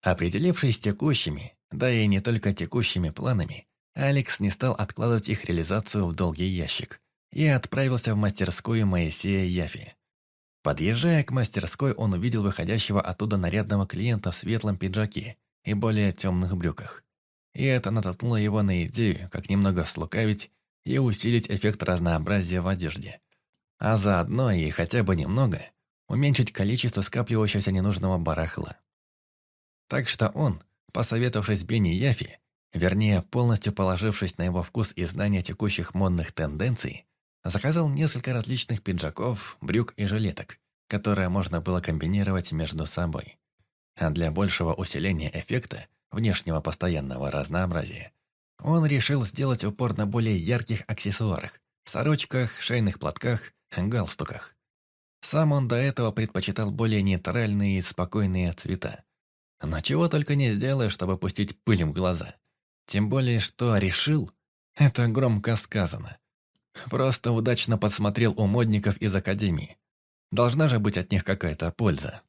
Определившись с текущими, да и не только текущими планами, Алекс не стал откладывать их реализацию в долгий ящик и отправился в мастерскую Моисея Яфи. Подъезжая к мастерской, он увидел выходящего оттуда нарядного клиента в светлом пиджаке и более темных брюках. И это натолкнуло его на идею, как немного слукавить и усилить эффект разнообразия в одежде. А заодно и хотя бы немного уменьшить количество скапливающегося ненужного барахла. Так что он, посоветовавшись с Бенни Яфи, вернее, полностью положившись на его вкус и знания текущих модных тенденций, заказал несколько различных пиджаков, брюк и жилеток, которые можно было комбинировать между собой. А для большего усиления эффекта внешнего постоянного разнообразия, он решил сделать упор на более ярких аксессуарах, сорочках, шейных платках, галстуках. Сам он до этого предпочитал более нейтральные и спокойные цвета. Но чего только не сделаешь, чтобы пустить пыль в глаза. Тем более, что решил, это громко сказано. Просто удачно подсмотрел у модников из академии. Должна же быть от них какая-то польза.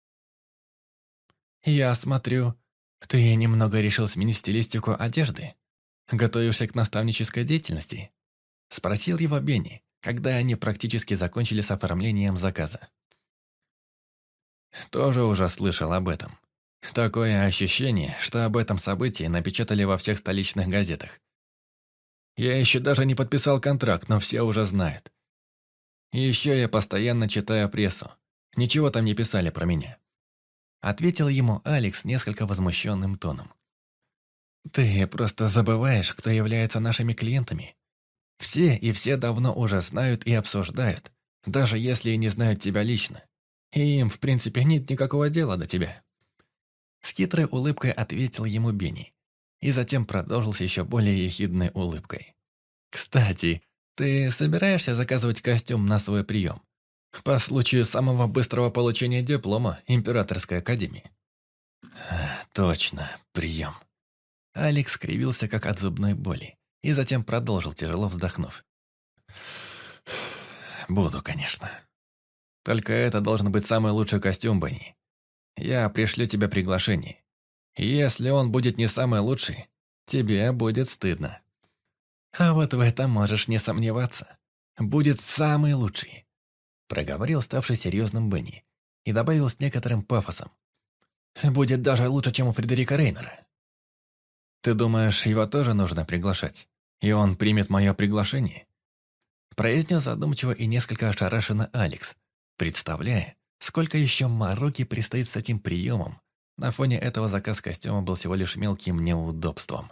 «Я смотрю, ты немного решил сменить стилистику одежды? Готовишься к наставнической деятельности?» Спросил его Бенни, когда они практически закончили с оформлением заказа. Тоже уже слышал об этом. Такое ощущение, что об этом событии напечатали во всех столичных газетах. Я еще даже не подписал контракт, но все уже знают. И еще я постоянно читаю прессу. Ничего там не писали про меня. Ответил ему Алекс несколько возмущенным тоном. Ты просто забываешь, кто является нашими клиентами. Все давно уже знают и обсуждают, даже если и не знают тебя лично. И им, в принципе, нет никакого дела до тебя. С хитрой улыбкой ответил ему Бенни, и затем продолжил с еще более ехидной улыбкой. «Кстати, ты собираешься заказывать костюм на свой прием? По случаю самого быстрого получения диплома Императорской Академии». «Точно, прием». Алекс скривился как от зубной боли, и затем продолжил, тяжело вздохнув. «Буду, конечно. Только это должен быть самый лучший костюм, Бенни. Я пришлю тебе приглашение. Если он будет не самый лучший, тебе будет стыдно. А вот в этом можешь не сомневаться. Будет самый лучший, проговорил ставший серьезным Бенни и добавил с некоторым пафосом. Будет даже лучше, чем у Фредерика Рейнера. Ты думаешь, его тоже нужно приглашать? И он примет мое приглашение? Произнес задумчиво и несколько ошарашенно Алекс, представляя, сколько еще мороки предстоит с этим приемом. На фоне этого заказ костюма был всего лишь мелким неудобством.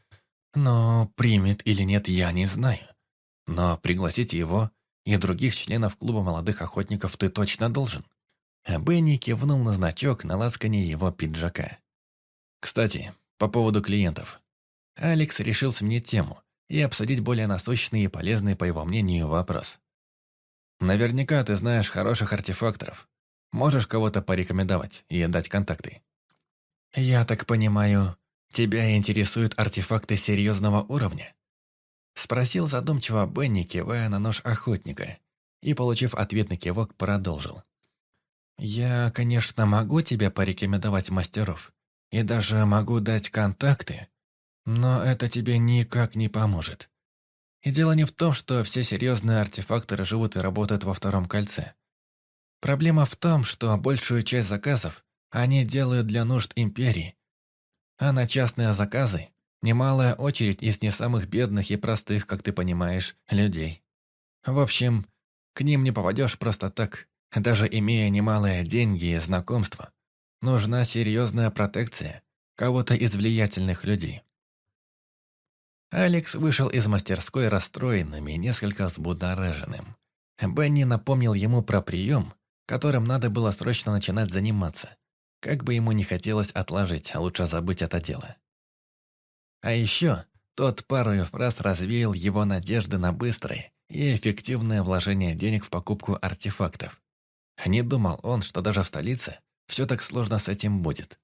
Но примет или нет, я не знаю. Но пригласить его и других членов клуба молодых охотников ты точно должен. Бенни кивнул на значок на лацкане его пиджака. Кстати, по поводу клиентов. Алекс решил сменить тему и обсудить более насущный и полезный, по его мнению, вопрос. Наверняка ты знаешь хороших артефакторов. Можешь кого-то порекомендовать и дать контакты. Я так понимаю, тебя интересуют артефакты серьезного уровня? Спросил задумчиво Бенни, кивая на нож охотника, и, получив ответный кивок, продолжил. «Я, конечно, могу тебе порекомендовать мастеров, и даже могу дать контакты, но это тебе никак не поможет. И дело не в том, что все серьезные артефакторы живут и работают во втором кольце. Проблема в том, что большую часть заказов они делают для нужд империи, а на частные заказы немалая очередь из не самых бедных и простых, как ты понимаешь, людей. В общем, к ним не попадешь просто так, даже имея немалые деньги и знакомства. Нужна серьезная протекция кого-то из влиятельных людей. Алекс вышел из мастерской расстроенным и несколько взбудораженным. Бенни напомнил ему про прием, которым надо было срочно начинать заниматься. Как бы ему не хотелось отложить, а лучше забыть это дело. А еще тот пару раз развеял его надежды на быстрое и эффективное вложение денег в покупку артефактов. Не думал он, что даже в столице все так сложно с этим будет.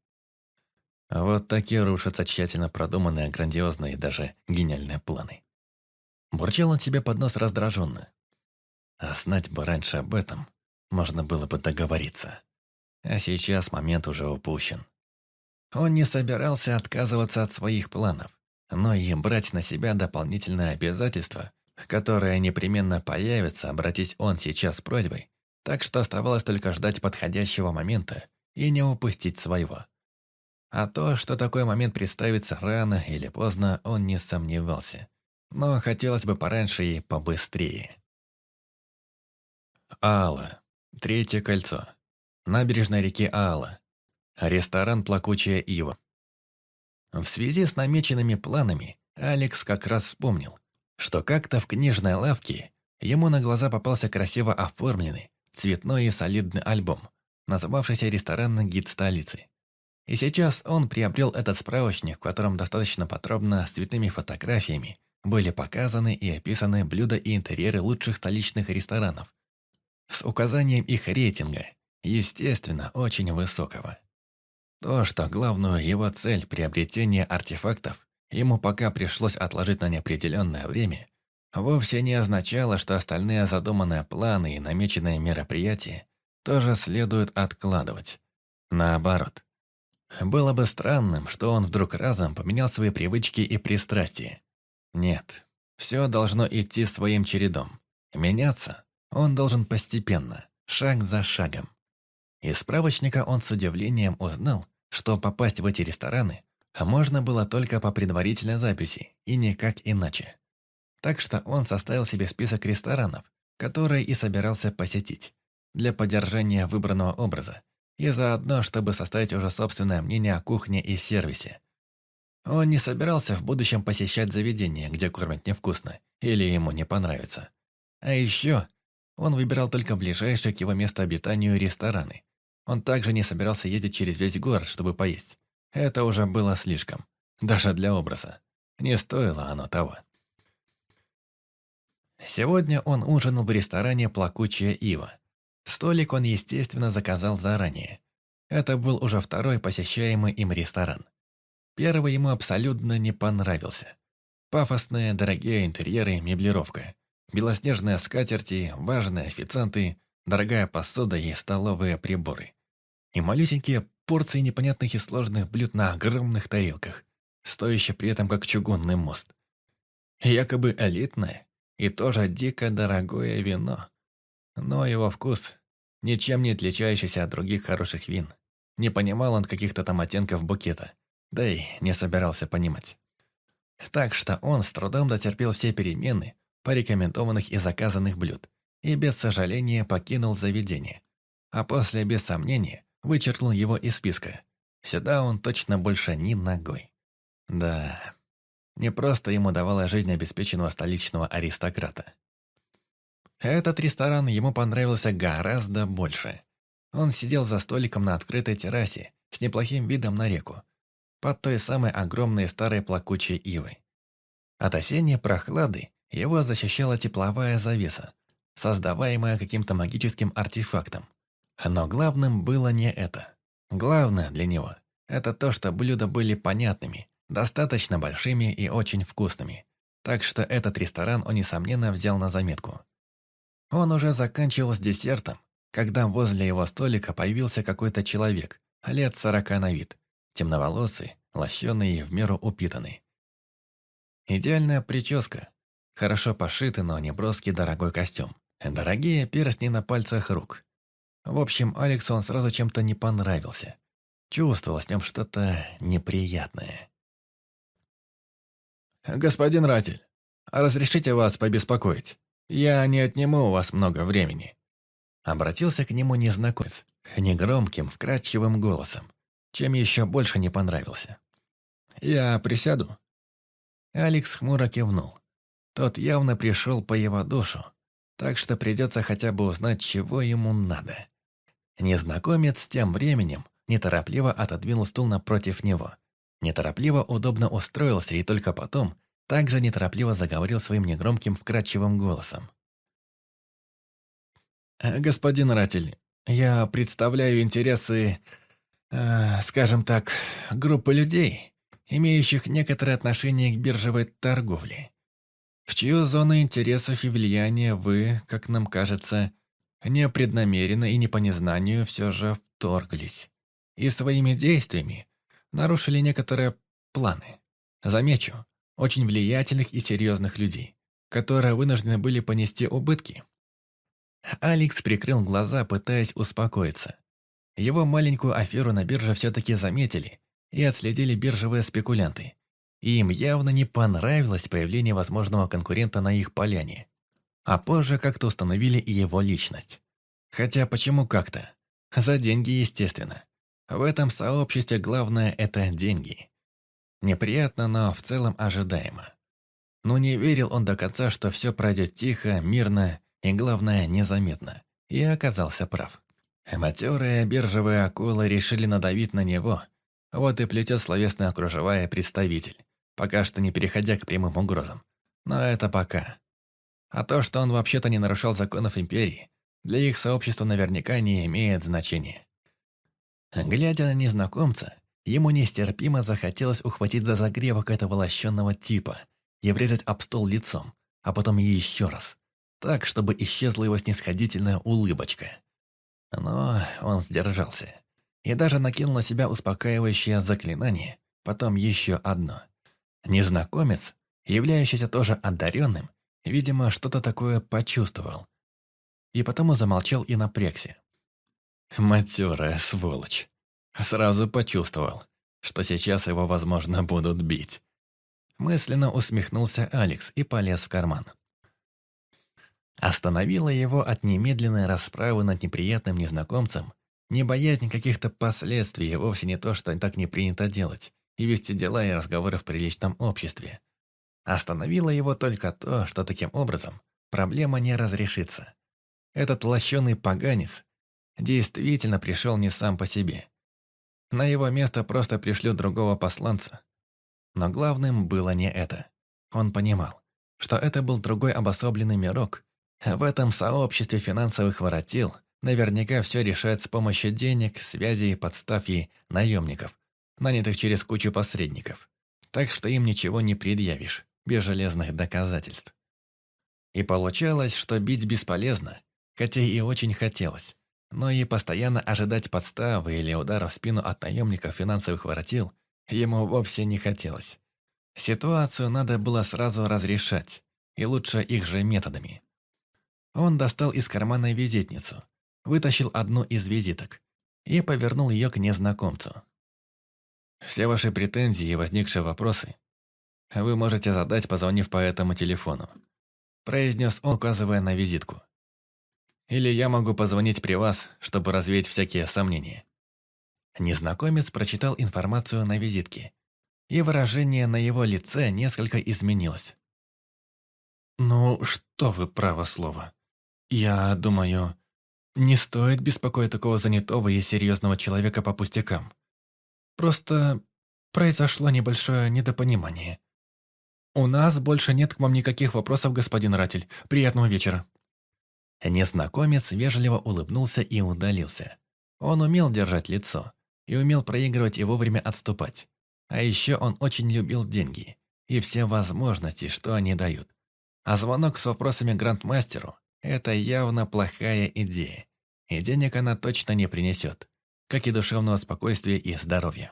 Вот такие рушатся тщательно продуманные, грандиозные и даже гениальные планы. Бурчал он себе под нос раздраженно. А знать бы раньше об этом, можно было бы договориться. А сейчас момент уже упущен. Он не собирался отказываться от своих планов, но и брать на себя дополнительные обязательства, которые непременно появятся, обратись он сейчас с просьбой, так что оставалось только ждать подходящего момента и не упустить своего. А то, что такой момент представится рано или поздно, он не сомневался. Но хотелось бы пораньше и побыстрее. Аала. Третье кольцо. Набережная реки Аала. Ресторан «Плакучая ива». В связи с намеченными планами, Алекс как раз вспомнил, что как-то в книжной лавке ему на глаза попался красиво оформленный, цветной и солидный альбом, называвшийся «Ресторанный гид столицы». И сейчас он приобрел этот справочник, в котором достаточно подробно, с цветными фотографиями, были показаны и описаны блюда и интерьеры лучших столичных ресторанов, с указанием их рейтинга, естественно, очень высокого. То, что главную его цель приобретения артефактов ему пока пришлось отложить на неопределенное время, вовсе не означало, что остальные задуманные планы и намеченные мероприятия тоже следует откладывать. Наоборот. Было бы странным, что он вдруг разом поменял свои привычки и пристрастия. Нет, все должно идти своим чередом. Меняться он должен постепенно, шаг за шагом. Из справочника он с удивлением узнал, что попасть в эти рестораны можно было только по предварительной записи и никак иначе. Так что он составил себе список ресторанов, которые и собирался посетить, для поддержания выбранного образа, и заодно, чтобы составить уже собственное мнение о кухне и сервисе. Он не собирался в будущем посещать заведения, где кормят невкусно, или ему не понравится. А еще он выбирал только ближайшие к его месту обитанию рестораны. Он также не собирался ездить через весь город, чтобы поесть. Это уже было слишком, даже для образа. Не стоило оно того. Сегодня он ужинал в ресторане «Плакучая ива». Столик он, естественно, заказал заранее. Это был уже второй посещаемый им ресторан. Первый ему абсолютно не понравился. Пафосные, дорогие интерьеры, меблировка. Белоснежные скатерти, важные официанты, дорогая посуда и столовые приборы. И малюсенькие порции непонятных и сложных блюд на огромных тарелках, стоящие при этом как чугунный мост. Якобы элитное и тоже дико дорогое вино. Но его вкус, ничем не отличающийся от других хороших вин. Не понимал он каких-то там оттенков букета, да и не собирался понимать. Так что он с трудом дотерпел все перемены порекомендованных и заказанных блюд и без сожаления покинул заведение. А после, без сомнения, вычеркнул его из списка. Сюда он точно больше ни ногой. Да, не просто ему давала жизнь обеспеченного столичного аристократа. Этот ресторан ему понравился гораздо больше. Он сидел за столиком на открытой террасе с неплохим видом на реку, под той самой огромной старой плакучей ивой. От осенней прохлады его защищала тепловая завеса, создаваемая каким-то магическим артефактом. Но главным было не это. Главное для него – это то, что блюда были понятными, достаточно большими и очень вкусными. Так что этот ресторан он, несомненно, взял на заметку. Он уже заканчивал с десертом, когда возле его столика появился какой-то человек, лет 40 на вид, темноволосый, лощеный и в меру упитанный. Идеальная прическа, хорошо пошитый, но не броский дорогой костюм, дорогие перстни на пальцах рук. В общем, Алексу он сразу чем-то не понравился. Чувствовалось в нем что-то неприятное. «Господин Ратель, разрешите вас побеспокоить? Я не отниму у вас много времени». Обратился к нему незнакомец, негромким, вкрадчивым голосом, чем еще больше не понравился. «Я присяду?» Алекс хмуро кивнул. Тот явно пришел по его душу, так что придется хотя бы узнать, чего ему надо. Незнакомец тем временем неторопливо отодвинул стул напротив него. Неторопливо удобно устроился и только потом также неторопливо заговорил своим негромким вкрадчивым голосом. «Господин Ратель, я представляю интересы, скажем так, группы людей, имеющих некоторое отношение к биржевой торговле, в чью зону интересов и влияния вы, как нам кажется, непреднамеренно и не по незнанию все же вторглись, и своими действиями нарушили некоторые планы. Замечу, очень влиятельных и серьезных людей, которые вынуждены были понести убытки. Алекс прикрыл глаза, пытаясь успокоиться. Его маленькую аферу на бирже все-таки заметили и отследили биржевые спекулянты. И им явно не понравилось появление возможного конкурента на их поляне. А позже как-то установили и его личность. Хотя почему как-то? За деньги, естественно. В этом сообществе главное – это деньги. Неприятно, но в целом ожидаемо. Но не верил он до конца, что все пройдет тихо, мирно и, главное, незаметно. И оказался прав. Матерые биржевые акулы решили надавить на него. Вот и плетет словесная окружевая представитель, пока что не переходя к прямым угрозам. Но это пока. А то, что он вообще-то не нарушал законов империи, для их сообщества наверняка не имеет значения. Глядя на незнакомца, ему нестерпимо захотелось ухватить за загребок этого лощенного типа и врезать об стол лицом, а потом и еще раз, так, чтобы исчезла его снисходительная улыбочка. Но он сдержался и даже накинул на себя успокаивающее заклинание, потом еще одно. Незнакомец, являющийся тоже одаренным, видимо, что-то такое почувствовал, и потому замолчал и напрягся. Матерая сволочь. Сразу почувствовал, что сейчас его, возможно, будут бить. Мысленно усмехнулся Алекс и полез в карман. Остановила его от немедленной расправы над неприятным незнакомцем, не боязнь каких-то последствий, и вовсе не то, что так не принято делать, и вести дела и разговоры в приличном обществе. Остановило его только то, что таким образом проблема не разрешится. Этот лощеный поганец действительно пришел не сам по себе. На его место просто пришлют другого посланца. Но главным было не это. Он понимал, что это был другой обособленный мирок. В этом сообществе финансовых воротил наверняка все решают с помощью денег, связей, подстав и наемников, нанятых через кучу посредников. Так что им ничего не предъявишь, без железных доказательств. И получалось, что бить бесполезно, хотя и очень хотелось. Но и постоянно ожидать подставы или удара в спину от наемников финансовых воротил ему вовсе не хотелось. Ситуацию надо было сразу разрешать, и лучше их же методами. Он достал из кармана визитницу, вытащил одну из визиток и повернул ее к незнакомцу. «Все ваши претензии и возникшие вопросы вы можете задать, позвонив по этому телефону», произнес он, указывая на визитку. «Или я могу позвонить при вас, чтобы развеять всякие сомнения». Незнакомец прочитал информацию на визитке, и выражение на его лице несколько изменилось. «Ну, что вы, право слово. Я думаю, не стоит беспокоить такого занятого и серьезного человека по пустякам. Просто произошло небольшое недопонимание. У нас больше нет к вам никаких вопросов, господин Ратель. Приятного вечера». Незнакомец вежливо улыбнулся и удалился. Он умел держать лицо и умел проигрывать и вовремя отступать. А еще он очень любил деньги и все возможности, что они дают. А звонок с вопросами грандмастеру – это явно плохая идея. И денег она точно не принесет, как и душевного спокойствия и здоровья.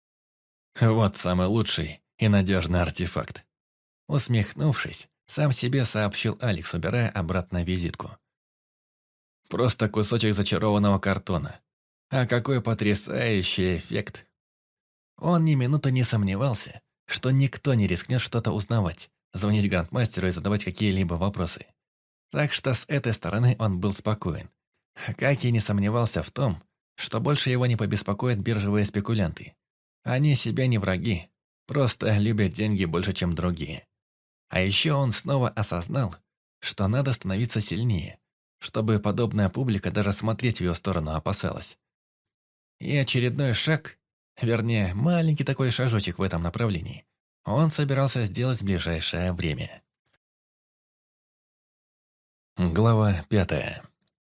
Вот самый лучший и надежный артефакт. Усмехнувшись, сам себе сообщил Алекс, убирая обратно визитку. Просто кусочек зачарованного картона. А какой потрясающий эффект! Он ни минуты не сомневался, что никто не рискнет что-то узнавать, звонить грандмастеру и задавать какие-либо вопросы. Так что с этой стороны он был спокоен. Как и не сомневался в том, что больше его не побеспокоят биржевые спекулянты. Они себе не враги, просто любят деньги больше, чем другие. А еще он снова осознал, что надо становиться сильнее, чтобы подобная публика даже смотреть в ее сторону опасалась. И очередной шаг, вернее, маленький такой шажочек в этом направлении, он собирался сделать в ближайшее время. Глава 5.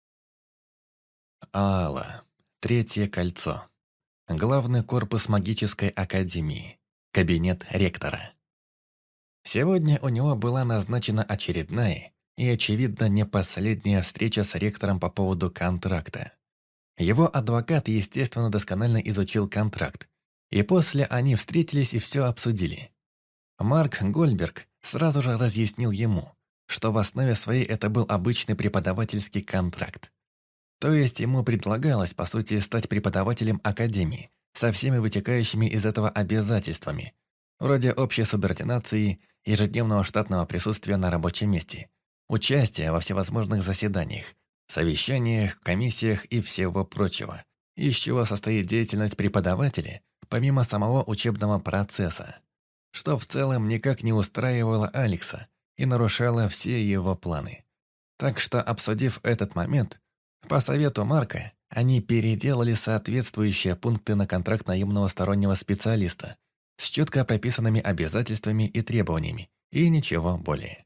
Аала. Третье кольцо. Главный корпус магической академии. Кабинет ректора. Сегодня у него была назначена очередная и, очевидно, не последняя встреча с ректором по поводу контракта. Его адвокат, естественно, досконально изучил контракт И после они встретились и все обсудили. Марк Гольдберг сразу же разъяснил ему, что в основе своей это был обычный преподавательский контракт. То есть ему предлагалось, по сути, стать преподавателем академии, со всеми вытекающими из этого обязательствами, вроде общей субординации, ежедневного штатного присутствия на рабочем месте, участия во всевозможных заседаниях, совещаниях, комиссиях и всего прочего, из чего состоит деятельность преподавателя, помимо самого учебного процесса, что в целом никак не устраивало Алекса и нарушало все его планы. Так что, обсудив этот момент, по совету Марка, они переделали соответствующие пункты на контракт наемного стороннего специалиста с четко прописанными обязательствами и требованиями, и ничего более.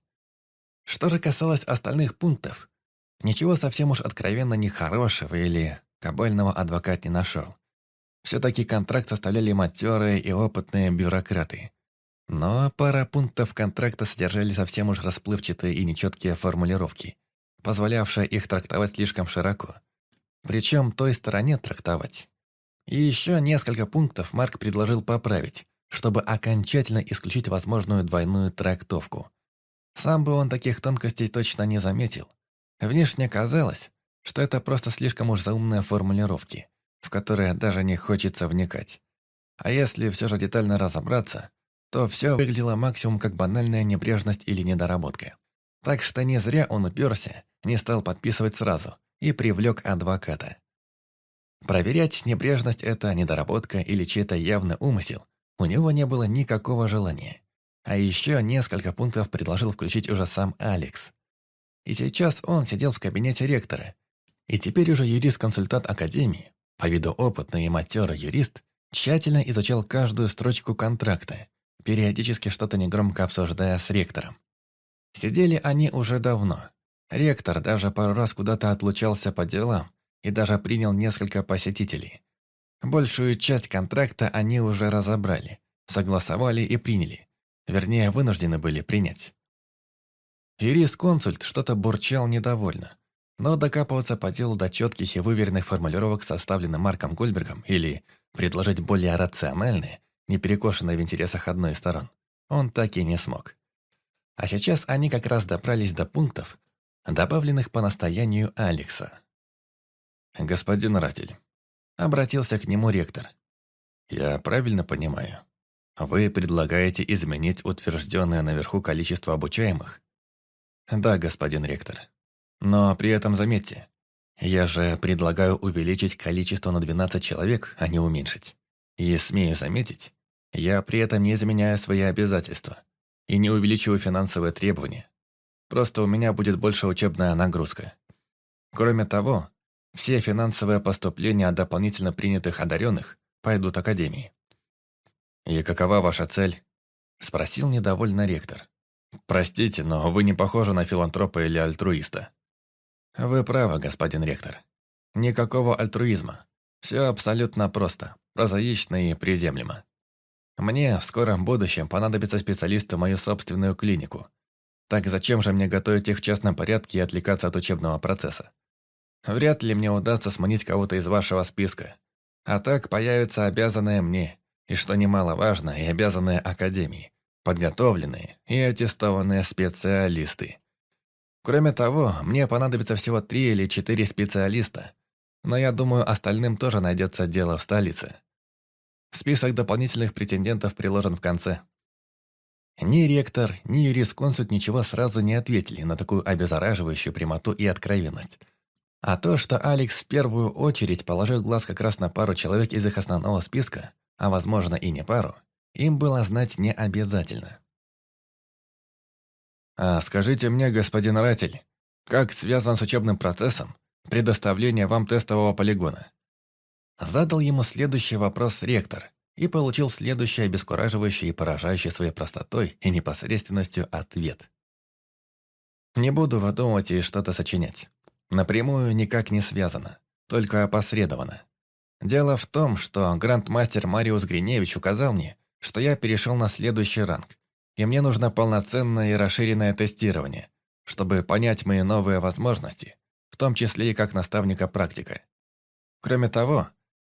Что же касалось остальных пунктов, ничего совсем уж откровенно нехорошего или кабального адвокат не нашел. Все-таки контракт составляли матерые и опытные бюрократы. Но пара пунктов контракта содержали совсем уж расплывчатые и нечеткие формулировки, позволявшие их трактовать слишком широко. Причем той стороне трактовать. И еще несколько пунктов Марк предложил поправить, чтобы окончательно исключить возможную двойную трактовку. Сам бы он таких тонкостей точно не заметил. Внешне казалось, что это просто слишком уж заумные формулировки, в которые даже не хочется вникать. А если все же детально разобраться, то все выглядело максимум как банальная небрежность или недоработка. Так что не зря он уперся, не стал подписывать сразу и привлек адвоката. Проверять, небрежность это недоработка или чей-то явный умысел, у него не было никакого желания. А еще несколько пунктов предложил включить уже сам Алекс. И сейчас он сидел в кабинете ректора, и теперь уже юрист-консультант академии, по виду опытный и матерый юрист, тщательно изучал каждую строчку контракта, периодически что-то негромко обсуждая с ректором. Сидели они уже давно. Ректор даже пару раз куда-то отлучался по делам и даже принял несколько посетителей. Большую часть контракта они уже разобрали, согласовали и приняли. Вернее, вынуждены были принять. Юрист-консульт что-то бурчал недовольно, но докапываться по делу до четких и выверенных формулировок, составленных Марком Гольдбергом, или предложить более рациональные, не перекошенные в интересах одной из сторон, он так и не смог. А сейчас они как раз добрались до пунктов, добавленных по настоянию Алекса. «Господин Ратель», — обратился к нему ректор, — «я правильно понимаю? Вы предлагаете изменить утвержденное наверху количество обучаемых?» «Да, господин ректор. Но при этом заметьте, я же предлагаю увеличить количество на 12 человек, а не уменьшить. И смею заметить, я при этом не изменяю свои обязательства и не увеличиваю финансовые требования. Просто у меня будет больше учебная нагрузка. Кроме того, все финансовые поступления от дополнительно принятых одаренных пойдут академии». «И какова ваша цель?» – спросил недовольно ректор. «Простите, но вы не похожи на филантропа или альтруиста». «Вы правы, господин ректор. Никакого альтруизма. Все абсолютно просто, прозаично и приземлемо. Мне в скором будущем понадобятся специалисты в мою собственную клинику. Так зачем же мне готовить их в частном порядке и отвлекаться от учебного процесса? Вряд ли мне удастся сманить кого-то из вашего списка. А так появятся обязанные мне, и что немаловажно, и обязанные академии, подготовленные и аттестованные специалисты. Кроме того, мне понадобится всего 3 или 4 специалиста, но я думаю, остальным тоже найдется дело в столице. Список дополнительных претендентов приложен в конце». Ни ректор, ни юрисконсульт ничего сразу не ответили на такую обеззараживающую прямоту и откровенность. А то, что Алекс в первую очередь положил глаз как раз на пару человек из их основного списка, а возможно и не пару, им было знать не обязательно. «А скажите мне, господин Ратель, как связан с учебным процессом предоставление вам тестового полигона?» Задал ему следующий вопрос ректор и получил следующий обескураживающий и поражающий своей простотой и непосредственностью ответ. «Не буду выдумывать и что-то сочинять. Напрямую никак не связано, только опосредованно. Дело в том, что грандмастер Мариус Гриневич указал мне, что я перешел на следующий ранг, и мне нужно полноценное и расширенное тестирование, чтобы понять мои новые возможности, в том числе и как наставника практика. Кроме того,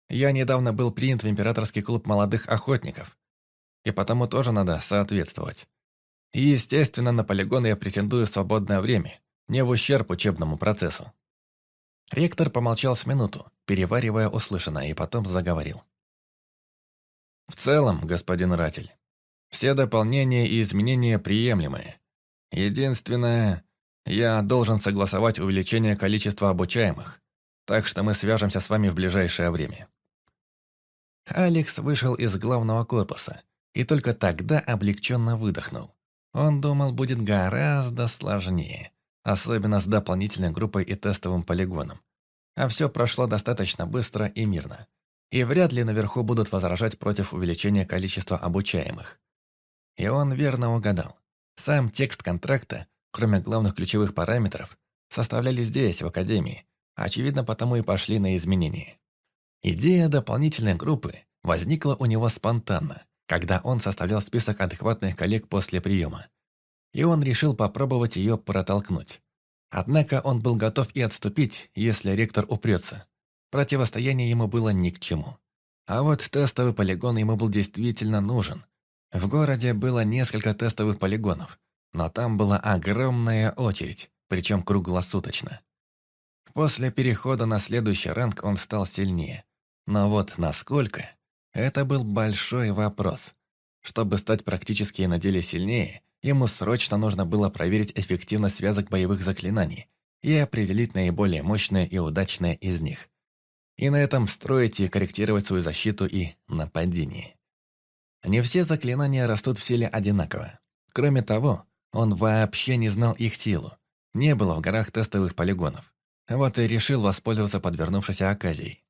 Я недавно был принят в императорский клуб молодых охотников, и потому тоже надо соответствовать. И, естественно, на полигон я претендую в свободное время, не в ущерб учебному процессу». Ректор помолчал с минуту, переваривая услышанное, и потом заговорил. «В целом, господин Ратель, все дополнения и изменения приемлемые. Единственное, я должен согласовать увеличение количества обучаемых, так что мы свяжемся с вами в ближайшее время». Алекс вышел из главного корпуса и только тогда облегченно выдохнул. Он думал, будет гораздо сложнее, особенно с дополнительной группой и тестовым полигоном. А все прошло достаточно быстро и мирно. И вряд ли наверху будут возражать против увеличения количества обучаемых. И он верно угадал. Сам текст контракта, кроме главных ключевых параметров, составляли здесь, в Академии, очевидно, потому и пошли на изменения. Идея дополнительной группы возникла у него спонтанно, когда он составлял список адекватных коллег после приема. И он решил попробовать ее протолкнуть. Однако он был готов и отступить, если ректор упрется. Противостояние ему было ни к чему. А вот тестовый полигон ему был действительно нужен. В городе было несколько тестовых полигонов, но там была огромная очередь, причем круглосуточно. После перехода на следующий ранг он стал сильнее. Но вот насколько? Это был большой вопрос. Чтобы стать практически на деле сильнее, ему срочно нужно было проверить эффективность связок боевых заклинаний и определить наиболее мощные и удачные из них. И на этом строить и корректировать свою защиту и нападение. Не все заклинания растут в силе одинаково. Кроме того, он вообще не знал их силу. Не было в горах тестовых полигонов. Вот и решил воспользоваться подвернувшейся оказией.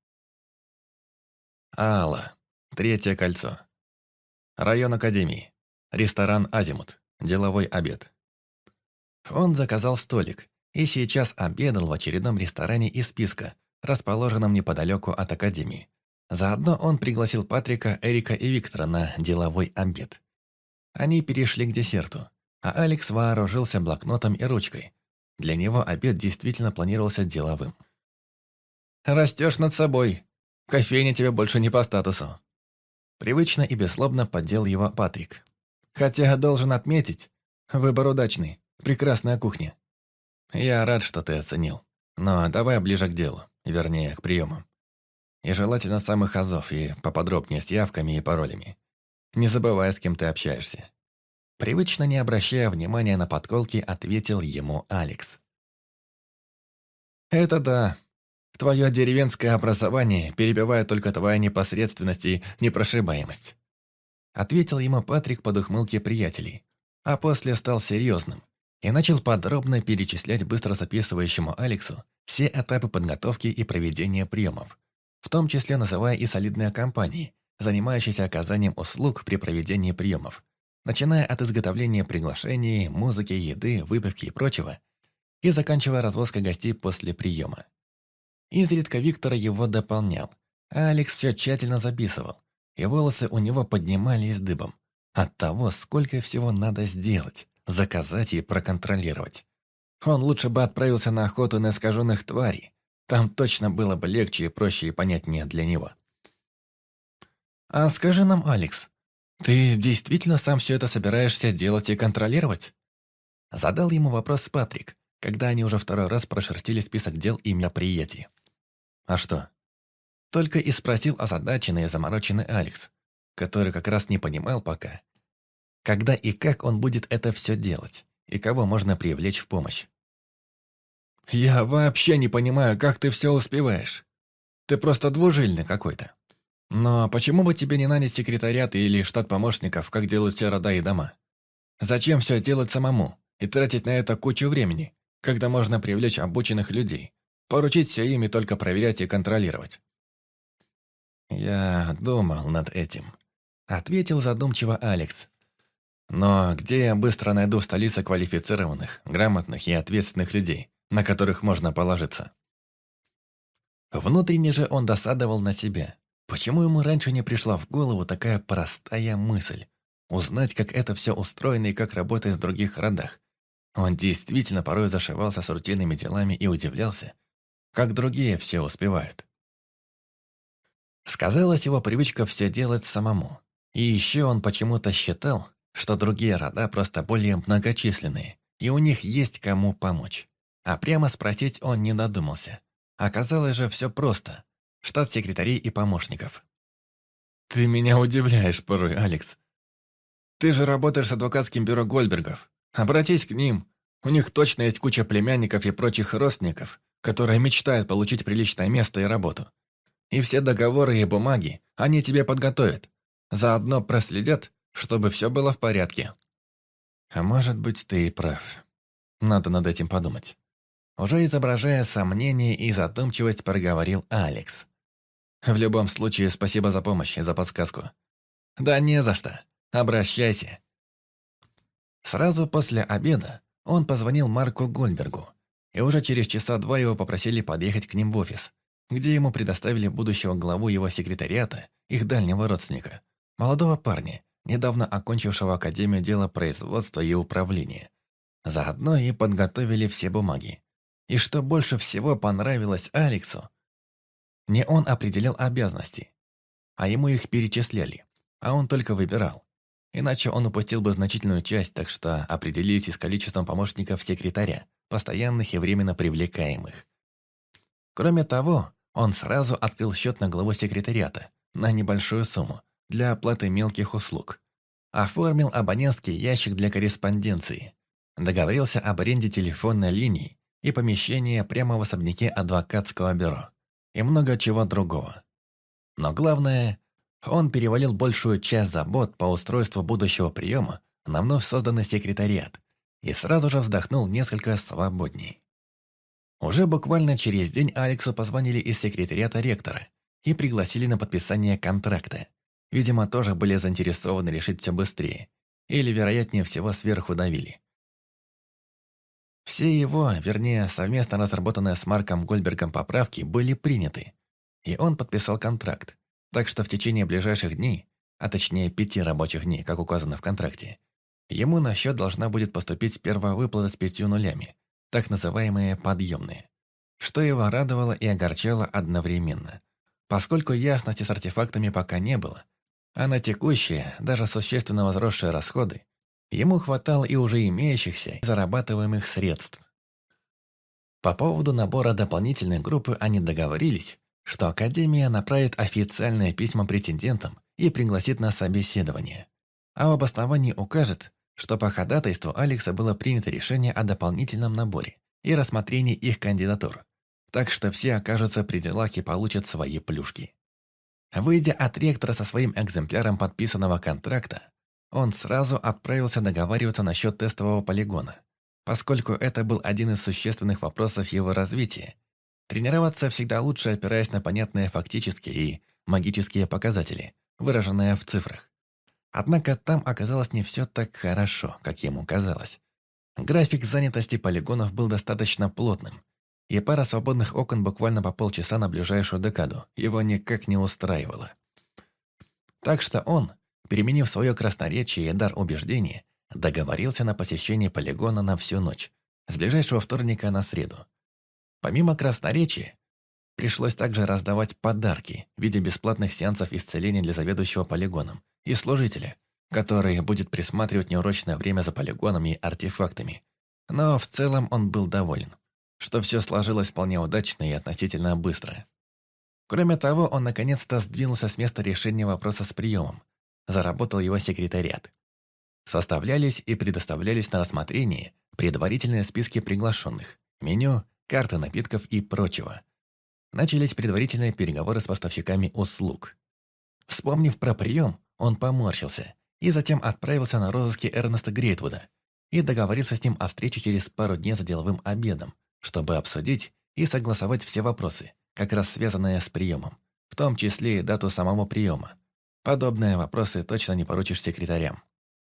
Алла. Третье кольцо. Район Академии. Ресторан «Азимут». Деловой обед. Он заказал столик и сейчас обедал в очередном ресторане из списка, расположенном неподалеку от Академии. Заодно он пригласил Патрика, Эрика и Виктора на деловой обед. Они перешли к десерту, а Алекс вооружился блокнотом и ручкой. Для него обед действительно планировался деловым. «Растешь над собой. Кофейня тебе больше не по статусу». Привычно и бесслобно поддел его Патрик. «Хотя, должен отметить, выбор удачный, прекрасная кухня». «Я рад, что ты оценил. Но давай ближе к делу, вернее, к приемам. И желательно самых азов и поподробнее с явками и паролями. Не забывай, с кем ты общаешься». Привычно не обращая внимания на подколки, ответил ему Алекс. «Это да. Твое деревенское образование перебивает только твоя непосредственность и непрошибаемость», ответил ему Патрик под ухмылки приятелей, а после стал серьезным и начал подробно перечислять быстро записывающему Алексу все этапы подготовки и проведения приемов, в том числе называя и солидные компании, занимающиеся оказанием услуг при проведении приемов, начиная от изготовления приглашений, музыки, еды, выпивки и прочего, и заканчивая развозкой гостей после приема. Изредка Виктор его дополнял, а Алекс все тщательно записывал, и волосы у него поднимались дыбом от того, сколько всего надо сделать, заказать и проконтролировать. Он лучше бы отправился на охоту на искаженных тварей, там точно было бы легче и проще и понятнее для него. «А скажи нам, Алекс, ты действительно сам все это собираешься делать и контролировать?» Задал ему вопрос Патрик, когда они уже второй раз прошерстили список дел и мероприятий. «А что?» Только и спросил озадаченный и замороченный Алекс, который как раз не понимал пока, когда и как он будет это все делать, и кого можно привлечь в помощь. «Я вообще не понимаю, как ты все успеваешь. Ты просто двужильный какой-то. Но почему бы тебе не нанять секретариат или штат помощников, как делают все рода и дома? Зачем все делать самому и тратить на это кучу времени, когда можно привлечь обученных людей, поручить все им и только проверять и контролировать?» «Я думал над этим», — ответил задумчиво Алекс. «Но где я быстро найду в столице квалифицированных, грамотных и ответственных людей, на которых можно положиться?» Внутренне же он досадовал на себя. Почему ему раньше не пришла в голову такая простая мысль? Узнать, как это все устроено и как работает в других родах. Он действительно порой зашивался с рутинными делами и удивлялся, как другие все успевают. Сказалась его привычка все делать самому. И еще он почему-то считал, что другие рода просто более многочисленные, и у них есть кому помочь. А прямо спросить он не додумался. Оказалось же все просто. Штат секретарей и помощников. «Ты меня удивляешь порой, Алекс. Ты же работаешь с адвокатским бюро Гольдбергов. Обратись к ним. У них точно есть куча племянников и прочих родственников, которые мечтают получить приличное место и работу. И все договоры и бумаги они тебе подготовят. Заодно проследят, чтобы все было в порядке». А может быть, ты и прав. Надо над этим подумать. Уже изображая сомнение и задумчивость, проговорил Алекс. В любом случае, спасибо за помощь и за подсказку. Да не за что. Обращайся. Сразу после обеда он позвонил Марку Гольбергу, и уже через часа два его попросили подъехать к ним в офис, где ему предоставили будущего главу его секретариата, их дальнего родственника, молодого парня, недавно окончившего Академию дела производства и управления. Заодно и подготовили все бумаги. И что больше всего понравилось Алексу, не он определял обязанности, а ему их перечисляли, а он только выбирал. Иначе он упустил бы значительную часть, так что определились и с количеством помощников секретаря, постоянных и временно привлекаемых. Кроме того, он сразу открыл счет на главу секретариата на небольшую сумму для оплаты мелких услуг. Оформил абонентский ящик для корреспонденции. Договорился об аренде телефонной линии и помещения прямо в особняке адвокатского бюро. И много чего другого. Но главное, он перевалил большую часть забот по устройству будущего приема на вновь созданный секретариат и сразу же вздохнул несколько свободней. Уже буквально через день Алексу позвонили из секретариата ректора и пригласили на подписание контракта. Видимо, тоже были заинтересованы решить все быстрее, или, вероятнее всего, сверху давили. Все его, вернее, совместно разработанные с Марком Гольбергом поправки были приняты, и он подписал контракт. Так что в течение ближайших дней, а точнее 5 рабочих дней, как указано в контракте, ему на счет должна будет поступить первая выплата с 5 нулями, так называемые подъемные, что его радовало и огорчало одновременно, поскольку ясности с артефактами пока не было, а на текущие, даже существенно возросшие расходы, ему хватало и уже имеющихся зарабатываемых средств. По поводу набора дополнительной группы они договорились, что Академия направит официальное письмо претендентам и пригласит на собеседование. А в обосновании укажет, что по ходатайству Алекса было принято решение о дополнительном наборе и рассмотрении их кандидатур, так что все окажутся при делах и получат свои плюшки. Выйдя от ректора со своим экземпляром подписанного контракта, он сразу отправился договариваться насчет тестового полигона, поскольку это был один из существенных вопросов его развития. Тренироваться всегда лучше, опираясь на понятные фактические и магические показатели, выраженные в цифрах. Однако там оказалось не все так хорошо, как ему казалось. График занятости полигонов был достаточно плотным, и пара свободных окон буквально по полчаса на ближайшую декаду его никак не устраивала. Так что он, переменив свое красноречие и дар убеждения, договорился на посещение полигона на всю ночь, с ближайшего вторника на среду. Помимо красноречия, пришлось также раздавать подарки в виде бесплатных сеансов исцеления для заведующего полигоном и служителя, который будет присматривать неурочное время за полигоном и артефактами. Но в целом он был доволен, что все сложилось вполне удачно и относительно быстро. Кроме того, он наконец-то сдвинулся с места решения вопроса с приемом. Заработал его секретариат. Составлялись и предоставлялись на рассмотрение предварительные списки приглашенных, меню, карты напитков и прочего. Начались предварительные переговоры с поставщиками услуг. Вспомнив про прием, он поморщился и затем отправился на розыски Эрнеста Грейтвуда и договорился с ним о встрече через пару дней за деловым обедом, чтобы обсудить и согласовать все вопросы, как раз связанные с приемом, в том числе и дату самого приема. Подобные вопросы точно не поручишь секретарям.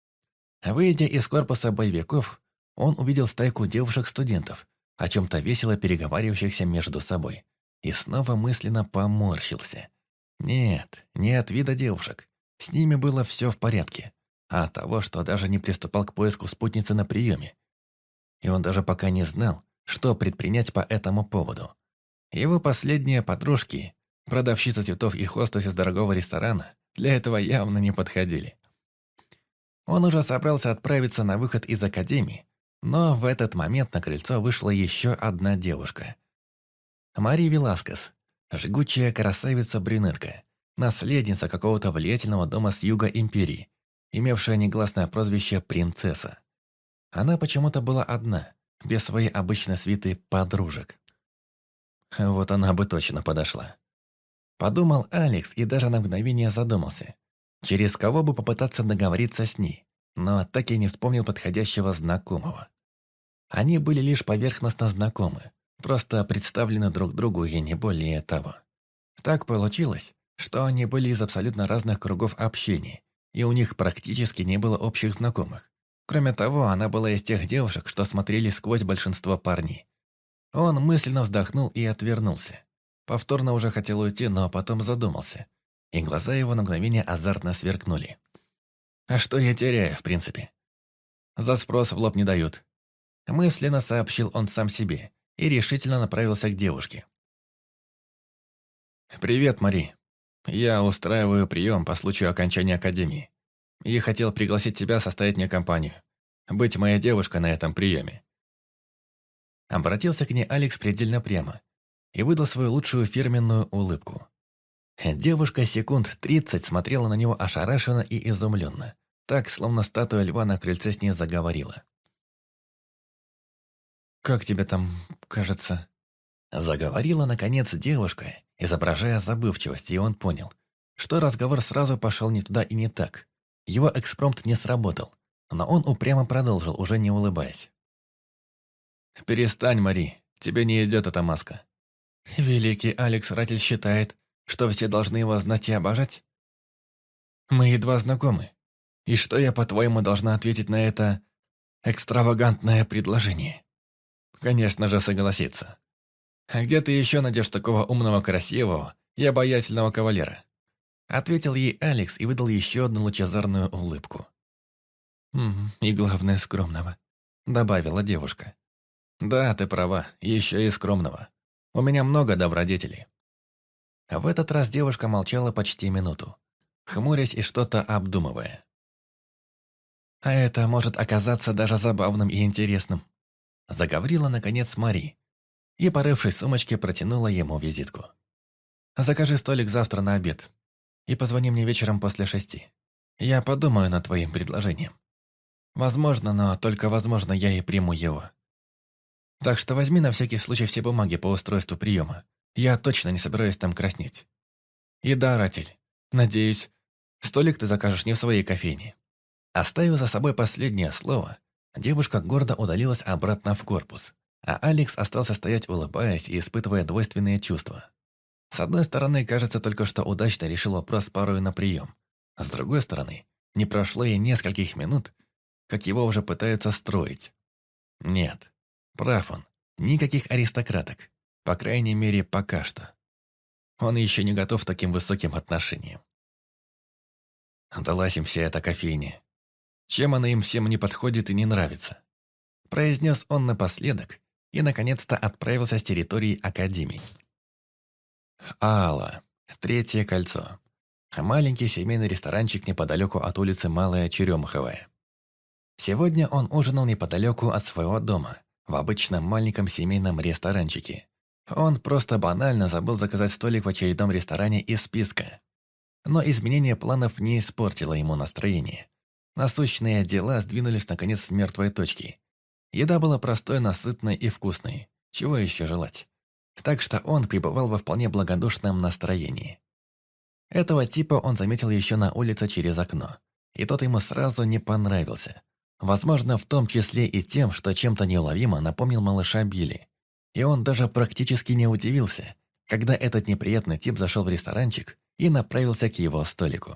Выйдя из корпуса боевиков, он увидел стайку девушек-студентов, о чем-то весело переговаривающихся между собой, и снова мысленно поморщился. Нет, не от вида девушек. С ними было все в порядке, а от того, что даже не приступал к поиску спутницы на приеме. И он даже пока не знал, что предпринять по этому поводу. Его последние подружки Продавщица цветов и хостес из дорогого ресторана для этого явно не подходили. Он уже собрался отправиться на выход из академии, но в этот момент на крыльцо вышла еще одна девушка. Мари Веласкес, жгучая красавица-брюнетка, наследница какого-то влиятельного дома с юга империи, имевшая негласное прозвище «принцесса». Она почему-то была одна, без своей обычной свиты подружек. Вот она бы точно подошла. Подумал Алекс и даже на мгновение задумался, через кого бы попытаться договориться с ней, но так и не вспомнил подходящего знакомого. Они были лишь поверхностно знакомы, просто представлены друг другу и не более того. Так получилось, что они были из абсолютно разных кругов общения, и у них практически не было общих знакомых. Кроме того, она была из тех девушек, что смотрели сквозь большинство парней. Он мысленно вздохнул и отвернулся. Повторно уже хотел уйти, но потом задумался, и глаза его на мгновение азартно сверкнули. А что я теряю, в принципе? За спрос в лоб не дают. Мысленно сообщил он сам себе и решительно направился к девушке. «Привет, Мари. Я устраиваю прием по случаю окончания академии и хотел пригласить тебя составить мне компанию, быть моей девушкой на этом приеме». Обратился к ней Алекс предельно прямо и выдал свою лучшую фирменную улыбку. Девушка секунд 30 смотрела на него ошарашенно и изумленно, так, словно статуя льва на крыльце с ней заговорила. «Как тебе там, кажется?» Заговорила, наконец, девушка, изображая забывчивость, и он понял, что разговор сразу пошел не туда и не так. Его экспромт не сработал, но он упрямо продолжил, уже не улыбаясь. «Перестань, Мари, тебе не идет эта маска. Великий Алекс Ратель считает, что все должны его знать и обожать? Мы едва знакомы. И что я, по-твоему, должна ответить на это экстравагантное предложение? Конечно же, согласиться. А где ты еще найдешь такого умного, красивого и обаятельного кавалера?» Ответил ей Алекс и выдал еще одну лучезарную улыбку. И главное, скромного», — добавила девушка. «Да, ты права, еще и скромного. У меня много добродетелей». В этот раз девушка молчала почти минуту, хмурясь и что-то обдумывая. «А это может оказаться даже забавным и интересным», — заговорила, наконец, Мари, и, порывшись в сумочке, протянула ему визитку. «Закажи столик завтра на обед и позвони мне вечером после 6. Я подумаю над твоим предложением. Возможно, но только возможно, я и приму его. Так что возьми на всякий случай все бумаги по устройству приема. Я точно не собираюсь там краснеть. И да, Ратель, надеюсь, столик ты закажешь не в своей кофейне». Оставив за собой последнее слово, девушка гордо удалилась обратно в корпус, а Алекс остался стоять, улыбаясь и испытывая двойственные чувства. С одной стороны, кажется, только что удачно решил вопрос с парой на прием. А с другой стороны, не прошло и нескольких минут, как его уже пытаются строить. Нет, прав он, никаких аристократок, по крайней мере, пока что. Он еще не готов к таким высоким отношениям. Далась им вся эта кофейня. Чем она им всем не подходит и не нравится? Произнес он напоследок и, наконец-то, отправился с территории Академии. Алла. Третье кольцо. Маленький семейный ресторанчик неподалеку от улицы Малая Черемуховая. Сегодня он ужинал неподалеку от своего дома, в обычном маленьком семейном ресторанчике. Он просто банально забыл заказать столик в очередном ресторане из списка. Но изменение планов не испортило ему настроение. Насущные дела сдвинулись наконец с мертвой точки. Еда была простой, насытной и вкусной. Чего еще желать? Так что он пребывал во вполне благодушном настроении. Этого типа он заметил еще на улице через окно, и тот ему сразу не понравился. Возможно, в том числе и тем, что чем-то неуловимо напомнил малыша Билли. И он даже практически не удивился, когда этот неприятный тип зашел в ресторанчик и направился к его столику.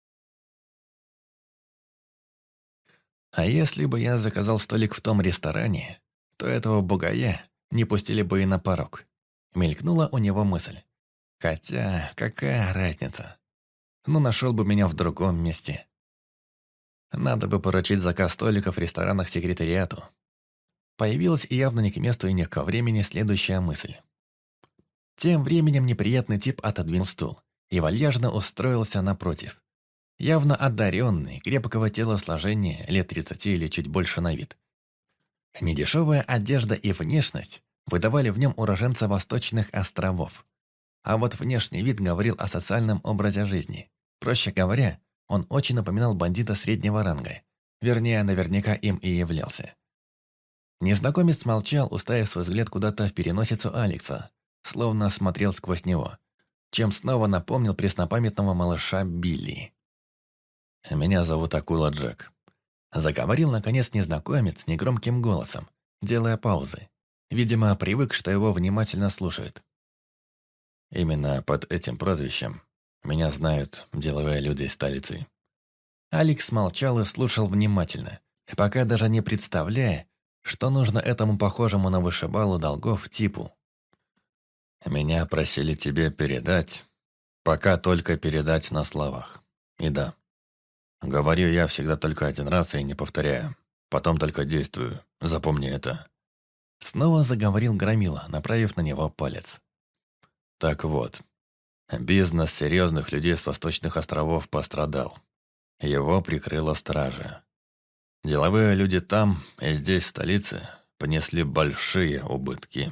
А если бы я заказал столик в том ресторане, то этого бугая не пустили бы и на порог. Мелькнула у него мысль. Хотя, какая разница? Ну, нашел бы меня в другом месте. Надо бы поручить заказ столиков в ресторанах секретариату. Появилась и явно не к месту и не ко времени следующая мысль. Тем временем неприятный тип отодвинул стул и вальяжно устроился напротив. Явно одаренный, крепкого телосложения, лет 30 или чуть больше на вид. Недешевая одежда и внешность выдавали в нем уроженца Восточных островов. А вот внешний вид говорил о социальном образе жизни. Проще говоря, он очень напоминал бандита среднего ранга. Вернее, наверняка им и являлся. Незнакомец молчал, уставив свой взгляд куда-то в переносицу Алекса, словно смотрел сквозь него, чем снова напомнил преснопамятного малыша Билли. «Меня зовут Акула Джек», — заговорил, наконец, незнакомец негромким голосом, делая паузы. Видимо, привык, что его внимательно слушают. Именно под этим прозвищем меня знают деловые люди из столицы. Алекс молчал и слушал внимательно, пока даже не представляя, что нужно этому похожему на вышибалу долгов типу. Меня просили тебе передать, пока только передать на словах. И да, говорю я всегда только один раз и не повторяю, потом только действую, запомни это. Снова заговорил Громила, направив на него палец. Так вот, бизнес серьезных людей с Восточных островов пострадал. Его прикрыла стража. Деловые люди там и здесь, в столице, понесли большие убытки.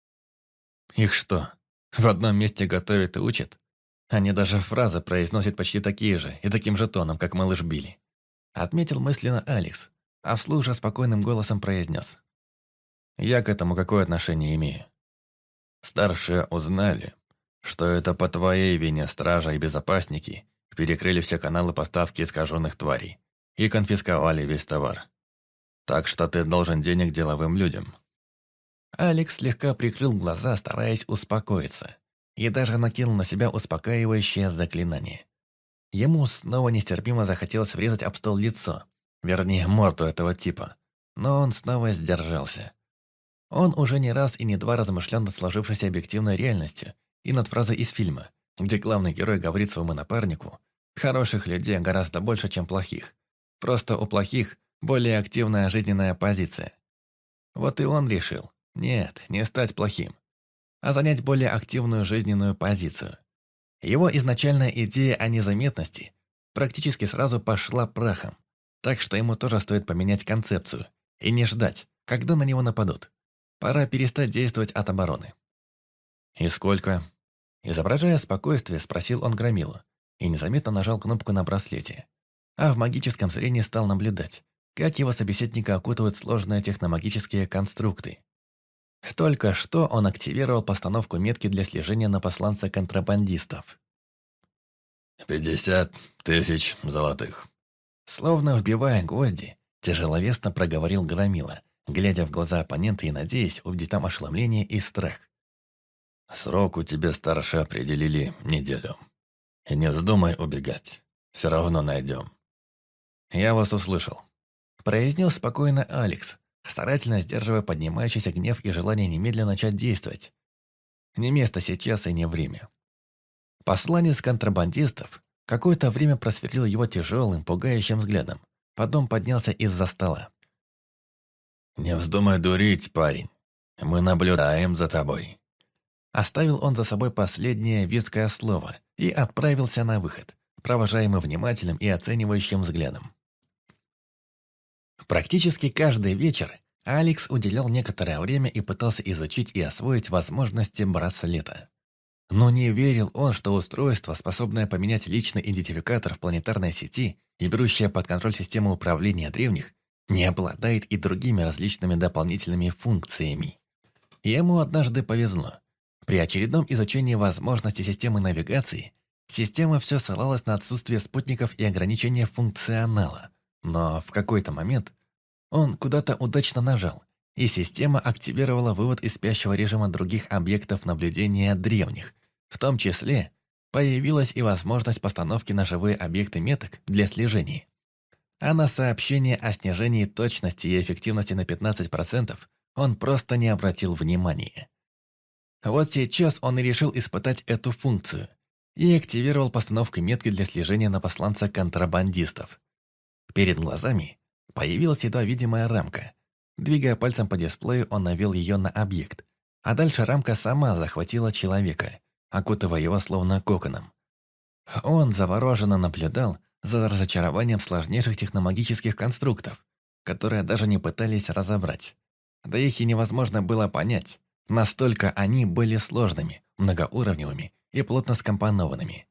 Их что, в одном месте готовят и учат? Они даже фразы произносят почти такие же и таким же тоном, как малыш Билли. Отметил мысленно Алекс, а вслух же спокойным голосом произнес. Я к этому какое отношение имею? Старшие узнали, что это по твоей вине стража и безопасники перекрыли все каналы поставки искаженных тварей и конфисковали весь товар. Так что ты должен денег деловым людям. Алекс слегка прикрыл глаза, стараясь успокоиться, и даже накинул на себя успокаивающее заклинание. Ему снова нестерпимо захотелось врезать об стол лицо, вернее, морду этого типа, но он снова сдержался. Он уже не раз и не два размышлял над сложившейся объективной реальностью и над фразой из фильма, где главный герой говорит своему напарнику: «Хороших людей гораздо больше, чем плохих. Просто у плохих более активная жизненная позиция». Вот и он решил, нет, не стать плохим, а занять более активную жизненную позицию. Его изначальная идея о незаметности практически сразу пошла прахом, так что ему тоже стоит поменять концепцию и не ждать, когда на него нападут. Пора перестать действовать от обороны. «И сколько?» Изображая спокойствие, спросил он Громилу и незаметно нажал кнопку на браслете. А в магическом зрении стал наблюдать, как его собеседника окутывают сложные техномагические конструкты. Только что он активировал постановку метки для слежения на посланца контрабандистов. 50 тысяч золотых. Словно вбивая гвозди, тяжеловесно проговорил Громила, глядя в глаза оппонента и надеясь увидеть там ошеломление и страх. Срок у тебя, старше, определили неделю. И не вздумай убегать. Все равно найдем. Я вас услышал. Произнес спокойно Алекс, старательно сдерживая поднимающийся гнев и желание немедленно начать действовать. Не место сейчас и не время. Посланец контрабандистов какое-то время просверлил его тяжелым, пугающим взглядом, потом поднялся из-за стола. «Не вздумай дурить, парень. Мы наблюдаем за тобой». Оставил он за собой последнее веское слово и отправился на выход, провожаемый внимательным и оценивающим взглядом. Практически каждый вечер Алекс уделял некоторое время и пытался изучить и освоить возможности браслета. Но не верил он, что устройство, способное поменять личный идентификатор в планетарной сети и берущее под контроль систему управления древних, не обладает и другими различными дополнительными функциями. Ему однажды повезло. При очередном изучении возможностей системы навигации, система все ссылалась на отсутствие спутников и ограничение функционала. Но в какой-то момент он куда-то удачно нажал, и система активировала вывод из спящего режима других объектов наблюдения древних. В том числе появилась и возможность постановки на живые объекты меток для слежения. А на сообщение о снижении точности и эффективности на 15% он просто не обратил внимания. Вот сейчас он и решил испытать эту функцию и активировал постановку метки для слежения на посланца контрабандистов. Перед глазами появилась едва видимая рамка. Двигая пальцем по дисплею, он навел ее на объект. А дальше рамка сама захватила человека, окутывая его словно коконом. Он завороженно наблюдал за разочарованием сложнейших техномагических конструктов, которые даже не пытались разобрать. Да их и невозможно было понять, настолько они были сложными, многоуровневыми и плотно скомпонованными.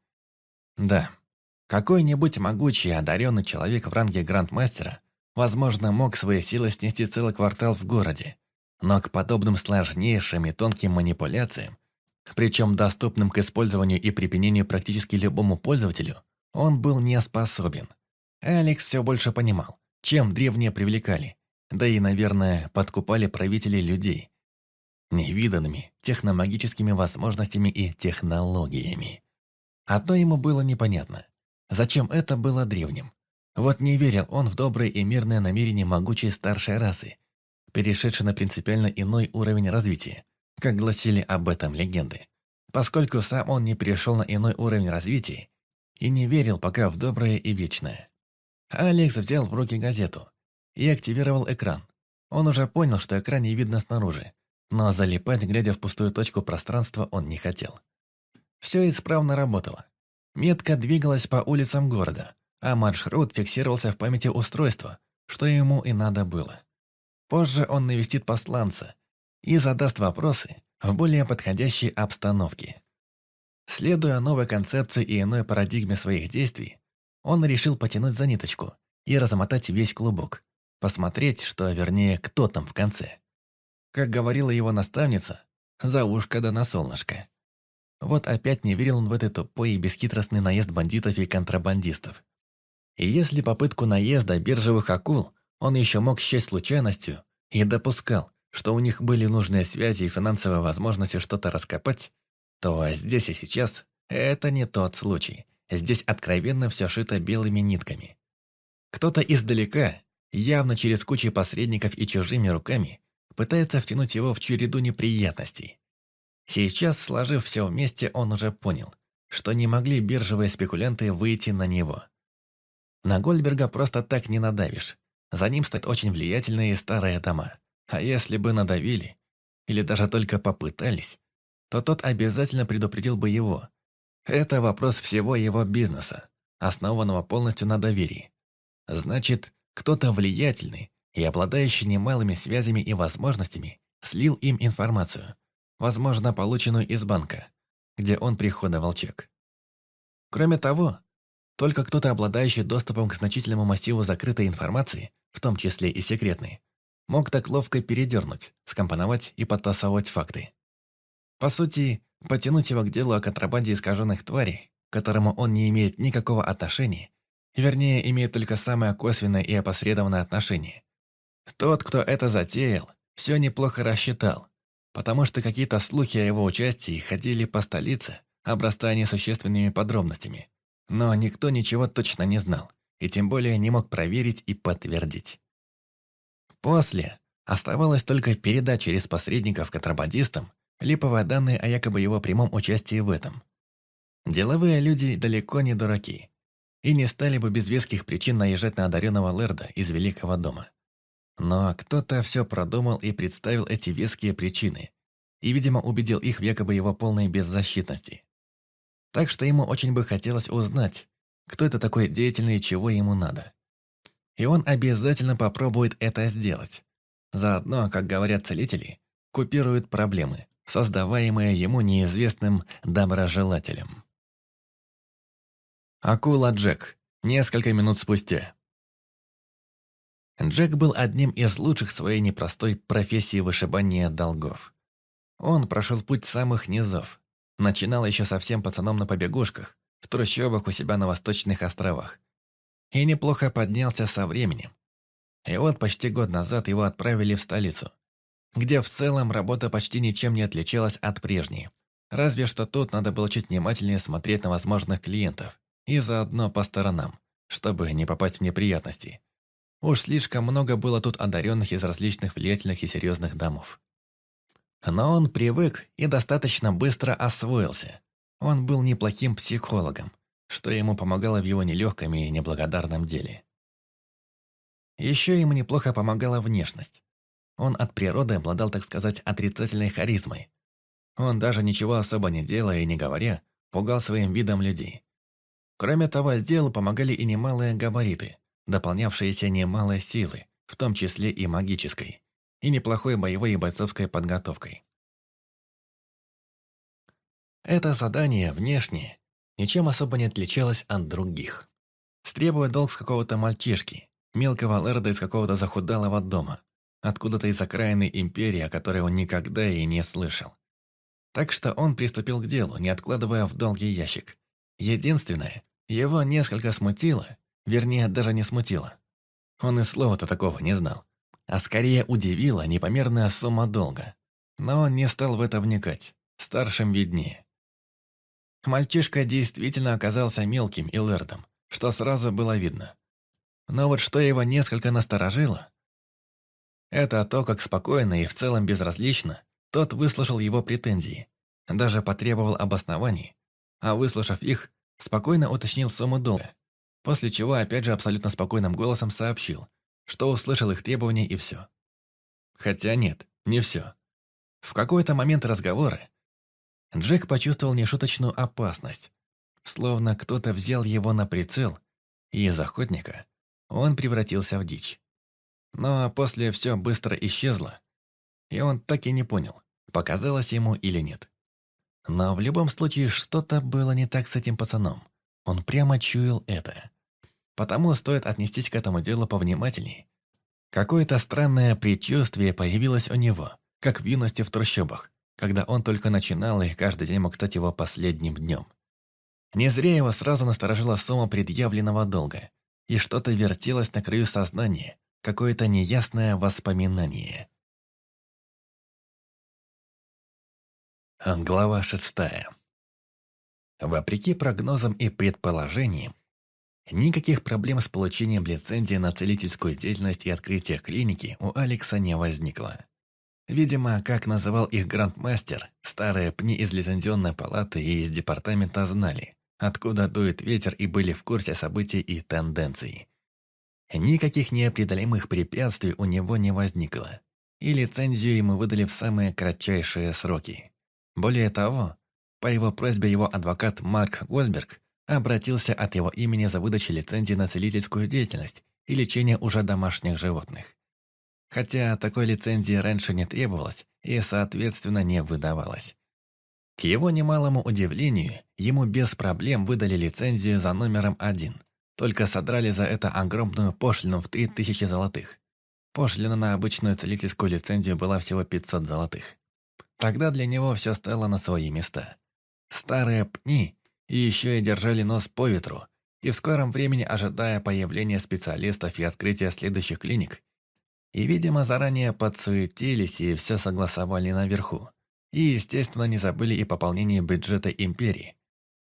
Да, какой-нибудь могучий одаренный человек в ранге грандмастера, возможно, мог свои силы снести целый квартал в городе, но к подобным сложнейшим и тонким манипуляциям, причем доступным к использованию и применению практически любому пользователю, он был не способен. Алекс все больше понимал, чем древние привлекали, да и, наверное, подкупали правителей людей невиданными техномагическими возможностями и технологиями. Одно ему было непонятно. Зачем это было древним? Вот не верил он в добрые и мирные намерения могучей старшей расы, перешедшей на принципиально иной уровень развития, как гласили об этом легенды. Поскольку сам он не перешел на иной уровень развития и не верил пока в доброе и вечное. Алекс взял в руки газету и активировал экран. Он уже понял, что экран не видно снаружи, но залипать, глядя в пустую точку пространства, он не хотел. Все исправно работало. Метка двигалась по улицам города, а маршрут фиксировался в памяти устройства, что ему и надо было. Позже он навестит посланца и задаст вопросы в более подходящей обстановке. Следуя новой концепции и иной парадигме своих действий, он решил потянуть за ниточку и размотать весь клубок, посмотреть, что, вернее, кто там в конце. Как говорила его наставница, за ушко да на солнышко. Вот опять не верил он в этот тупой и бесхитростный наезд бандитов и контрабандистов. И если попытку наезда биржевых акул он еще мог счесть случайностью и допускал, что у них были нужные связи и финансовые возможности что-то раскопать, то здесь и сейчас это не тот случай. Здесь откровенно все шито белыми нитками. Кто-то издалека, явно через кучу посредников и чужими руками, пытается втянуть его в череду неприятностей. Сейчас, сложив все вместе, он уже понял, что не могли биржевые спекулянты выйти на него. На Гольдберга просто так не надавишь. За ним стоят очень влиятельные старые дома. А если бы надавили, или даже только попытались, то тот обязательно предупредил бы его. Это вопрос всего его бизнеса, основанного полностью на доверии. Значит, кто-то влиятельный и обладающий немалыми связями и возможностями слил им информацию, возможно, полученную из банка, где он приходовал чек. Кроме того, только кто-то, обладающий доступом к значительному массиву закрытой информации, в том числе и секретной, мог так ловко передернуть, скомпоновать и подтасовать факты. По сути, потянуть его к делу о контрабанде искаженных тварей, к которому он не имеет никакого отношения, вернее, имеет только самое косвенное и опосредованное отношение. Тот, кто это затеял, все неплохо рассчитал, потому что какие-то слухи о его участии ходили по столице, обрастая несущественными подробностями. Но никто ничего точно не знал, и тем более не мог проверить и подтвердить. После оставалось только передать через посредников контрабандистам липовые данные о якобы его прямом участии в этом. Деловые люди далеко не дураки, и не стали бы без веских причин наезжать на одаренного лэрда из Великого дома. Но кто-то все продумал и представил эти веские причины, и, видимо, убедил их в якобы его полной беззащитности. Так что ему очень бы хотелось узнать, кто это такой деятельный и чего ему надо. И он обязательно попробует это сделать. Заодно, как говорят целители, купирует проблемы, создаваемые ему неизвестным доброжелателем. Акула Джек. Несколько минут спустя. Джек был одним из лучших в своей непростой профессии вышибания долгов. Он прошел путь самых низов. Начинал еще совсем пацаном на побегушках, в трущобах у себя на Восточных островах. И неплохо поднялся со временем. И вот почти год назад его отправили в столицу, где в целом работа почти ничем не отличалась от прежней. Разве что тут надо было чуть внимательнее смотреть на возможных клиентов и заодно по сторонам, чтобы не попасть в неприятности. Уж слишком много было тут одаренных из различных влиятельных и серьезных домов. Но он привык и достаточно быстро освоился. Он был неплохим психологом, что ему помогало в его нелегком и неблагодарном деле. Еще ему неплохо помогала внешность. Он от природы обладал, так сказать, отрицательной харизмой. Он даже ничего особо не делая и не говоря, пугал своим видом людей. Кроме того, делу помогали и немалые габариты, дополнявшиеся немалой силы, в том числе и магической, и неплохой боевой и бойцовской подготовкой. Это задание внешне ничем особо не отличалось от других. Стребуя долг с какого-то мальчишки, мелкого лэрда из какого-то захудалого дома, откуда-то из окраины империи, о которой он никогда и не слышал. Так что он приступил к делу, не откладывая в долгий ящик. Единственное, его несколько смутило, вернее, даже не смутило. Он и слова-то такого не знал. А скорее удивила непомерная сумма долга. Но он не стал в это вникать. Старшим виднее. Мальчишка действительно оказался мелким и лэрдом, что сразу было видно. Но вот что его несколько насторожило, это то, как спокойно и в целом безразлично тот выслушал его претензии, даже потребовал обоснований, а выслушав их, спокойно уточнил сумму долга, после чего опять же абсолютно спокойным голосом сообщил, что услышал их требования и все. Хотя нет, не все. В какой-то момент разговора Джек почувствовал нешуточную опасность, словно кто-то взял его на прицел, и из охотника он превратился в дичь. Но после все быстро исчезло, и он так и не понял, показалось ему или нет. Но в любом случае что-то было не так с этим пацаном. Он прямо чуял это. Потому стоит отнестись к этому делу повнимательней. Какое-то странное предчувствие появилось у него, как в юности в трущобах, когда он только начинал, и каждый день мог стать его последним днем. Не зря его сразу насторожила сумма предъявленного долга, и что-то вертелось на краю сознания, какое-то неясное воспоминание. Глава 6. Вопреки прогнозам и предположениям, никаких проблем с получением лицензии на целительскую деятельность и открытие клиники у Алекса не возникло. Видимо, как называл их грандмастер, старые пни из лицензионной палаты и из департамента знали, откуда дует ветер, и были в курсе событий и тенденций. Никаких неопределимых препятствий у него не возникло, и лицензию ему выдали в самые кратчайшие сроки. Более того, по его просьбе его адвокат Марк Гольдберг обратился от его имени за выдачей лицензии на целительскую деятельность и лечение уже домашних животных. Хотя такой лицензии раньше не требовалось и, соответственно, не выдавалось. К его немалому удивлению, ему без проблем выдали лицензию за номером 1, только содрали за это огромную пошлину в 3000 золотых. Пошлина на обычную целительскую лицензию была всего 500 золотых. Тогда для него все стало на свои места. Старые пни и еще и держали нос по ветру, и в скором времени, ожидая появления специалистов и открытия следующих клиник, и, видимо, заранее подсуетились и все согласовали наверху. И, естественно, не забыли и пополнение бюджета империи.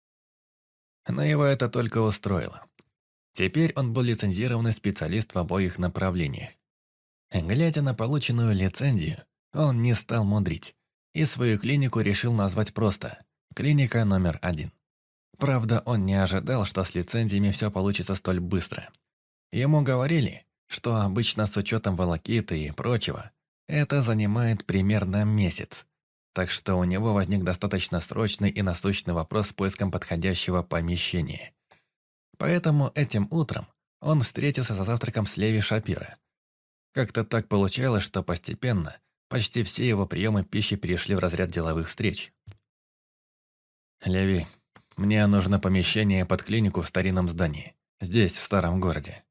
Но его это только устроило. Теперь он был лицензированный специалист в обоих направлениях. Глядя на полученную лицензию, он не стал мудрить, и свою клинику решил назвать просто «Клиника номер 1». Правда, он не ожидал, что с лицензиями все получится столь быстро. Ему говорили, что обычно с учетом волокиты и прочего, это занимает примерно месяц. Так что у него возник достаточно срочный и насущный вопрос с поиском подходящего помещения. Поэтому этим утром он встретился за завтраком с Леви Шапира. Как-то так получалось, что постепенно почти все его приемы пищи перешли в разряд деловых встреч. «Леви, мне нужно помещение под клинику в старинном здании, здесь, в старом городе».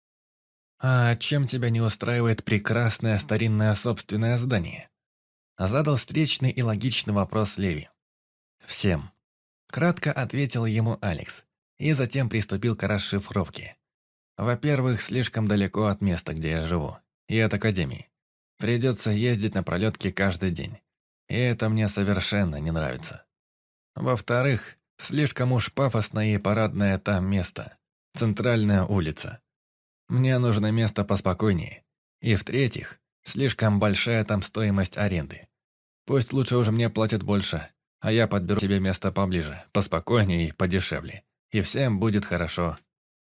«А чем тебя не устраивает прекрасное старинное собственное здание?» Задал встречный и логичный вопрос Леви. «Всем». Кратко ответил ему Алекс, и затем приступил к расшифровке. «Во-первых, слишком далеко от места, где я живу, и от академии. Придется ездить на пролетки каждый день, и это мне совершенно не нравится. Во-вторых, слишком уж пафосное и парадное там место, центральная улица. Мне нужно место поспокойнее. И в-третьих, слишком большая там стоимость аренды. Пусть лучше уже мне платят больше, а я подберу себе место поближе, поспокойнее и подешевле. И всем будет хорошо.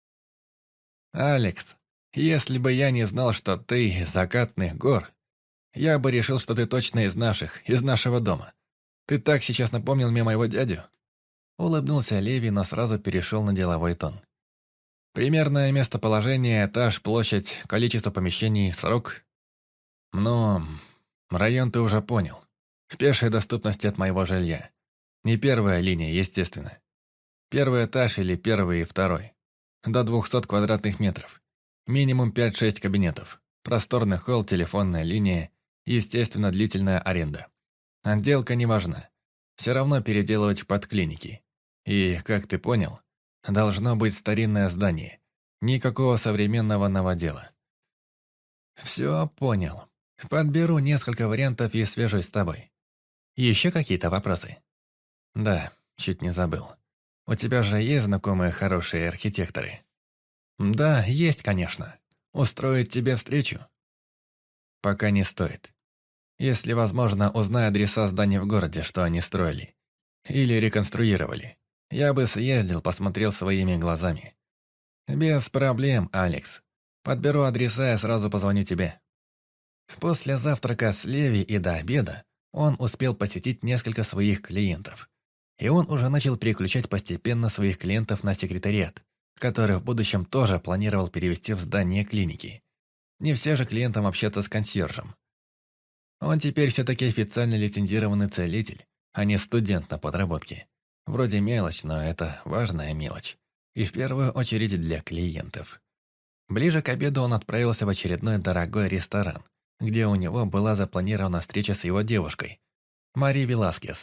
Алекс, если бы я не знал, что ты из закатных гор, Я бы решил, что ты точно из наших, из нашего дома. Ты так сейчас напомнил мне моего дядю». Улыбнулся Леви, но сразу перешел на деловой тон. «Примерное местоположение, этаж, площадь, количество помещений, срок. Но район ты уже понял. В пешей доступности от моего жилья. Не первая линия, естественно. Первый этаж или первый и второй. До 200 квадратных метров. Минимум 5-6 кабинетов. Просторный холл, телефонная линия. Естественно, длительная аренда. Отделка не важна. Все равно переделывать под клиники. И, как ты понял, должно быть старинное здание. Никакого современного новодела. Все понял. Подберу несколько вариантов и свяжусь с тобой. Еще какие-то вопросы? Да, чуть не забыл. У тебя же есть знакомые хорошие архитекторы? Да, есть, конечно. Устроить тебе встречу? Пока не стоит. Если возможно, узнай адреса зданий в городе, что они строили. Или реконструировали. Я бы съездил, посмотрел своими глазами. Без проблем, Алекс. Подберу адреса и сразу позвоню тебе. После завтрака с Леви и до обеда он успел посетить несколько своих клиентов. И он уже начал переключать постепенно своих клиентов на секретариат, который в будущем тоже планировал перевести в здание клиники. Не все же клиентам общаться с консьержем. Он теперь все-таки официально лицензированный целитель, а не студент на подработке. Вроде мелочь, но это важная мелочь. И в первую очередь для клиентов. Ближе к обеду он отправился в очередной дорогой ресторан, где у него была запланирована встреча с его девушкой, Мари Веласкес.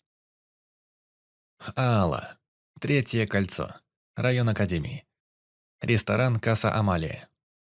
Алла. Третье кольцо. Район Академии. Ресторан «Касса Амалия».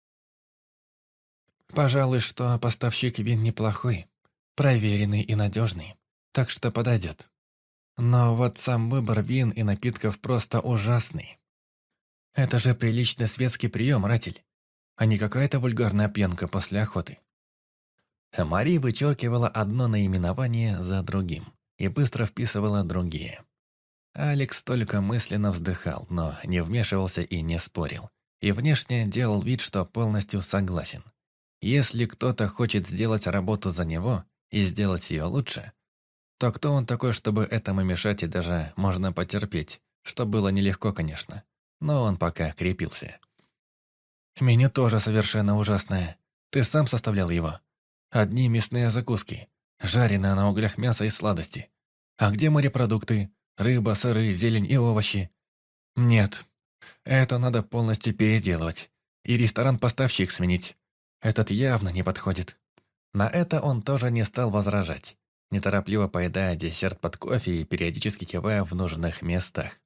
Пожалуй, что поставщик вин неплохой, проверенный и надежный, так что подойдет. Но вот сам выбор вин и напитков просто ужасный. Это же приличный светский прием, Ратель, а не какая-то вульгарная пьянка после охоты. Мари вычеркивала одно наименование за другим и быстро вписывала другие. Алекс только мысленно вздыхал, но не вмешивался и не спорил. И внешне делал вид, что полностью согласен. Если кто-то хочет сделать работу за него и сделать ее лучше, то кто он такой, чтобы этому мешать и даже можно потерпеть, что было нелегко, конечно. Но он пока крепился. Меню тоже совершенно ужасное. Ты сам составлял его? Одни мясные закуски, жареное на углях мясо и сладости. А где морепродукты? Рыба, сыры, зелень и овощи? Нет, это надо полностью переделывать. И ресторан-поставщик сменить. Этот явно не подходит. На это он тоже не стал возражать, неторопливо поедая десерт под кофе и периодически кивая в нужных местах.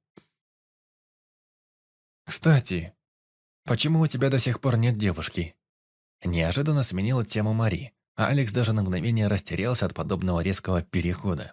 «Кстати, почему у тебя до сих пор нет девушки?» Неожиданно сменила тему Мари, а Алекс даже на мгновение растерялся от подобного резкого перехода.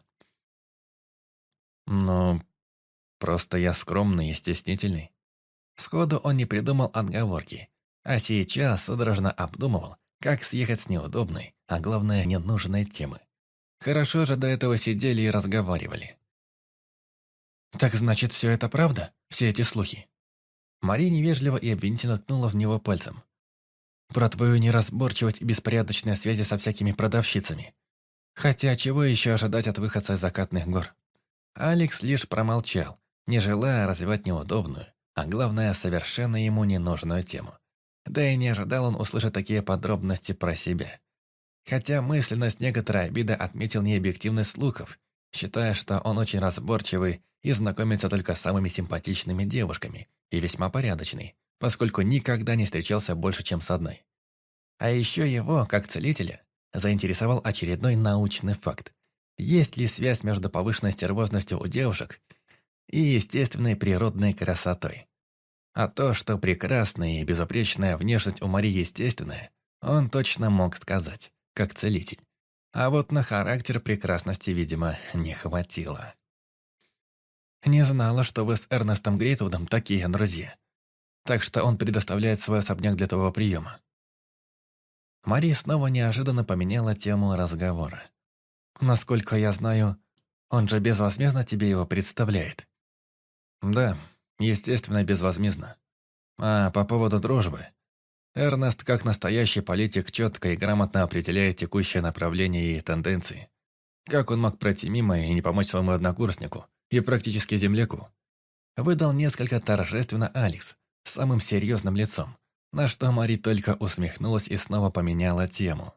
«Ну, просто я скромный и стеснительный». Сходу он не придумал отговорки, а сейчас судорожно обдумывал, как съехать с неудобной, а главное, ненужной темы. Хорошо же до этого сидели и разговаривали. «Так значит, все это правда? Все эти слухи?» Мария невежливо и обвинительно ткнула в него пальцем. «Про твою неразборчивость и беспорядочные связи со всякими продавщицами. Хотя чего еще ожидать от выходца из закатных гор?» Алекс лишь промолчал, не желая развивать неудобную, а главное, совершенно ему ненужную тему. Да и не ожидал он услышать такие подробности про себя. Хотя мысленно с некоторой обидой отметил необъективность слухов, считая, что он очень разборчивый и знакомится только с самыми симпатичными девушками, и весьма порядочный, поскольку никогда не встречался больше, чем с одной. А еще его, как целителя, заинтересовал очередной научный факт. Есть ли связь между повышенной стервозностью у девушек и естественной природной красотой? А то, что прекрасная и безупречная внешность у Марии естественная, он точно мог сказать, как целитель. А вот на характер прекрасности, видимо, не хватило. Не знала, что вы с Эрнестом Грейтвудом такие друзья. Так что он предоставляет свой особняк для твоего приема. Мария снова неожиданно поменяла тему разговора. Насколько я знаю, он же безвозмездно тебе его представляет. Да, естественно, безвозмездно. А по поводу дружбы, Эрнест, как настоящий политик, четко и грамотно определяет текущее направление и тенденции. Как он мог пройти мимо и не помочь своему однокурснику и практически земляку? Выдал несколько торжественно Алекс, с самым серьезным лицом, на что Мари только усмехнулась и снова поменяла тему.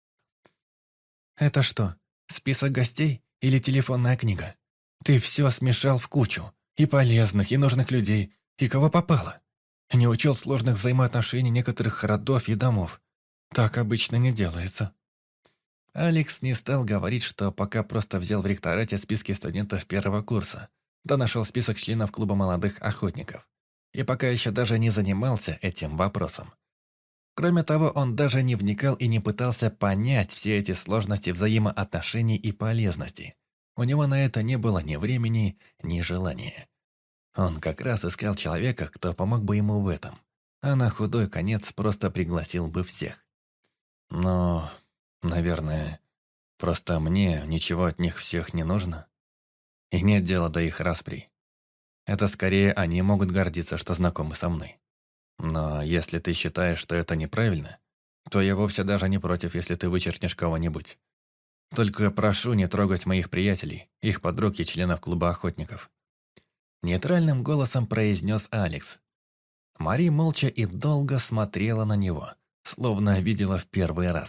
«Это что, список гостей или телефонная книга? Ты все смешал в кучу, и полезных, и нужных людей, и кого попало. Не учел сложных взаимоотношений некоторых родов и домов. Так обычно не делается». Алекс не стал говорить, что пока просто взял в ректорате списки студентов первого курса, да нашел список членов клуба молодых охотников. И пока еще даже не занимался этим вопросом. Кроме того, он даже не вникал и не пытался понять все эти сложности взаимоотношений и полезности. У него на это не было ни времени, ни желания. Он как раз искал человека, кто помог бы ему в этом. А на худой конец просто пригласил бы всех. Но, наверное, просто мне ничего от них всех не нужно. И нет дела до их распри. Это скорее они могут гордиться, что знакомы со мной. Но если ты считаешь, что это неправильно, то я вовсе даже не против, если ты вычеркнешь кого-нибудь. Только прошу не трогать моих приятелей, их подруг и членов клуба охотников. Нейтральным голосом произнес Алекс. Мари молча и долго смотрела на него, словно видела в первый раз.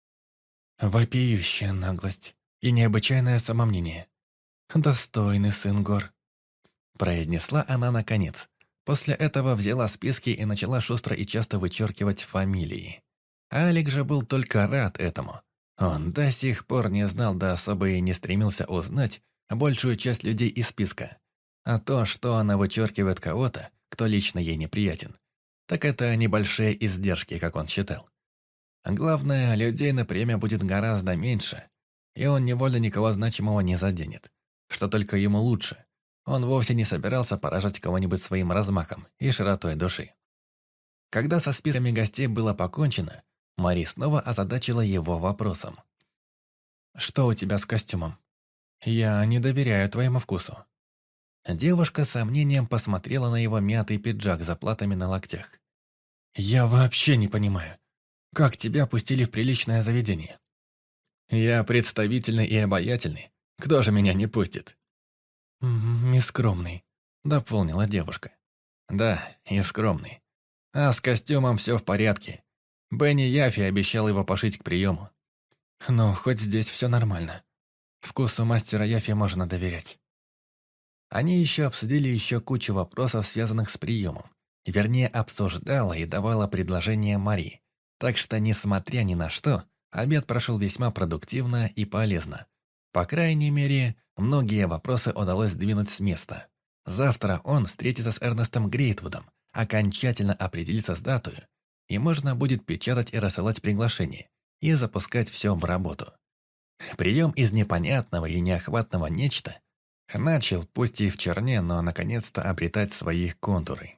Вопиющая наглость и необычайное самомнение. Достойный сын гор. Произнесла она наконец. После этого взяла списки и начала шустро и часто вычеркивать фамилии. Алик же был только рад этому. Он до сих пор не знал, да особо и не стремился узнать большую часть людей из списка. А то, что она вычеркивает кого-то, кто лично ей неприятен, так это небольшие издержки, как он считал. Главное, людей на премию будет гораздо меньше, и он невольно никого значимого не заденет, что только ему лучше. Он вовсе не собирался поражать кого-нибудь своим размахом и широтой души. Когда со списками гостей было покончено, Мари снова озадачила его вопросом. «Что у тебя с костюмом? Я не доверяю твоему вкусу». Девушка с сомнением посмотрела на его мятый пиджак с заплатами на локтях. «Я вообще не понимаю, как тебя пустили в приличное заведение? Я представительный и обаятельный. Кто же меня не пустит?» «И скромный», — дополнила девушка. «Да, и скромный. А с костюмом все в порядке. Бенни Яффи обещал его пошить к приему. Но хоть здесь все нормально. Вкусу мастера Яффи можно доверять». Они еще обсудили еще кучу вопросов, связанных с приемом. Вернее, обсуждала и давала предложение Мари. Так что, несмотря ни на что, обед прошел весьма продуктивно и полезно. По крайней мере, многие вопросы удалось сдвинуть с места. Завтра он встретится с Эрнестом Грейтвудом, окончательно определится с датой, и можно будет печатать и рассылать приглашения, и запускать все в работу. Прием из непонятного и неохватного нечто начал, пусть и в черне, но наконец-то обретать свои контуры.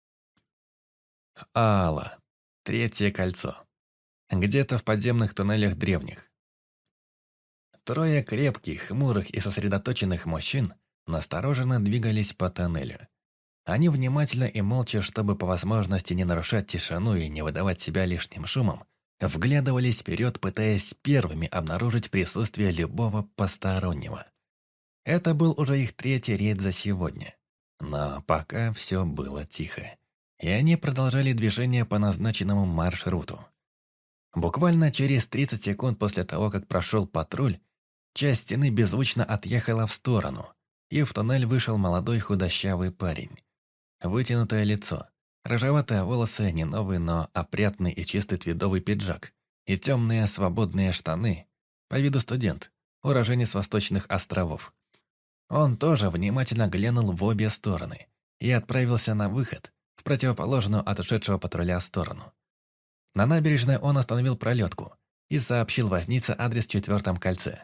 Алла. Третье кольцо. Где-то в подземных туннелях древних. Трое крепких, хмурых и сосредоточенных мужчин настороженно двигались по тоннелю. Они внимательно и молча, чтобы по возможности не нарушать тишину и не выдавать себя лишним шумом, вглядывались вперед, пытаясь первыми обнаружить присутствие любого постороннего. Это был уже их третий рейд за сегодня. Но пока все было тихо, и они продолжали движение по назначенному маршруту. Буквально через 30 секунд после того, как прошел патруль, часть стены беззвучно отъехала в сторону, и в туннель вышел молодой худощавый парень. Вытянутое лицо, рыжеватые волосы, не новый, но опрятный и чистый твидовый пиджак, и темные свободные штаны, по виду студент, уроженец Восточных островов. Он тоже внимательно глянул в обе стороны и отправился на выход, в противоположную от ушедшего патруля сторону. На набережной он остановил пролетку и сообщил вознице адрес в 4-м кольце.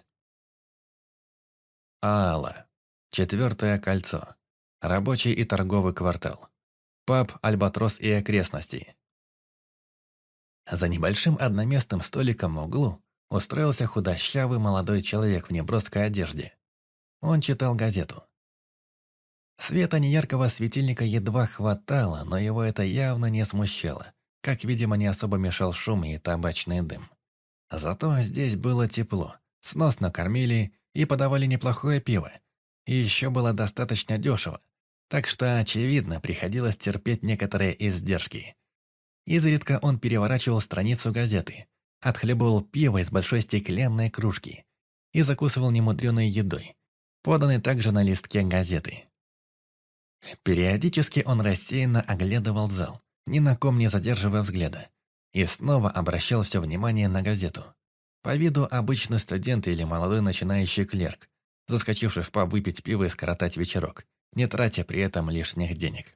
Алла. 4-е кольцо. Рабочий и торговый квартал. Паб «Альбатрос» и окрестности. За небольшим одноместным столиком в углу устроился худощавый молодой человек в неброской одежде. Он читал газету. Света неяркого светильника едва хватало, но его это явно не смущало. как, видимо, не особо мешал шум и табачный дым. Зато здесь было тепло, сносно кормили и подавали неплохое пиво. И еще было достаточно дешево, так что, очевидно, приходилось терпеть некоторые издержки. Изредка он переворачивал страницу газеты, отхлебывал пиво из большой стеклянной кружки и закусывал немудреной едой, поданной также на листке газеты. Периодически он рассеянно оглядывал зал, ни на ком не задерживая взгляда, и снова обращал все внимание на газету. По виду обычный студент или молодой начинающий клерк, заскочивший в паб выпить пиво и скоротать вечерок, не тратя при этом лишних денег.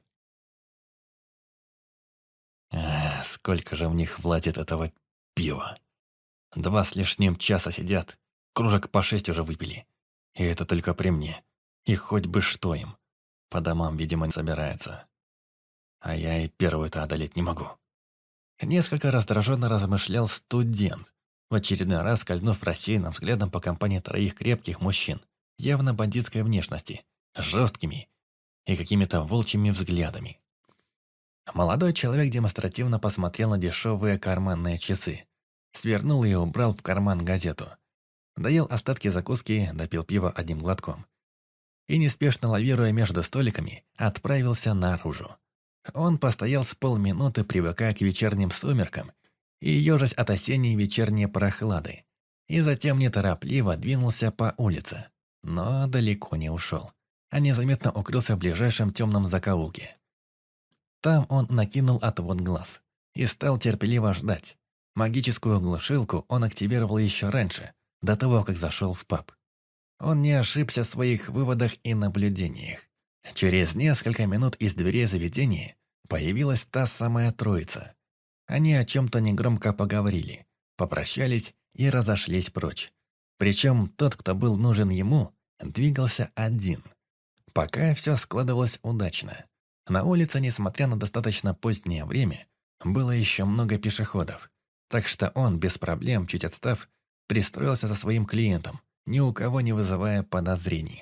Сколько же в них влазит этого пива? 2 с лишним часа сидят, кружек по 6 уже выпили. И это только при мне. И хоть бы что им. По домам, видимо, не собирается. А я и первую-то одолеть не могу. Несколько раздраженно размышлял студент, в очередной раз скользнув рассеянным взглядом по компании 3 крепких мужчин, явно бандитской внешности, жесткими и какими-то волчьими взглядами. Молодой человек демонстративно посмотрел на дешевые карманные часы, свернул и убрал в карман газету. Доел остатки закуски, допил пиво одним глотком. И, неспешно лавируя между столиками, отправился наружу. Он постоял с полминуты, привыкая к вечерним сумеркам и ежась от осенней вечерней прохлады, и затем неторопливо двинулся по улице, но далеко не ушел, а незаметно укрылся в ближайшем темном закоулке. Там он накинул отвод глаз и стал терпеливо ждать. Магическую глушилку он активировал еще раньше, до того, как зашел в паб. Он не ошибся в своих выводах и наблюдениях. Через несколько минут из дверей заведения появилась та самая троица. Они о чем-то негромко поговорили, попрощались и разошлись прочь. Причем тот, кто был нужен ему, двигался один. Пока все складывалось удачно. На улице, несмотря на достаточно позднее время, было еще много пешеходов, так что он, без проблем, чуть отстав, пристроился за своим клиентом, ни у кого не вызывая подозрений.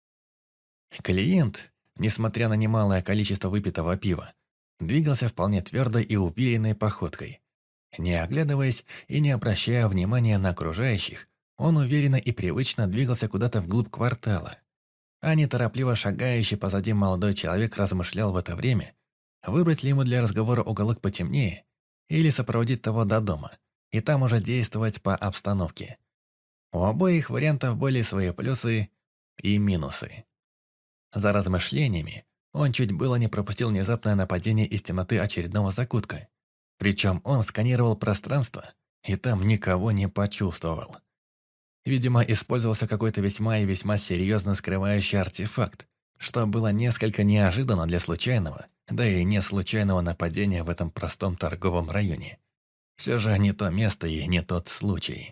Клиент, несмотря на немалое количество выпитого пива, двигался вполне твердой и уверенной походкой. Не оглядываясь и не обращая внимания на окружающих, он уверенно и привычно двигался куда-то вглубь квартала. А неторопливо шагающий позади молодой человек размышлял в это время, выбрать ли ему для разговора уголок потемнее или сопроводить того до дома, и там уже действовать по обстановке. У обоих вариантов были свои плюсы и минусы. За размышлениями он чуть было не пропустил внезапное нападение из темноты очередного закутка. Причем он сканировал пространство, и там никого не почувствовал. Видимо, использовался какой-то весьма и весьма серьезно скрывающий артефакт, что было несколько неожиданно для случайного, да и не случайного нападения в этом простом торговом районе. Все же не то место и не тот случай.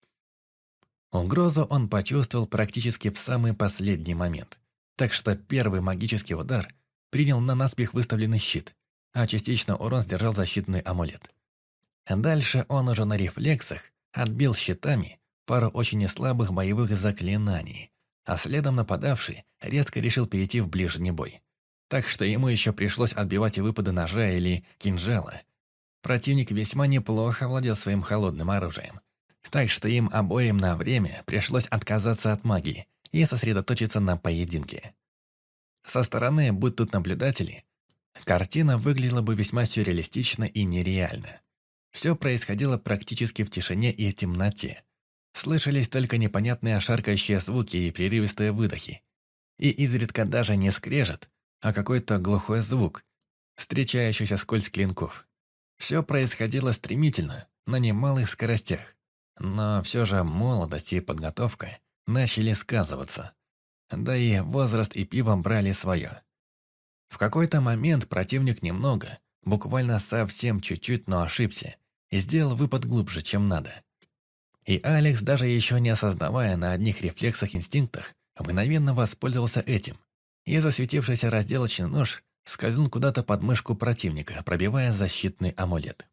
Угрозу он почувствовал практически в самый последний момент, так что первый магический удар принял на наспех выставленный щит, а частично урон сдержал защитный амулет. Дальше он уже на рефлексах отбил щитами пару очень неслабых боевых заклинаний, а следом нападавший резко решил перейти в ближний бой. Так что ему еще пришлось отбивать и выпады ножа или кинжала. Противник весьма неплохо владел своим холодным оружием, так что им обоим на время пришлось отказаться от магии и сосредоточиться на поединке. Со стороны, будь тут наблюдатели, картина выглядела бы весьма сюрреалистично и нереально. Все происходило практически в тишине и темноте. Слышались только непонятные шаркающие звуки и прерывистые выдохи. И изредка даже не скрежет, а какой-то глухой звук, встречающийся сквозь клинков. Все происходило стремительно, на немалых скоростях. Но все же молодость и подготовка начали сказываться. Да и возраст и пиво брали свое. В какой-то момент противник немного, буквально совсем чуть-чуть, но ошибся, и сделал выпад глубже, чем надо. И Алекс, даже еще не осознавая на одних рефлексах-инстинктах, мгновенно воспользовался этим, и засветившийся разделочный нож скользнул куда-то под мышку противника, пробивая защитный амулет.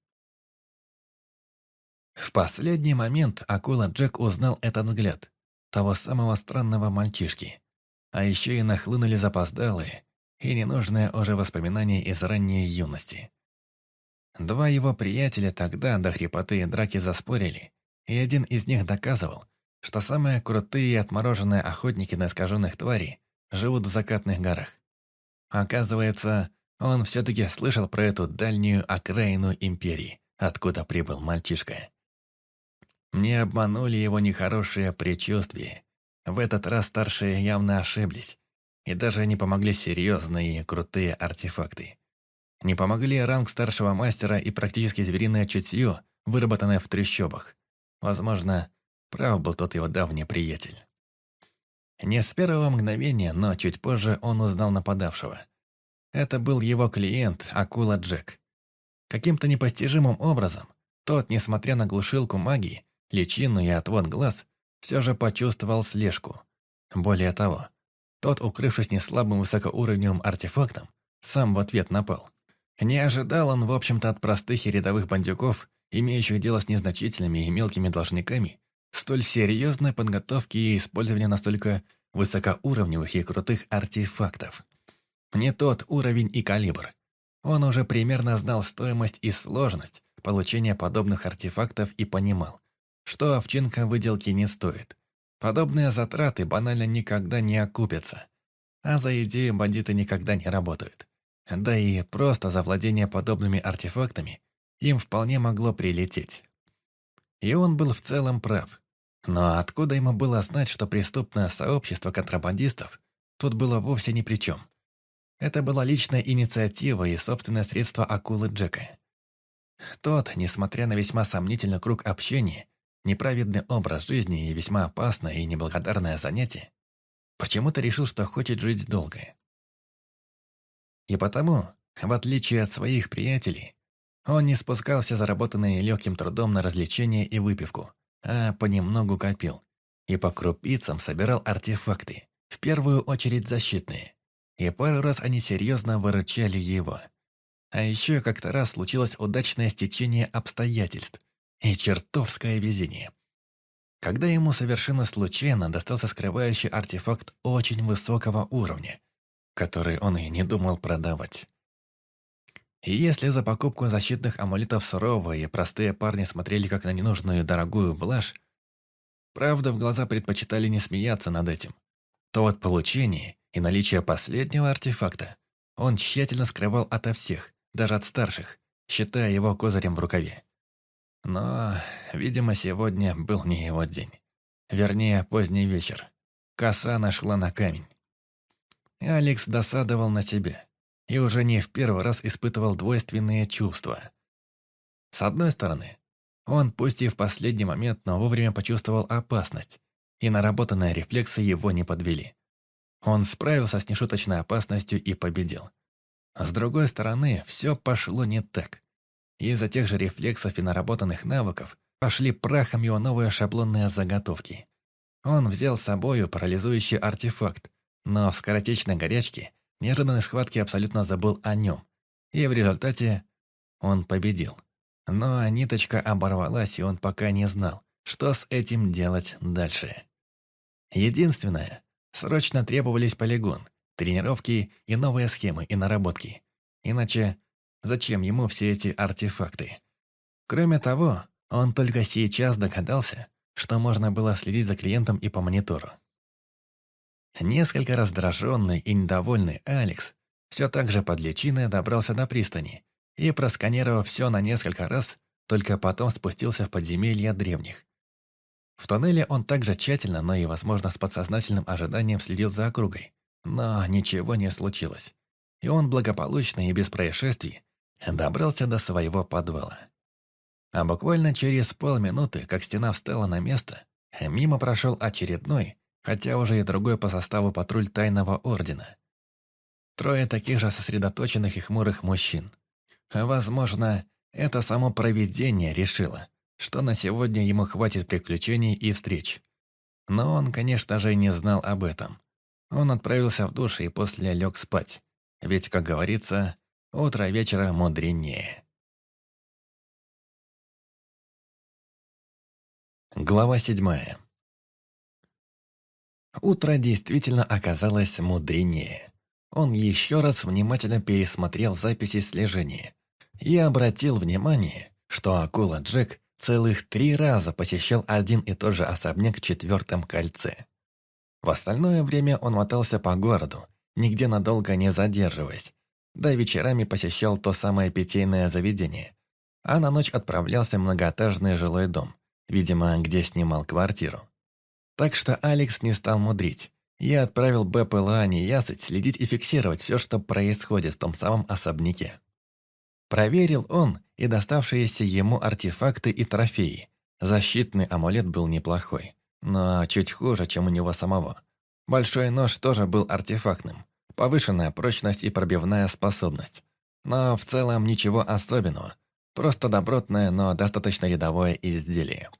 В последний момент акула Джек узнал этот взгляд, того самого странного мальчишки. А еще и нахлынули запоздалые и ненужные уже воспоминания из ранней юности. Два его приятеля тогда до хрипоты и драки заспорили, и один из них доказывал, что самые крутые и отмороженные охотники на искаженных тварей живут в закатных горах. Оказывается, он все-таки слышал про эту дальнюю окраину империи, откуда прибыл мальчишка. Не обманули его нехорошие предчувствия. В этот раз старшие явно ошиблись, и даже не помогли серьезные и крутые артефакты. Не помогли ранг старшего мастера и практически звериное чутье, выработанное в трущобах. Возможно, прав был тот его давний приятель. Не с первого мгновения, но чуть позже он узнал нападавшего. Это был его клиент, Акула Джек. Каким-то непостижимым образом, тот, несмотря на глушилку магии, личину и отвод глаз, все же почувствовал слежку. Более того, тот, укрывшись неслабым высокоуровневым артефактом, сам в ответ напал. Не ожидал он, в общем-то, от простых и рядовых бандюков, имеющих дело с незначительными и мелкими должниками, столь серьезной подготовки и использования настолько высокоуровневых и крутых артефактов. Не тот уровень и калибр. Он уже примерно знал стоимость и сложность получения подобных артефактов и понимал, что овчинка выделки не стоит. Подобные затраты банально никогда не окупятся. А за идею бандиты никогда не работают. Да и просто за владение подобными артефактами им вполне могло прилететь. И он был в целом прав. Но откуда ему было знать, что преступное сообщество контрабандистов тут было вовсе ни при чем? Это была личная инициатива и собственное средство акулы Джека. Тот, несмотря на весьма сомнительный круг общения, неправедный образ жизни и весьма опасное и неблагодарное занятие, почему-то решил, что хочет жить долго. И потому, в отличие от своих приятелей, он не спускался заработанные легким трудом на развлечения и выпивку, а понемногу копил и по крупицам собирал артефакты, в первую очередь защитные. И пару раз они серьезно выручали его. А еще как-то раз случилось удачное стечение обстоятельств и чертовское везение. Когда ему совершенно случайно достался скрывающий артефакт очень высокого уровня, который он и не думал продавать. И если за покупку защитных амулетов суровые и простые парни смотрели как на ненужную дорогую блажь, правда в глаза предпочитали не смеяться над этим, то от получения и наличия последнего артефакта он тщательно скрывал ото всех, даже от старших, считая его козырем в рукаве. Но, видимо, сегодня был не его день. Вернее, поздний вечер. Коса нашла на камень. Алекс досадовал на себя и уже не в первый раз испытывал двойственные чувства. С одной стороны, он, пусть и в последний момент, но вовремя почувствовал опасность, и наработанные рефлексы его не подвели. Он справился с нешуточной опасностью и победил. С другой стороны, все пошло не так. Из-за тех же рефлексов и наработанных навыков пошли прахом его новые шаблонные заготовки. Он взял с собою парализующий артефакт, но в скоротечной горячке неожиданной схватки абсолютно забыл о нем. И в результате он победил. Но ниточка оборвалась, и он пока не знал, что с этим делать дальше. Единственное, срочно требовались полигон, тренировки и новые схемы и наработки. Иначе зачем ему все эти артефакты? Кроме того, он только сейчас догадался, что можно было следить за клиентом и по монитору. Несколько раздраженный и недовольный Алекс все так же под личиной добрался до пристани и, просканировав все на несколько раз, только потом спустился в подземелье древних. В тоннеле он также тщательно, но и, возможно, с подсознательным ожиданием следил за округой. Но ничего не случилось. И он благополучно и без происшествий добрался до своего подвала. А буквально через полминуты, как стена встала на место, мимо прошел очередной, хотя уже и другой по составу патруль Тайного Ордена. Трое таких же сосредоточенных и хмурых мужчин. Возможно, это само провидение решило, что на сегодня ему хватит приключений и встреч. Но он, конечно же, не знал об этом. Он отправился в душ и после лег спать. Ведь, как говорится, утро вечера мудренее. Глава 7. Утро действительно оказалось мудренее. Он еще раз внимательно пересмотрел записи слежения. и обратил внимание, что акула Джек целых 3 раза посещал один и тот же особняк в 4-м кольце. В остальное время он мотался по городу, нигде надолго не задерживаясь, да и вечерами посещал то самое питейное заведение, а на ночь отправлялся в многоэтажный жилой дом, видимо, где снимал квартиру. Так что Алекс не стал мудрить и отправил БПЛА неясыть следить и фиксировать все, что происходит в том самом особняке. Проверил он и доставшиеся ему артефакты и трофеи. Защитный амулет был неплохой, но чуть хуже, чем у него самого. Большой нож тоже был артефактным. Повышенная прочность и пробивная способность. Но в целом ничего особенного. Просто добротное, но достаточно рядовое изделие.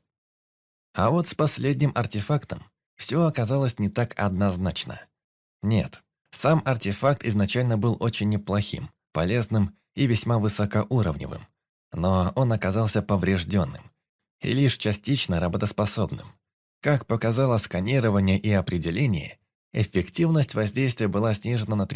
А вот с последним артефактом все оказалось не так однозначно. Нет, сам артефакт изначально был очень неплохим, полезным и весьма высокоуровневым, но он оказался поврежденным и лишь частично работоспособным. Как показало сканирование и определение, эффективность воздействия была снижена на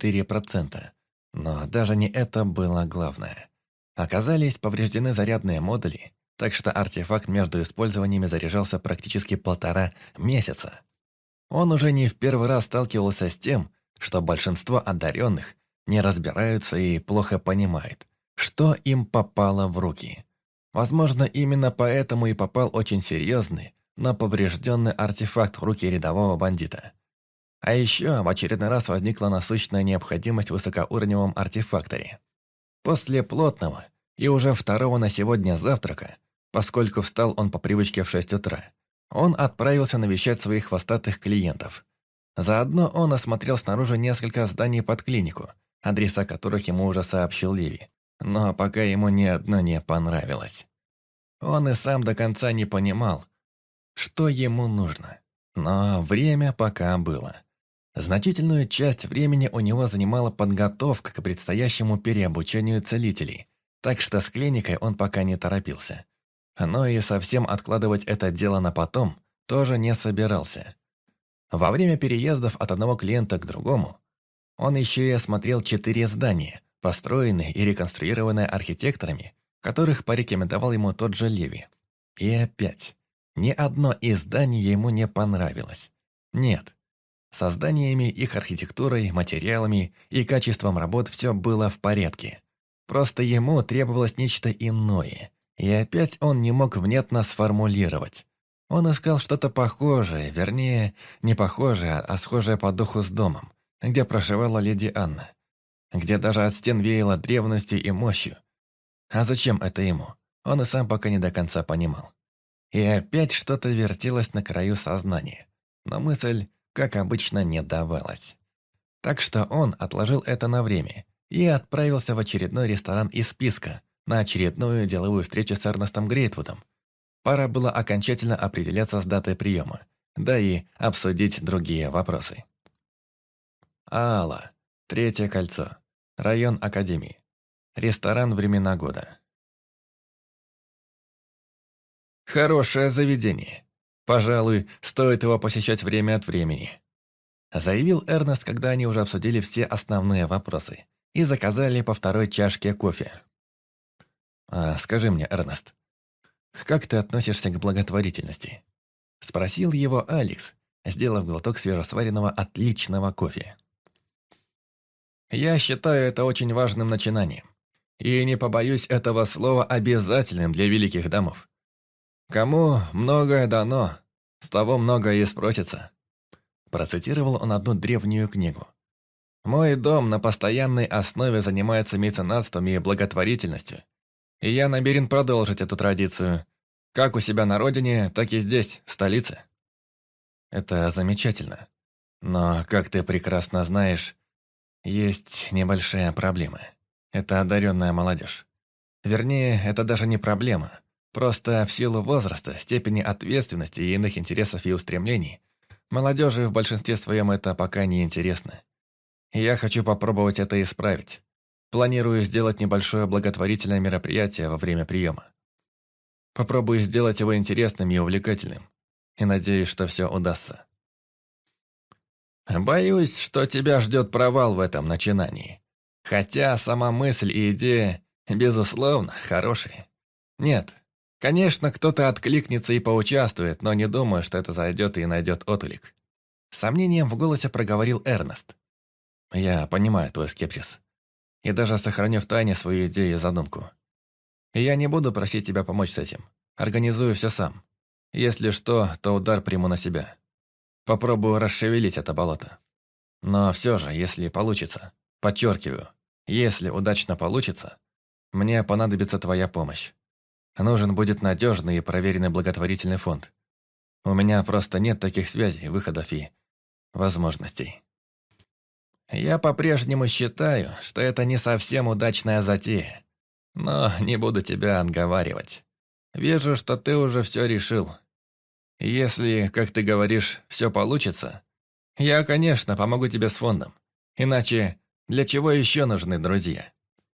34%. Но даже не это было главное. Оказались повреждены зарядные модули, так что артефакт между использованиями заряжался практически 1,5 месяца. Он уже не в первый раз сталкивался с тем, что большинство одаренных не разбираются и плохо понимают, что им попало в руки. Возможно, именно поэтому и попал очень серьезный, но поврежденный артефакт в руки рядового бандита. А еще в очередной раз возникла насущная необходимость в высокоуровневом артефакторе. После плотного и уже второго на сегодня завтрака, поскольку встал он по привычке в 6 утра, он отправился навещать своих хвостатых клиентов. Заодно он осмотрел снаружи несколько зданий под клинику, адреса которых ему уже сообщил Леви. Но пока ему ни одно не понравилось. Он и сам до конца не понимал, что ему нужно. Но время пока было. Значительную часть времени у него занимала подготовка к предстоящему переобучению целителей, так что с клиникой он пока не торопился. Но и совсем откладывать это дело на потом тоже не собирался. Во время переездов от одного клиента к другому он еще и осмотрел 4 здания, построенные и реконструированные архитекторами, которых порекомендовал ему тот же Леви. И опять, ни одно из зданий ему не понравилось. Нет, со зданиями, их архитектурой, материалами и качеством работ все было в порядке. Просто ему требовалось нечто иное, и опять он не мог внятно сформулировать. Он искал что-то похожее, вернее, не похожее, а схожее по духу с домом, где проживала леди Анна, где даже от стен веяло древностью и мощью. А зачем это ему? Он и сам пока не до конца понимал. И опять что-то вертелось на краю сознания, но мысль, как обычно, не давалась. Так что он отложил это на время и отправился в очередной ресторан из списка на очередную деловую встречу с Эрнестом Грейтвудом. Пора было окончательно определяться с датой приема, да и обсудить другие вопросы. Аала, 3-е кольцо, район Академии, ресторан «Времена года». Хорошее заведение. Пожалуй, стоит его посещать время от времени. Заявил Эрнест, когда они уже обсудили все основные вопросы и заказали по 2 чашке кофе. «Скажи мне, Эрнест, как ты относишься к благотворительности?» Спросил его Алекс, сделав глоток свежесваренного отличного кофе. «Я считаю это очень важным начинанием. И не побоюсь этого слова обязательным для великих домов. Кому многое дано, с того многое и спросится». Процитировал он одну древнюю книгу. «Мой дом на постоянной основе занимается меценатством и благотворительностью, и я намерен продолжить эту традицию, как у себя на родине, так и здесь, в столице». Это замечательно. Но, как ты прекрасно знаешь, есть небольшая проблема. Это одаренная молодежь. Вернее, это даже не проблема. Просто в силу возраста, степени ответственности и иных интересов и устремлений, молодежи в большинстве своем это пока не интересно. Я хочу попробовать это исправить. Планирую сделать небольшое благотворительное мероприятие во время приема. Попробую сделать его интересным и увлекательным. И надеюсь, что все удастся. Боюсь, что тебя ждет провал в этом начинании. Хотя сама мысль и идея Безусловно, хороший. Нет, конечно, кто-то откликнется и поучаствует, но не думаю, что это зайдет и найдет отклик. С сомнением в голосе проговорил Эрнест. Я понимаю твой скепсис. И даже сохраню в тайне свою идею и задумку. И я не буду просить тебя помочь с этим. Организую все сам. Если что, то удар приму на себя. Попробую расшевелить это болото. Но все же, если получится, подчеркиваю, если удачно получится, мне понадобится твоя помощь. Нужен будет надежный и проверенный благотворительный фонд. У меня просто нет таких связей, выходов и возможностей. Я по-прежнему считаю, что это не совсем удачная затея. Но не буду тебя отговаривать. Вижу, что ты уже все решил. Если, как ты говоришь, все получится, я, конечно, помогу тебе с фондом. Иначе для чего еще нужны друзья?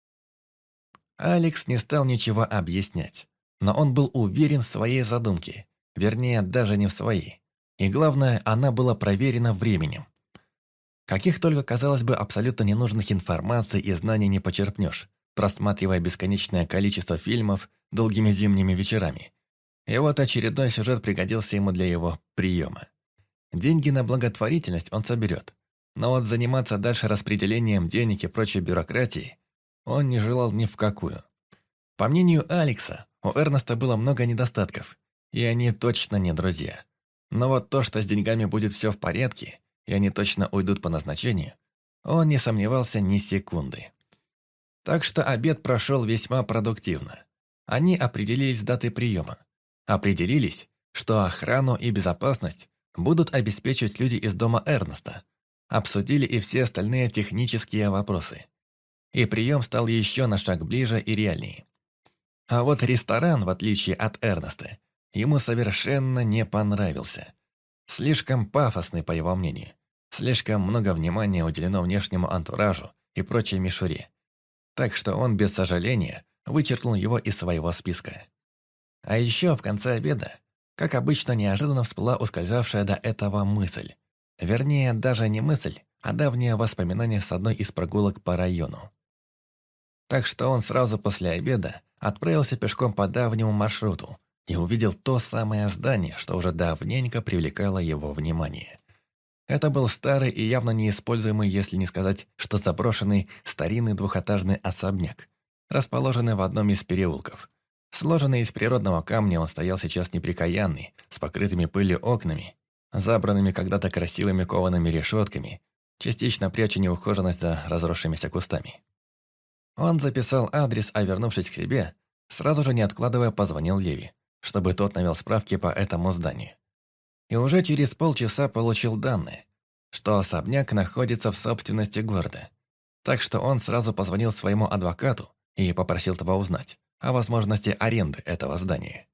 Алекс не стал ничего объяснять, но он был уверен в своей задумке, вернее, даже не в своей. И главное, она была проверена временем. Каких только, казалось бы, абсолютно ненужных информаций и знаний не почерпнешь, просматривая бесконечное количество фильмов долгими зимними вечерами. И вот очередной сюжет пригодился ему для его приема. Деньги на благотворительность он соберет. Но вот заниматься дальше распределением денег и прочей бюрократией он не желал ни в какую. По мнению Алекса, у Эрнеста было много недостатков, и они точно не друзья. Но вот то, что с деньгами будет все в порядке, и они точно уйдут по назначению, он не сомневался ни секунды. Так что обед прошел весьма продуктивно. Они определились с датой приема. Определились, что охрану и безопасность будут обеспечивать люди из дома Эрнеста. Обсудили и все остальные технические вопросы. И прием стал еще на шаг ближе и реальнее. А вот ресторан, в отличие от Эрнеста, ему совершенно не понравился. Слишком пафосный, по его мнению. Слишком много внимания уделено внешнему антуражу и прочей мишуре. Так что он без сожаления вычеркнул его из своего списка. А еще в конце обеда, как обычно, неожиданно всплыла ускользавшая до этого мысль. Вернее, даже не мысль, а давнее воспоминание с одной из прогулок по району. Так что он сразу после обеда отправился пешком по давнему маршруту и увидел то самое здание, что уже давненько привлекало его внимание. Это был старый и явно неиспользуемый, если не сказать, что заброшенный старинный двухэтажный особняк, расположенный в одном из переулков. Сложенный из природного камня, он стоял сейчас неприкаянный, с покрытыми пылью окнами, забранными когда-то красивыми коваными решетками, частично пряча неухоженность за разросшимися кустами. Он записал адрес, а вернувшись к себе, сразу же не откладывая позвонил Леви, чтобы тот навел справки по этому зданию. И уже через полчаса получил данные, что особняк находится в собственности города. Так что он сразу позвонил своему адвокату и попросил того узнать о возможности аренды этого здания.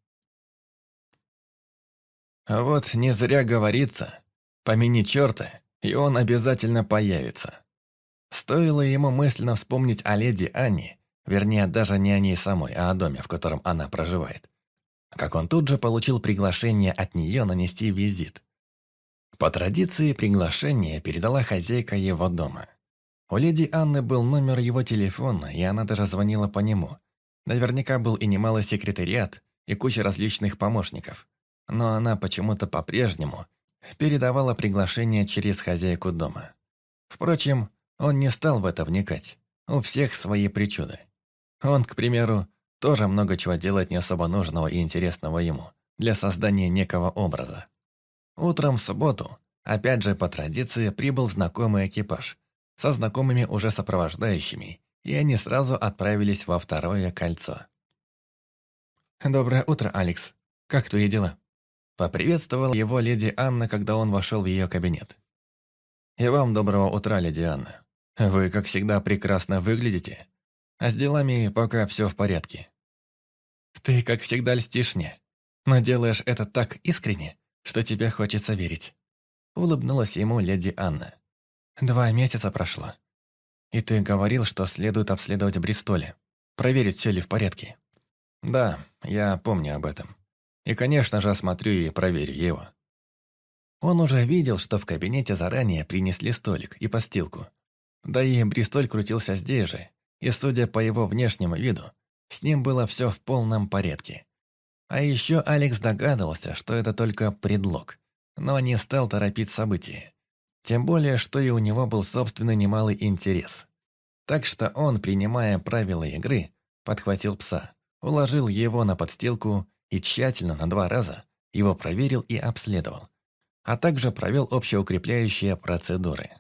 А вот не зря говорится, помяни черта, и он обязательно появится. Стоило ему мысленно вспомнить о леди Анне, вернее, даже не о ней самой, а о доме, в котором она проживает, как он тут же получил приглашение от нее нанести визит. По традиции приглашение передала хозяйка его дома. У леди Анны был номер его телефона, и она даже звонила по нему. Наверняка был и немалый секретариат, и куча различных помощников. Но она почему-то по-прежнему передавала приглашение через хозяйку дома. Впрочем, он не стал в это вникать. У всех свои причуды. Он, к примеру, тоже много чего делает не особо нужного и интересного ему, для создания некого образа. Утром в субботу, опять же по традиции, прибыл знакомый экипаж, со знакомыми уже сопровождающими, и они сразу отправились во второе кольцо. «Доброе утро, Алекс. Как твои дела?» Поприветствовала его леди Анна, когда он вошел в ее кабинет. «И вам доброго утра, леди Анна. Вы, как всегда, прекрасно выглядите, а с делами пока все в порядке». «Ты, как всегда, льстишь мне, но делаешь это так искренне, что тебе хочется верить», — улыбнулась ему леди Анна. 2 месяца прошло, и ты говорил, что следует обследовать Бристоле, проверить, все ли в порядке. Да, я помню об этом. И, конечно же, осмотрю и проверю его. Он уже видел, что в кабинете заранее принесли столик и постилку. Да и Бристоль крутился здесь же, и, судя по его внешнему виду, с ним было все в полном порядке. А еще Алекс догадывался, что это только предлог, но не стал торопить события. Тем более, что и у него был собственный немалый интерес. Так что он, принимая правила игры, подхватил пса, уложил его на подстилку и тщательно на 2 раза его проверил и обследовал, а также провел общеукрепляющие процедуры.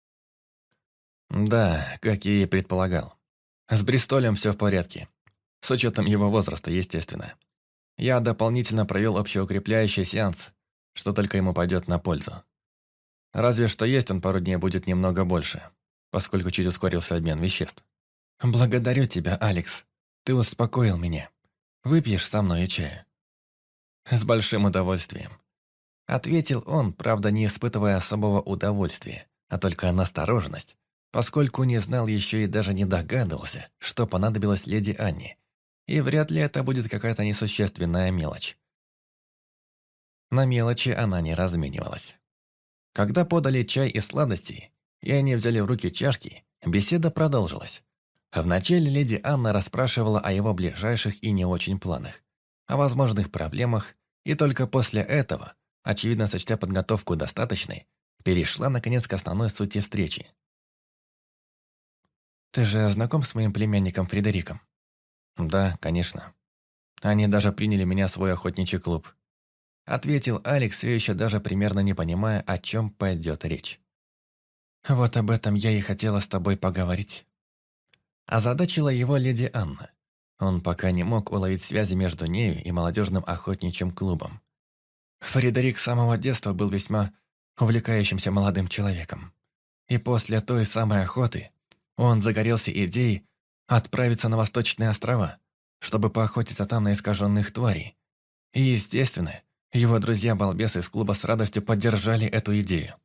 Да, как и предполагал. С Бристолем все в порядке. С учетом его возраста, естественно. Я дополнительно провел общеукрепляющий сеанс, что только ему пойдет на пользу. Разве что есть он пару дней будет немного больше, поскольку чуть ускорился обмен веществ. «Благодарю тебя, Алекс. Ты успокоил меня. Выпьешь со мной чаю?» «С большим удовольствием», — ответил он, правда, не испытывая особого удовольствия, а только настороженность, поскольку не знал еще и даже не догадывался, что понадобилось леди Анне, и вряд ли это будет какая-то несущественная мелочь. На мелочи она не разменивалась. Когда подали чай и сладости, и они взяли в руки чашки, беседа продолжилась. Вначале леди Анна расспрашивала о его ближайших и не очень планах, о возможных проблемах, и только после этого, очевидно сочтя подготовку достаточной, перешла наконец к основной сути встречи. «Ты же знаком с моим племянником Фредериком?» «Да, конечно. Они даже приняли меня в свой охотничий клуб», — ответил Алекс, все еще даже примерно не понимая, о чем пойдет речь. «Вот об этом я и хотела с тобой поговорить». Озадачила его леди Анна. Он пока не мог уловить связи между нею и молодежным охотничьим клубом. Фредерик с самого детства был весьма увлекающимся молодым человеком. И после той самой охоты он загорелся идеей отправиться на Восточные острова, чтобы поохотиться там на искаженных тварей. И, естественно, его друзья-балбесы из клуба с радостью поддержали эту идею.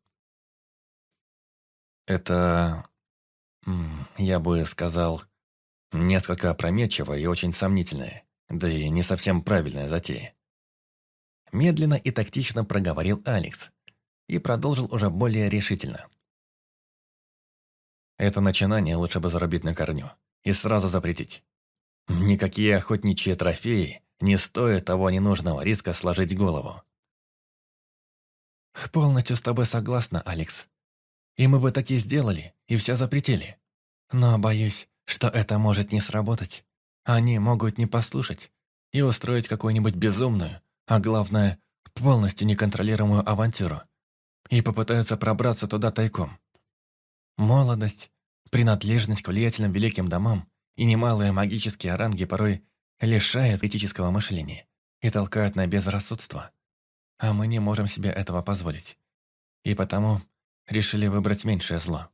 Это, я бы сказал, несколько опрометчивая и очень сомнительная, да и не совсем правильная затея. Медленно и тактично проговорил Алекс и продолжил уже более решительно. Это начинание лучше бы зарубить на корню и сразу запретить. Никакие охотничьи трофеи не стоят того ненужного риска сложить голову. Полностью с тобой согласна, Алекс. И мы бы так и сделали, и все запретили. Но боюсь, что это может не сработать. Они могут не послушать и устроить какую-нибудь безумную, а главное, полностью неконтролируемую авантюру. И попытаются пробраться туда тайком. Молодость, принадлежность к влиятельным великим домам и немалые магические ранги порой лишают критического мышления и толкают на безрассудство. А мы не можем себе этого позволить. И потому решили выбрать меньшее зло.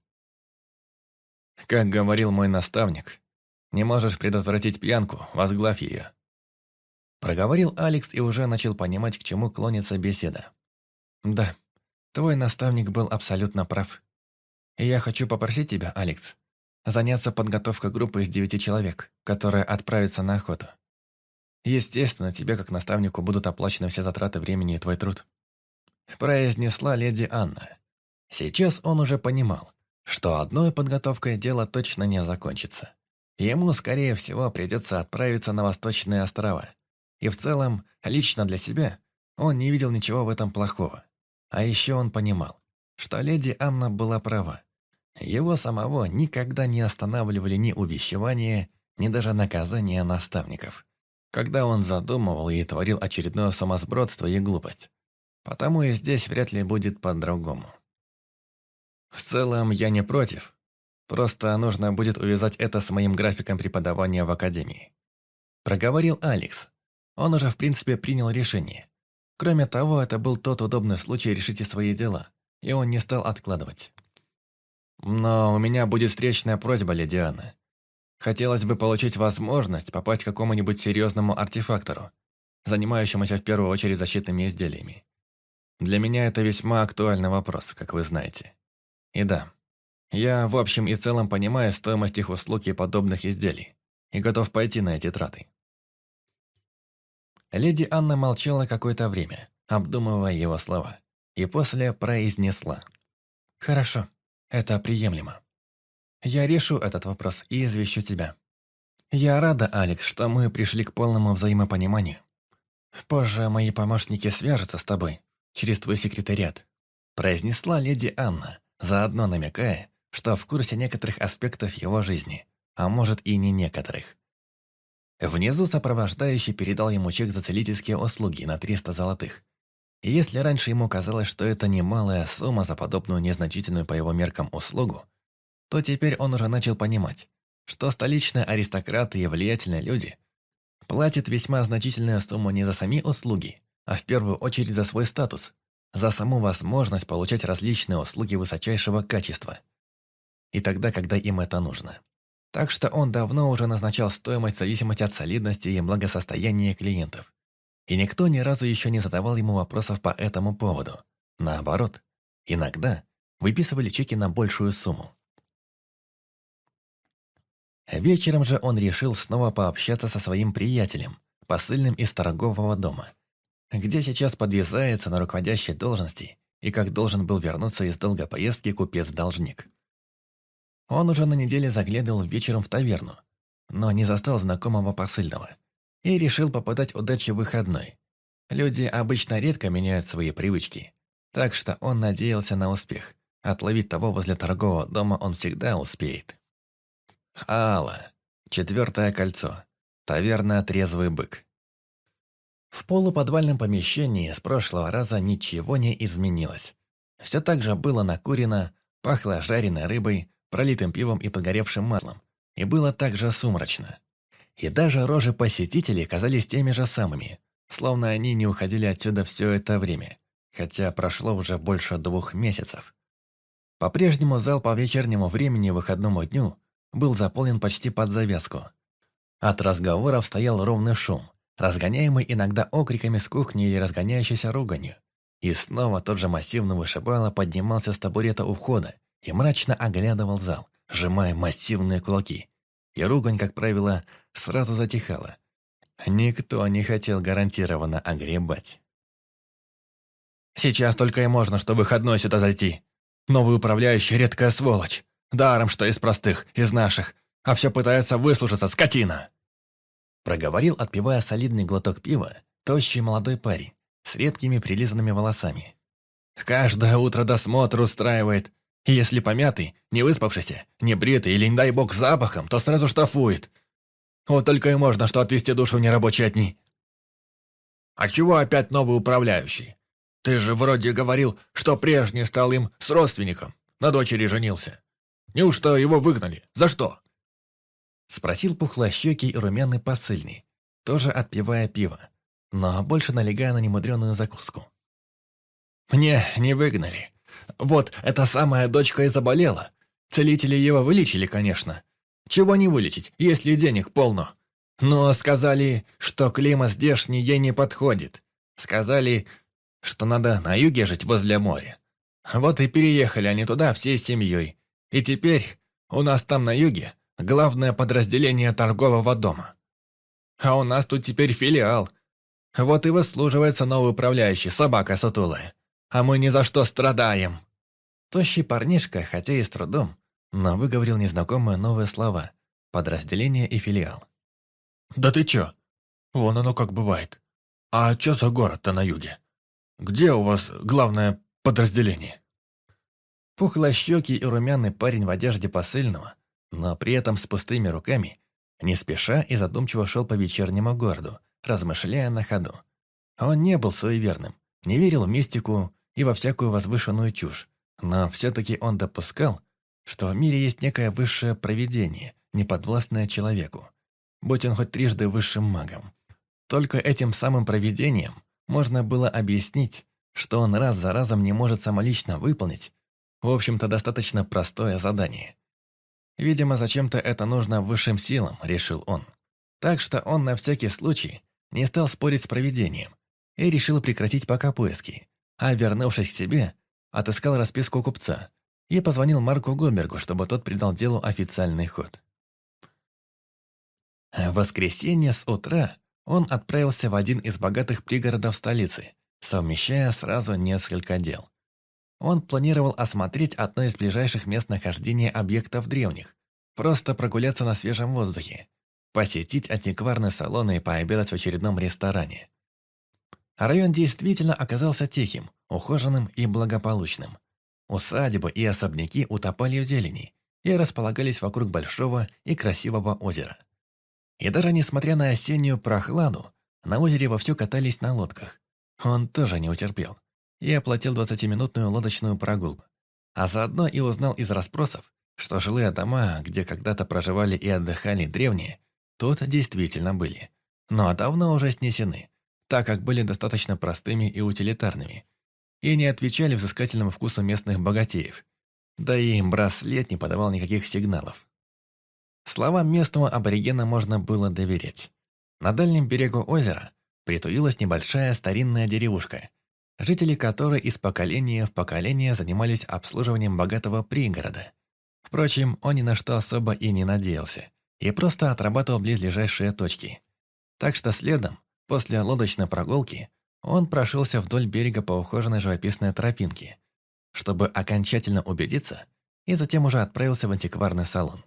Как говорил мой наставник, не можешь предотвратить пьянку, возглавь ее. Проговорил Алекс и уже начал понимать, к чему клонится беседа. Да, твой наставник был абсолютно прав. И я хочу попросить тебя, Алекс, заняться подготовкой группы из 9 человек, которая отправится на охоту. Естественно, тебе, как наставнику, будут оплачены все затраты времени и твой труд. Произнесла леди Анна. Сейчас он уже понимал, что одной подготовкой дело точно не закончится. Ему, скорее всего, придется отправиться на Восточные острова. И в целом, лично для себя, он не видел ничего в этом плохого. А еще он понимал, что леди Анна была права. Его самого никогда не останавливали ни увещевания, ни даже наказания наставников, когда он задумывал и творил очередное сумасбродство и глупость. Потому и здесь вряд ли будет по-другому. В целом, я не против. Просто нужно будет увязать это с моим графиком преподавания в академии. Проговорил Алекс. Он уже, в принципе, принял решение. Кроме того, это был тот удобный случай решить и свои дела, и он не стал откладывать. Но у меня будет встречная просьба, леди Анна. Хотелось бы получить возможность попасть к какому-нибудь серьезному артефактору, занимающемуся в первую очередь защитными изделиями. Для меня это весьма актуальный вопрос, как вы знаете. И да, я в общем и целом понимаю стоимость их услуг и подобных изделий, и готов пойти на эти траты. Леди Анна молчала какое-то время, обдумывая его слова, и после произнесла. «Хорошо, это приемлемо. Я решу этот вопрос и извещу тебя. Я рада, Алекс, что мы пришли к полному взаимопониманию. Позже мои помощники свяжутся с тобой через твой секретариат», произнесла леди Анна, заодно намекая, что в курсе некоторых аспектов его жизни, а может и не некоторых. Внизу сопровождающий передал ему чек за целительские услуги на 300 золотых. И если раньше ему казалось, что это немалая сумма за подобную незначительную по его меркам услугу, то теперь он уже начал понимать, что столичные аристократы и влиятельные люди платят весьма значительную сумму не за сами услуги, а в первую очередь за свой статус, за саму возможность получать различные услуги высочайшего качества. И тогда, когда им это нужно. Так что он давно уже назначал стоимость в зависимости от солидности и благосостояния клиентов. И никто ни разу еще не задавал ему вопросов по этому поводу. Наоборот, иногда выписывали чеки на большую сумму. Вечером же он решил снова пообщаться со своим приятелем, посыльным из торгового дома, где сейчас подвязается на руководящей должности и как должен был вернуться из долгой поездки купец-должник. Он уже на неделе заглядывал вечером в таверну, но не застал знакомого посыльного, и решил попытать удачи в выходной. Люди обычно редко меняют свои привычки, так что он надеялся на успех. Отловить того возле торгового дома он всегда успеет. Алла. 4 кольцо. Таверна «Трезвый бык». В полуподвальном помещении с прошлого раза ничего не изменилось. Все так же было накурено, пахло жареной рыбой, пролитым пивом и подгоревшим маслом, и было так же сумрачно. И даже рожи посетителей казались теми же самыми, словно они не уходили отсюда все это время, хотя прошло уже больше 2 месяцев. По-прежнему зал по вечернему времени выходному дню был заполнен почти под завязку. От разговоров стоял ровный шум, разгоняемый иногда окриками с кухни или разгоняющейся руганью. И снова тот же массивный вышибала поднимался с табурета у входа и мрачно оглядывал зал, сжимая массивные кулаки. И ругань, как правило, сразу затихала. Никто не хотел гарантированно огребать. «Сейчас только и можно, что выходной сюда зайти. Новый управляющий — редкая сволочь. Даром, что из простых, из наших. А все пытается выслужиться, скотина!» Проговорил, отпивая солидный глоток пива, тощий молодой парень с редкими прилизанными волосами. «Каждое утро досмотр устраивает. И если помятый, не выспавшийся, не бритый или, не дай бог, с запахом, то сразу штрафует. Вот только и можно, что отвести душу в нерабочие дни». «А чего опять новый управляющий? Ты же вроде говорил, что прежний стал им с родственником, на дочери женился. Неужто его выгнали? За что?» Спросил пухлощекий и румяный посыльный, тоже отпивая пиво, но больше налегая на немудреную закуску. «Мне не выгнали. Вот эта самая дочка и заболела. Целители его вылечили, конечно. Чего не вылечить, если денег полно. Но сказали, что климат здешний ей не подходит. Сказали, что надо на юге жить возле моря. Вот и переехали они туда всей семьей. И теперь у нас там на юге главное подразделение торгового дома. А у нас тут теперь филиал. Вот и выслуживается новый управляющий, собака сутулая. А мы ни за что страдаем». Тощий парнишка, хотя и с трудом, но выговорил незнакомые новые слова. Подразделение и филиал. «Да ты чё? Вон оно как бывает. А чё за город-то на юге? Где у вас главное подразделение?» Пухлощекий и румяный парень в одежде посыльного, но при этом с пустыми руками, не спеша и задумчиво шел по вечернему городу, размышляя на ходу. Он не был суеверным, не верил в мистику и во всякую возвышенную чушь, но все-таки он допускал, что в мире есть некое высшее провидение, неподвластное человеку, будь он хоть трижды высшим магом. Только этим самым провидением можно было объяснить, что он раз за разом не может самолично выполнить, в общем-то, достаточно простое задание. Видимо, зачем-то это нужно высшим силам, решил он. Так что он на всякий случай не стал спорить с провидением и решил прекратить пока поиски, а, вернувшись к себе, отыскал расписку купца и позвонил Марку Гумбергу, чтобы тот придал делу официальный ход. В воскресенье с утра он отправился в один из богатых пригородов столицы, совмещая сразу несколько дел. Он планировал осмотреть одно из ближайших мест нахождения объектов древних, просто прогуляться на свежем воздухе, посетить антикварные салоны и пообедать в очередном ресторане. Район действительно оказался тихим, ухоженным и благополучным. Усадьбы и особняки утопали в зелени и располагались вокруг большого и красивого озера. И даже несмотря на осеннюю прохладу, на озере вовсю катались на лодках. Он тоже не утерпел и оплатил 20-минутную лодочную прогулку. А заодно и узнал из расспросов, что жилые дома, где когда-то проживали и отдыхали древние, тут действительно были. Но давно уже снесены, так как были достаточно простыми и утилитарными, и не отвечали взыскательному вкусу местных богатеев. Да и браслет не подавал никаких сигналов. Словам местного аборигена можно было доверять. На дальнем берегу озера притуилась небольшая старинная деревушка, жители которой из поколения в поколение занимались обслуживанием богатого пригорода. Впрочем, он ни на что особо и не надеялся, и просто отрабатывал близлежащие точки. Так что следом, после лодочной прогулки, он прошелся вдоль берега по ухоженной живописной тропинке, чтобы окончательно убедиться, и затем уже отправился в антикварный салон.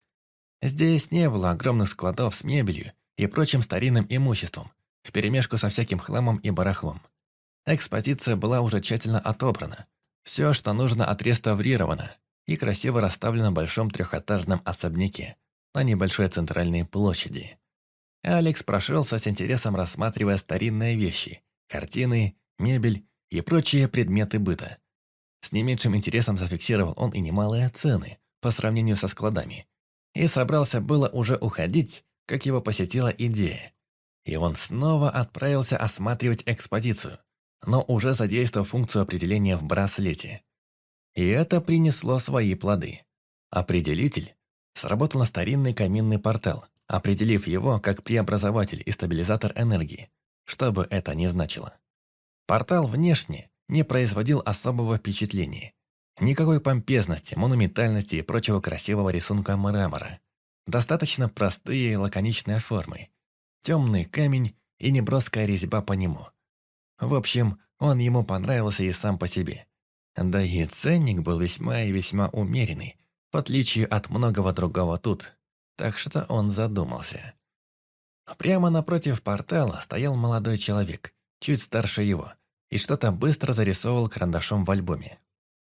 Здесь не было огромных складов с мебелью и прочим старинным имуществом, вперемешку со всяким хламом и барахлом. Экспозиция была уже тщательно отобрана. Все, что нужно, отреставрировано и красиво расставлено в большом трехэтажном особняке на небольшой центральной площади. Алекс прошелся с интересом, рассматривая старинные вещи, картины, мебель и прочие предметы быта. С не меньшим интересом зафиксировал он и немалые цены по сравнению со складами. И собрался было уже уходить, как его посетила идея. И он снова отправился осматривать экспозицию, но уже задействовав функцию определения в браслете. И это принесло свои плоды. Определитель сработал на старинный каминный портал, определив его как преобразователь и стабилизатор энергии, что бы это ни значило. Портал внешне не производил особого впечатления. Никакой помпезности, монументальности и прочего красивого рисунка мрамора. Достаточно простые и лаконичные формы. Темный камень и неброская резьба по нему. В общем, он ему понравился и сам по себе. Да и ценник был весьма и весьма умеренный, в отличие от многого другого тут. Так что он задумался. Прямо напротив портала стоял молодой человек, чуть старше его, и что-то быстро зарисовывал карандашом в альбоме.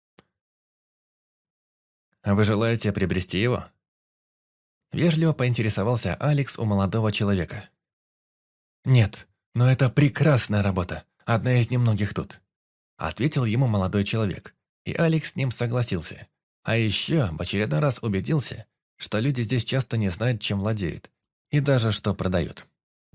«Вы желаете приобрести его?» Вежливо поинтересовался Алекс у молодого человека. «Нет, но это прекрасная работа, одна из немногих тут», ответил ему молодой человек, и Алекс с ним согласился. А еще в очередной раз убедился, что люди здесь часто не знают, чем владеют, и даже что продают.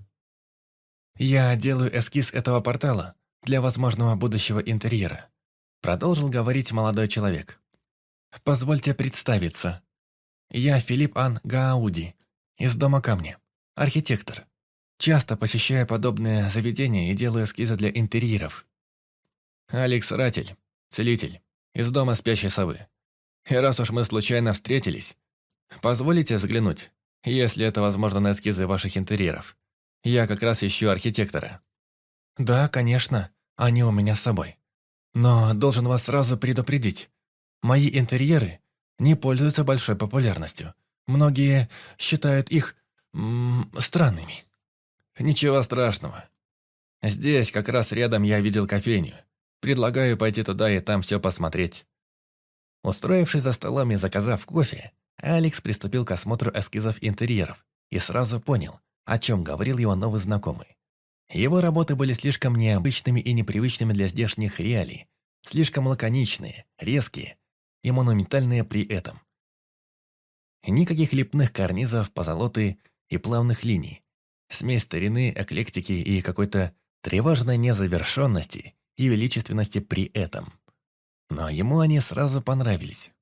«Я делаю эскиз этого портала для возможного будущего интерьера», продолжил говорить молодой человек. «Позвольте представиться. Я Филипп Ан Гауди, из Дома камня, архитектор. Часто посещаю подобные заведения и делаю эскизы для интерьеров». «Алекс Ратель, целитель, из Дома спящей совы. И раз уж мы случайно встретились, позволите взглянуть, если это возможно, на эскизы ваших интерьеров. Я как раз ищу архитектора». «Да, конечно, они у меня с собой. Но должен вас сразу предупредить. Мои интерьеры не пользуются большой популярностью. Многие считают их странными». «Ничего страшного. Здесь, как раз рядом, я видел кофейню. Предлагаю пойти туда и там все посмотреть». Устроившись за столом и заказав кофе, Алекс приступил к осмотру эскизов интерьеров и сразу понял, о чем говорил его новый знакомый. Его работы были слишком необычными и непривычными для здешних реалий, слишком лаконичные, резкие и монументальные при этом. Никаких лепных карнизов, позолоты и плавных линий. Смесь старины, эклектики и какой-то тревожной незавершенности и величественности при этом. Но ему они сразу понравились.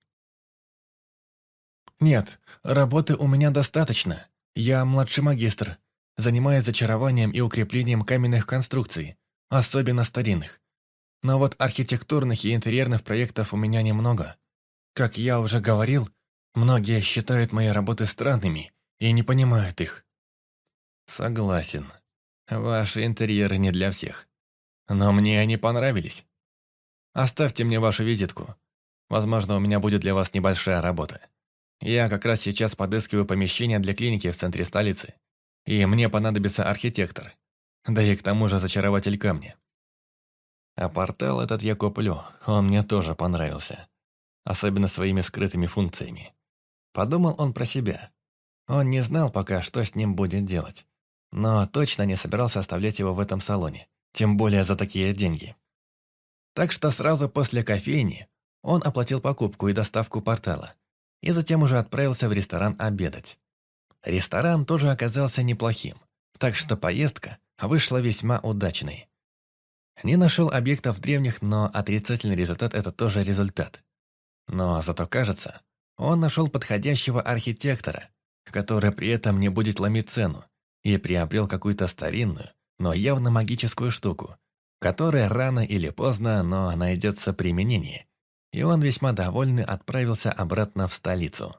«Нет, работы у меня достаточно. Я младший магистр, занимаюсь зачарованием и укреплением каменных конструкций, особенно старинных. Но вот архитектурных и интерьерных проектов у меня немного. Как я уже говорил, многие считают мои работы странными и не понимают их». «Согласен. Ваши интерьеры не для всех. Но мне они понравились». Оставьте мне вашу визитку. Возможно, у меня будет для вас небольшая работа. Я как раз сейчас подыскиваю помещение для клиники в центре столицы. И мне понадобится архитектор. Да и к тому же зачарователь камня. А портал этот я куплю, он мне тоже понравился. Особенно своими скрытыми функциями. Подумал он про себя. Он не знал пока, что с ним будет делать. Но точно не собирался оставлять его в этом салоне. Тем более за такие деньги. Так что сразу после кофейни он оплатил покупку и доставку портала. И затем уже отправился в ресторан обедать. Ресторан тоже оказался неплохим. Так что поездка вышла весьма удачной. Не нашел объектов древних, но отрицательный результат – это тоже результат. Но зато кажется, он нашел подходящего архитектора, который при этом не будет ломить цену, и приобрел какую-то старинную, но явно магическую штуку, которая рано или поздно, но найдется применение. И он весьма довольный отправился обратно в столицу.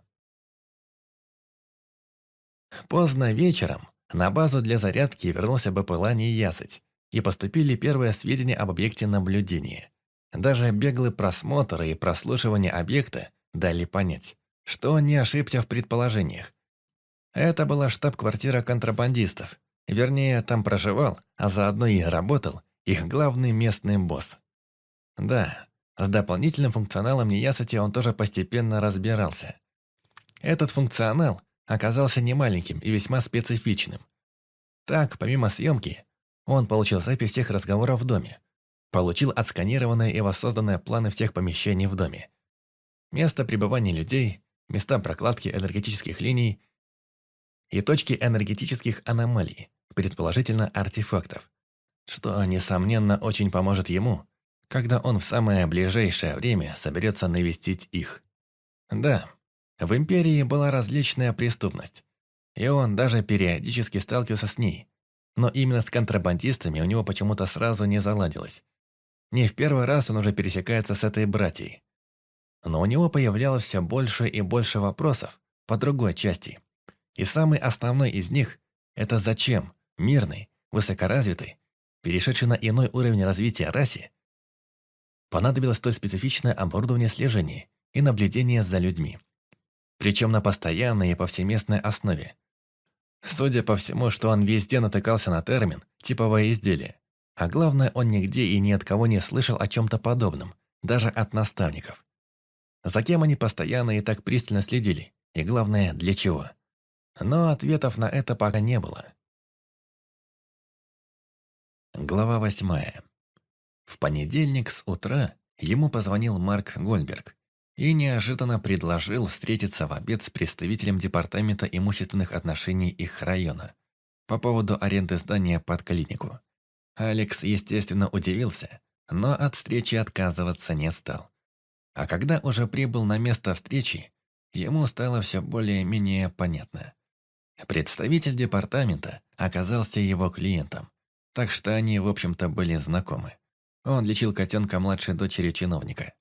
Поздно вечером на базу для зарядки вернулся БПЛА неясыть, и поступили первые сведения об объекте наблюдения. Даже беглый просмотр и прослушивание объекта дали понять, что он не ошибся в предположениях. Это была штаб-квартира контрабандистов. Вернее, там проживал, а заодно и работал их главный местный босс. Да, с дополнительным функционалом неясыти он тоже постепенно разбирался. Этот функционал оказался немаленьким и весьма специфичным. Так, помимо съемки, он получил запись всех разговоров в доме, получил отсканированные и воссозданные планы всех помещений в доме, место пребывания людей, места прокладки энергетических линий и точки энергетических аномалий, предположительно артефактов, что, несомненно, очень поможет ему, когда он в самое ближайшее время соберется навестить их. Да, в Империи была различная преступность, и он даже периодически сталкивался с ней, но именно с контрабандистами у него почему-то сразу не заладилось. Не в первый раз он уже пересекается с этой братьей. Но у него появлялось все больше и больше вопросов по другой части. И самый основной из них – это зачем мирный, высокоразвитый, перешедший на иной уровень развития расе, понадобилось столь специфичное оборудование слежения и наблюдения за людьми. Причем на постоянной и повсеместной основе. Судя по всему, что он везде натыкался на термин «типовое изделие». А главное, он нигде и ни от кого не слышал о чем-то подобном, даже от наставников. За кем они постоянно и так пристально следили, и главное, для чего. Но ответов на это пока не было. Глава 8. В понедельник с утра ему позвонил Марк Гольберг и неожиданно предложил встретиться в обед с представителем Департамента имущественных отношений их района по поводу аренды здания под клинику. Алекс, естественно, удивился, но от встречи отказываться не стал. А когда уже прибыл на место встречи, ему стало все более-менее понятно. Представитель департамента оказался его клиентом, так что они, в общем-то, были знакомы. Он лечил котенка младшей дочери чиновника.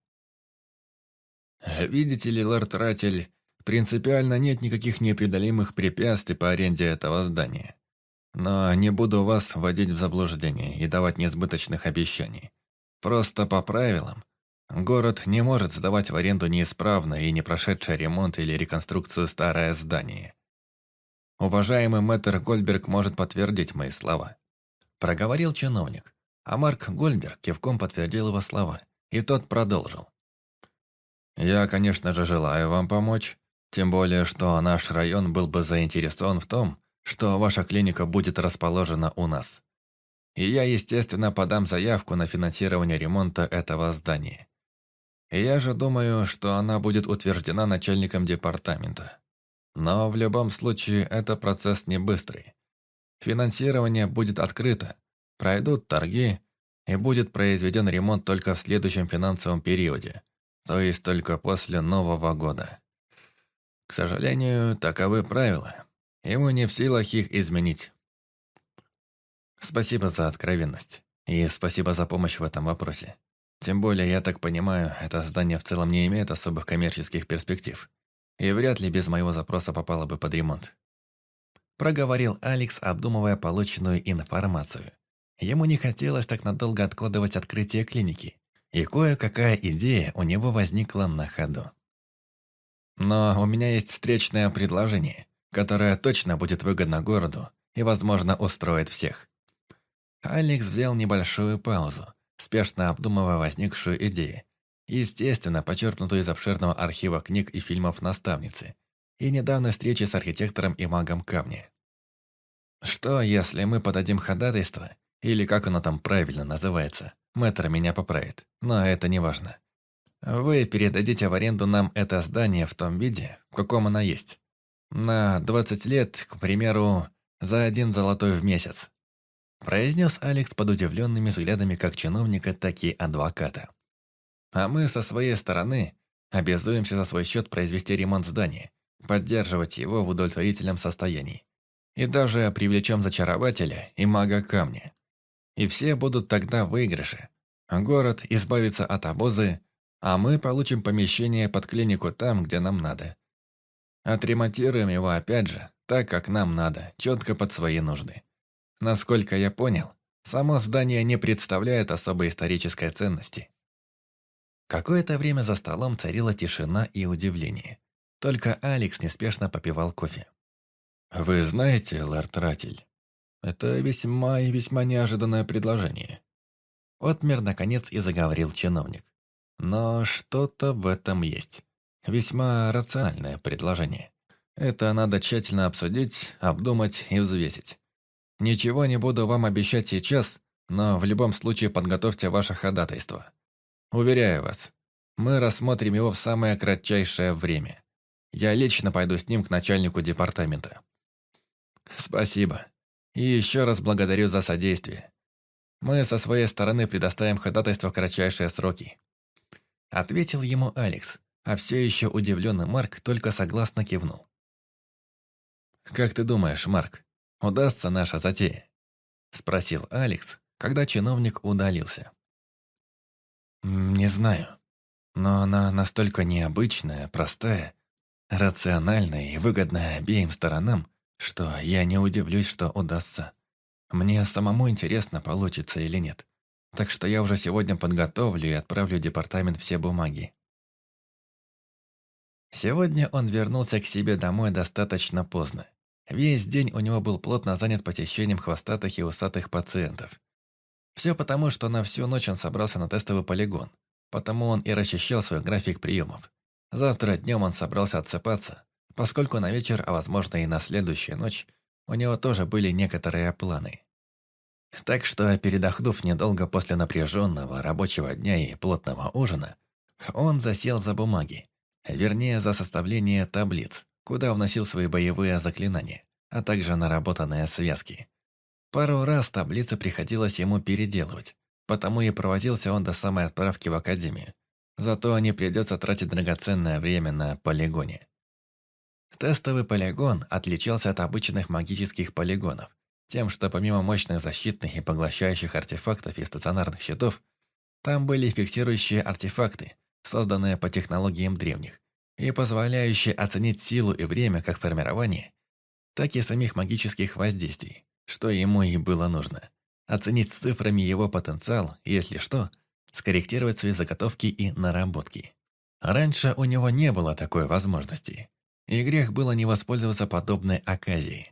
«Видите ли, лорд Ратель, принципиально нет никаких непреодолимых препятствий по аренде этого здания. Но не буду вас вводить в заблуждение и давать несбыточных обещаний. Просто по правилам, город не может сдавать в аренду неисправное и не прошедшее ремонт или реконструкцию старое здание. Уважаемый мэтр Гольберг может подтвердить мои слова». Проговорил чиновник, а Марк Гольберг кивком подтвердил его слова, и тот продолжил. «Я, конечно же, желаю вам помочь, тем более, что наш район был бы заинтересован в том, что ваша клиника будет расположена у нас. И я, естественно, подам заявку на финансирование ремонта этого здания. И я же думаю, что она будет утверждена начальником департамента. Но в любом случае, это процесс не быстрый. Финансирование будет открыто, пройдут торги, и будет произведен ремонт только в следующем финансовом периоде, то есть только после Нового года. К сожалению, таковы правила, и мы не в силах их изменить. Спасибо за откровенность, и спасибо за помощь в этом вопросе. Тем более, я так понимаю, это здание в целом не имеет особых коммерческих перспектив, и вряд ли без моего запроса попало бы под ремонт. Проговорил Алекс, обдумывая полученную информацию. Ему не хотелось так надолго откладывать открытие клиники, и кое-какая идея у него возникла на ходу. Но у меня есть встречное предложение, которое точно будет выгодно городу и, возможно, устроит всех. Алекс взял небольшую паузу, спешно обдумывая возникшую идею, естественно, почерпнутую из обширного архива книг и фильмов наставницы, и недавней встречи с архитектором и магом камня. Что, если мы подадим ходатайство, или как оно там правильно называется, мэтр меня поправит, но это не важно. Вы передадите в аренду нам это здание в том виде, в каком оно есть. На 20 лет, к примеру, за 1 золотой в месяц. Произнес Алекс под удивленными взглядами как чиновника, так и адвоката. А мы со своей стороны обязуемся за свой счет произвести ремонт здания, поддерживать его в удовлетворительном состоянии. И даже привлечем зачарователя и мага камня. И все будут тогда в выигрыше. Город избавится от обозы, а мы получим помещение под клинику там, где нам надо. Отремонтируем его опять же, так как нам надо, четко под свои нужды. Насколько я понял, само здание не представляет особой исторической ценности. Какое-то время за столом царила тишина и удивление. Только Алекс неспешно попивал кофе. «Вы знаете, лорд Ратель, это весьма и весьма неожиданное предложение». Отмер, наконец, и заговорил чиновник. «Но что-то в этом есть. Весьма рациональное предложение. Это надо тщательно обсудить, обдумать и взвесить. Ничего не буду вам обещать сейчас, но в любом случае подготовьте ваше ходатайство. Уверяю вас, мы рассмотрим его в самое кратчайшее время. Я лично пойду с ним к начальнику департамента». «Спасибо. И еще раз благодарю за содействие. Мы со своей стороны предоставим ходатайство в кратчайшие сроки». Ответил ему Алекс, а все еще удивленный Марк только согласно кивнул. «Как ты думаешь, Марк, удастся наша затея?» Спросил Алекс, когда чиновник удалился. «Не знаю, но она настолько необычная, простая, рациональная и выгодная обеим сторонам, что я не удивлюсь, что удастся. Мне самому интересно, получится или нет. Так что я уже сегодня подготовлю и отправлю в департамент все бумаги». Сегодня он вернулся к себе домой достаточно поздно. Весь день у него был плотно занят посещением хвостатых и усатых пациентов. Все потому, что на всю ночь он собрался на тестовый полигон, потому он и расчищал свой график приемов. Завтра днем он собрался отсыпаться, поскольку на вечер, а возможно и на следующую ночь, у него тоже были некоторые планы. Так что, передохнув недолго после напряженного рабочего дня и плотного ужина, он засел за бумаги, вернее, за составление таблиц, куда вносил свои боевые заклинания, а также наработанные связки. Пару раз таблицы приходилось ему переделывать, потому и провозился он до самой отправки в академию. Зато не придется тратить драгоценное время на полигоне. Тестовый полигон отличался от обычных магических полигонов, тем, что помимо мощных защитных и поглощающих артефактов и стационарных щитов, там были фиксирующие артефакты, созданные по технологиям древних, и позволяющие оценить силу и время как формирования, так и самих магических воздействий, что ему и было нужно. Оценить цифрами его потенциал, и, если что, скорректировать свои заготовки и наработки. Раньше у него не было такой возможности, и грех было не воспользоваться подобной оказией.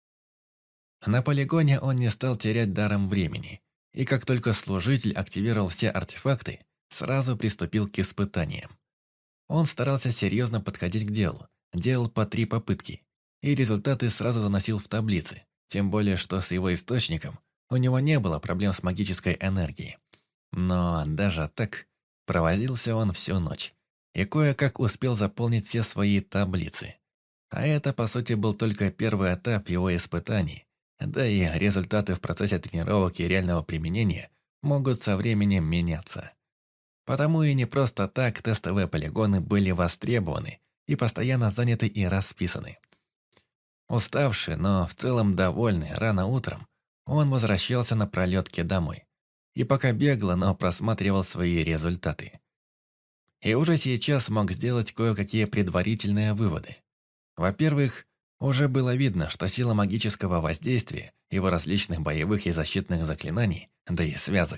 На полигоне он не стал терять даром времени, и как только служитель активировал все артефакты, сразу приступил к испытаниям. Он старался серьезно подходить к делу, делал по 3 попытки, и результаты сразу заносил в таблицы, тем более что с его источником у него не было проблем с магической энергией. Но даже так провозился он всю ночь, и кое-как успел заполнить все свои таблицы. А это, по сути, был только первый этап его испытаний, да и результаты в процессе тренировок и реального применения могут со временем меняться. Потому и не просто так тестовые полигоны были востребованы и постоянно заняты и расписаны. Уставший, но в целом довольный, рано утром он возвращался на пролетке домой. И пока бегло, но просматривал свои результаты. И уже сейчас мог сделать кое-какие предварительные выводы. Во-первых, уже было видно, что сила магического воздействия, его различных боевых и защитных заклинаний, да и связок,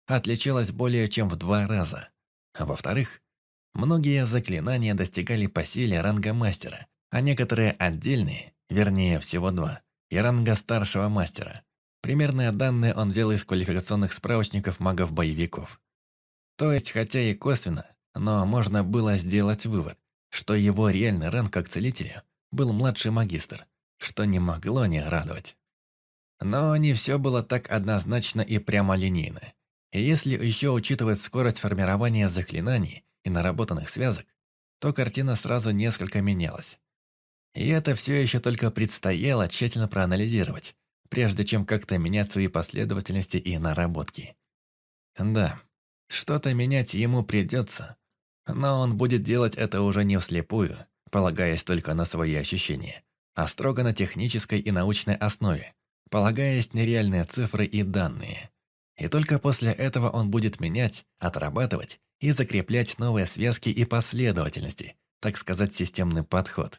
отличалась более чем в 2 раза. А во-вторых, многие заклинания достигали по силе ранга мастера, а некоторые отдельные, вернее всего 2, и ранга старшего мастера. Примерные данные он взял из квалификационных справочников магов-боевиков. То есть, хотя и косвенно, но можно было сделать вывод, что его реальный ранг как целителя был младший магистр, что не могло не радовать. Но не все было так однозначно и прямолинейно. И если еще учитывать скорость формирования заклинаний и наработанных связок, то картина сразу несколько менялась. И это все еще только предстояло тщательно проанализировать, прежде чем как-то менять свои последовательности и наработки. Да, что-то менять ему придется, но он будет делать это уже не вслепую, полагаясь только на свои ощущения, а строго на технической и научной основе, полагаясь на реальные цифры и данные. И только после этого он будет менять, отрабатывать и закреплять новые связки и последовательности, так сказать, системный подход.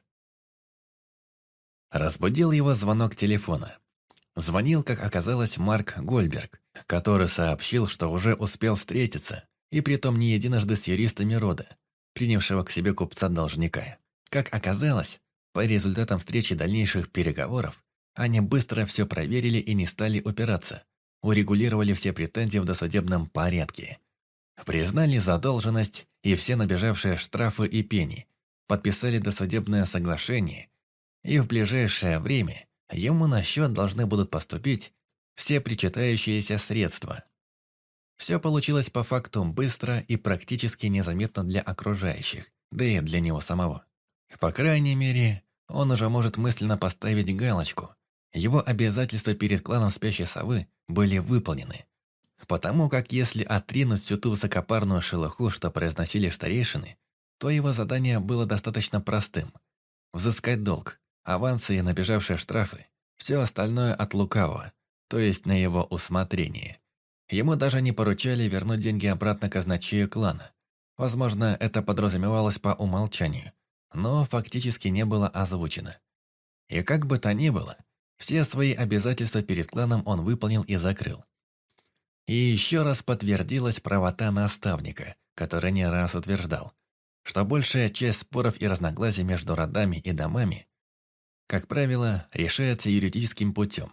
Разбудил его звонок телефона. Звонил, как оказалось, Марк Гольберг, который сообщил, что уже успел встретиться, и притом не единожды с юристами рода, принявшего к себе купца-должника. Как оказалось, по результатам встречи дальнейших переговоров, они быстро все проверили и не стали упираться, урегулировали все претензии в досудебном порядке. Признали задолженность и все набежавшие штрафы и пени, подписали досудебное соглашение, и в ближайшее время ему на счет должны будут поступить все причитающиеся средства. Все получилось по факту быстро и практически незаметно для окружающих, да и для него самого. По крайней мере, он уже может мысленно поставить галочку. Его обязательства перед кланом Спящей Совы были выполнены. Потому как если отринуть всю ту высокопарную шелуху, что произносили старейшины, то его задание было достаточно простым. Взыскать долг, авансы и набежавшие штрафы, все остальное от лукавого, то есть на его усмотрение. Ему даже не поручали вернуть деньги обратно казначею клана. Возможно, это подразумевалось по умолчанию, но фактически не было озвучено. И как бы то ни было, все свои обязательства перед кланом он выполнил и закрыл. И еще раз подтвердилась правота наставника, который не раз утверждал, что большая часть споров и разногласий между родами и домами, как правило, решается юридическим путем.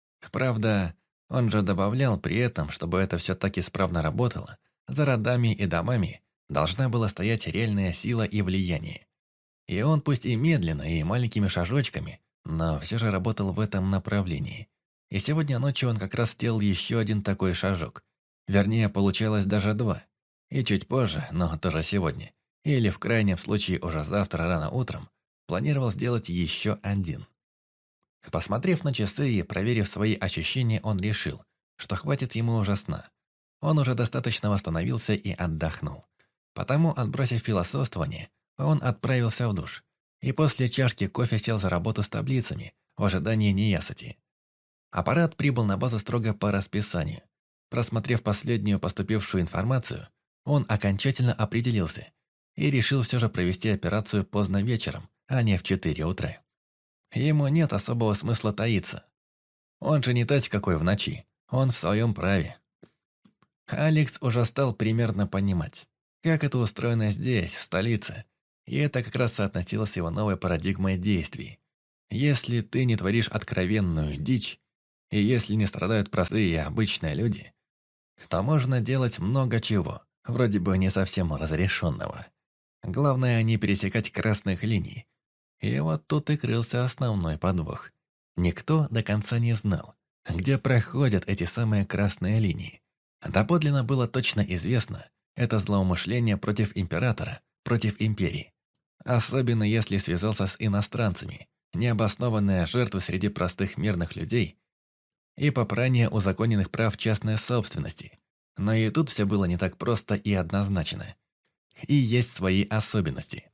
Правда, он же добавлял при этом, чтобы это все так исправно работало, за родами и домами должна была стоять реальная сила и влияние. И он пусть и медленно, и маленькими шажочками, но все же работал в этом направлении. И сегодня ночью он как раз сделал еще один такой шажок. Вернее, получалось даже 2. И чуть позже, но тоже сегодня, или в крайнем случае уже завтра рано утром, планировал сделать еще 1. Посмотрев на часы и проверив свои ощущения, он решил, что хватит ему уже сна. Он уже достаточно восстановился и отдохнул. Потому, отбросив философствование, он отправился в душ. И после чашки кофе сел за работу с таблицами, в ожидании неясыти. Аппарат прибыл на базу строго по расписанию. Просмотрев последнюю поступившую информацию, он окончательно определился и решил все же провести операцию поздно вечером, а не в 4 утра. Ему нет особого смысла таиться. Он же не тать какой в ночи, он в своем праве. Алекс уже стал примерно понимать, как это устроено здесь, в столице, и это как раз соотносилось с его новой парадигмой действий. Если ты не творишь откровенную дичь, и если не страдают простые и обычные люди, то можно делать много чего, вроде бы не совсем разрешенного. Главное не пересекать красных линий. И вот тут и крылся основной подвох. Никто до конца не знал, где проходят эти самые красные линии. Доподлинно было точно известно, это злоумышление против императора, против империи. Особенно если связался с иностранцами, необоснованные жертвы среди простых мирных людей и попрание узаконенных прав частной собственности. Но и тут все было не так просто и однозначно. И есть свои особенности.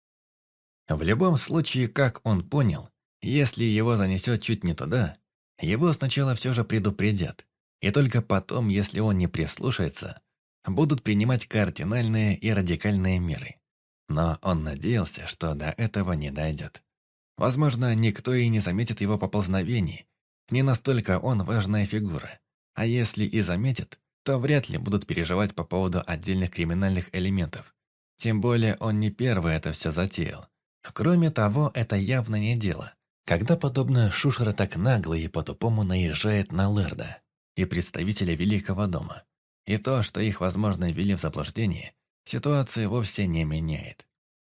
В любом случае, как он понял, если его занесет чуть не туда, его сначала все же предупредят, и только потом, если он не прислушается, будут принимать кардинальные и радикальные меры. Но он надеялся, что до этого не дойдет. Возможно, никто и не заметит его поползновений. Не настолько он важная фигура. А если и заметит, то вряд ли будут переживать по поводу отдельных криминальных элементов. Тем более он не первый это все затеял. Кроме того, это явно не дело, когда подобная шушера так нагло и по-тупому наезжает на Лерда и представителя Великого дома. И то, что их, возможно, ввели в заблуждение, ситуации вовсе не меняет.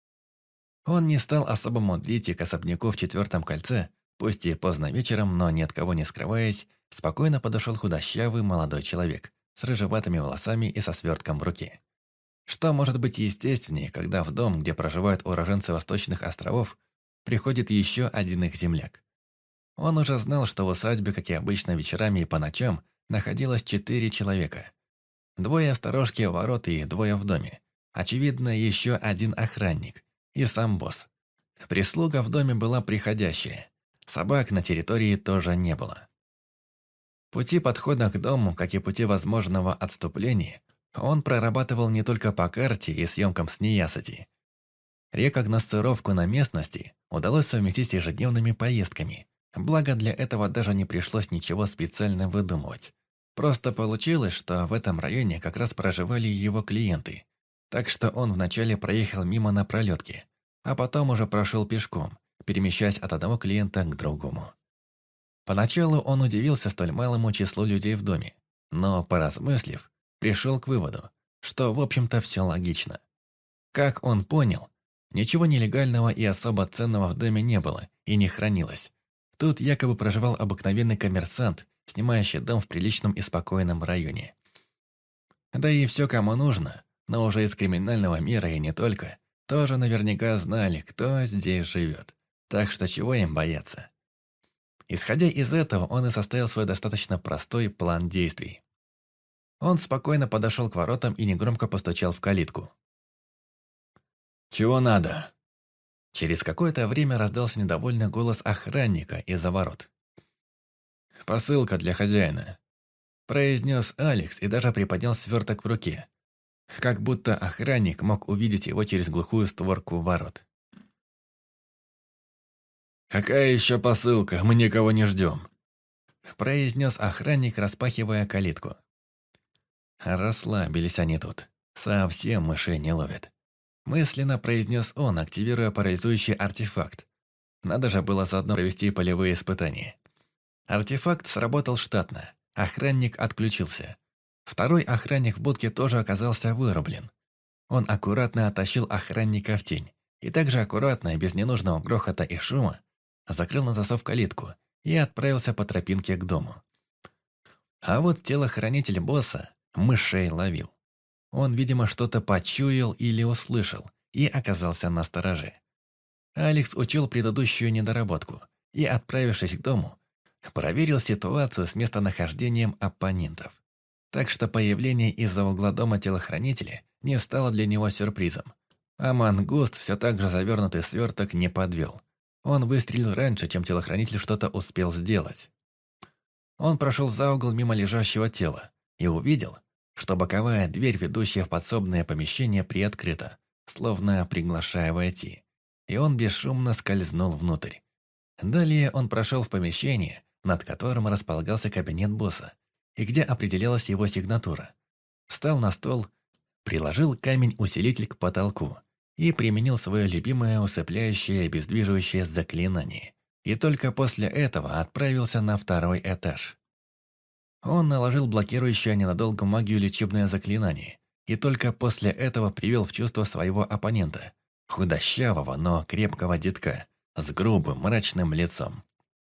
Он не стал особо мудрить и к особняку в четвертом кольце, пусть и поздно вечером, но ни от кого не скрываясь, спокойно подошел худощавый молодой человек с рыжеватыми волосами и со свертком в руке. Что может быть естественнее, когда в дом, где проживают уроженцы Восточных островов, приходит еще один их земляк? Он уже знал, что в усадьбе, как и обычно вечерами и по ночам, находилось 4 человека. 2 сторожки у ворот и 2 в доме. Очевидно, еще один охранник и сам босс. Прислуга в доме была приходящая. Собак на территории тоже не было. Пути подхода к дому, как и пути возможного отступления, он прорабатывал не только по карте и съемкам с неясыти. Рекогносцировку на местности удалось совместить с ежедневными поездками, благо для этого даже не пришлось ничего специально выдумывать. Просто получилось, что в этом районе как раз проживали его клиенты, так что он вначале проехал мимо на пролетке, а потом уже прошел пешком, перемещаясь от одного клиента к другому. Поначалу он удивился столь малому числу людей в доме, но, поразмыслив, пришел к выводу, что, в общем-то, все логично. Как он понял, ничего нелегального и особо ценного в доме не было и не хранилось. Тут якобы проживал обыкновенный коммерсант, снимающий дом в приличном и спокойном районе. Да и все кому нужно, но уже из криминального мира и не только, тоже наверняка знали, кто здесь живет. Так что чего им бояться? Исходя из этого, он и составил свой достаточно простой план действий. Он спокойно подошел к воротам и негромко постучал в калитку. «Чего надо?» Через какое-то время раздался недовольный голос охранника из-за ворот. «Посылка для хозяина», – произнес Алекс и даже приподнял сверток в руке, как будто охранник мог увидеть его через глухую створку ворот. «Какая еще посылка? Мы никого не ждем», – произнес охранник, распахивая калитку. Расслабились они тут. Совсем мышей не ловят. Мысленно произнес он, активируя парализующий артефакт. Надо же было заодно провести полевые испытания. Артефакт сработал штатно. Охранник отключился. Второй охранник в будке тоже оказался вырублен. Он аккуратно оттащил охранника в тень. И также аккуратно, без ненужного грохота и шума, закрыл на засов калитку и отправился по тропинке к дому. А вот телохранитель босса мышей ловил. Он, видимо, что-то почуял или услышал и оказался настороже. Алекс учел предыдущую недоработку и, отправившись к дому, проверил ситуацию с местонахождением оппонентов. Так что появление из-за угла дома телохранителя не стало для него сюрпризом. А мангуст, все так же завернутый сверток, не подвел. Он выстрелил раньше, чем телохранитель что-то успел сделать. Он прошел за угол мимо лежащего тела и увидел, что боковая дверь, ведущая в подсобное помещение, приоткрыта, словно приглашая войти, и он бесшумно скользнул внутрь. Далее он прошел в помещение, над которым располагался кабинет босса, и где определялась его сигнатура. Встал на стол, приложил камень-усилитель к потолку и применил свое любимое усыпляющее и обездвиживающее заклинание. И только после этого отправился на второй этаж. Он наложил блокирующее ненадолго магию лечебное заклинание, и только после этого привел в чувство своего оппонента, худощавого, но крепкого детка, с грубым, мрачным лицом.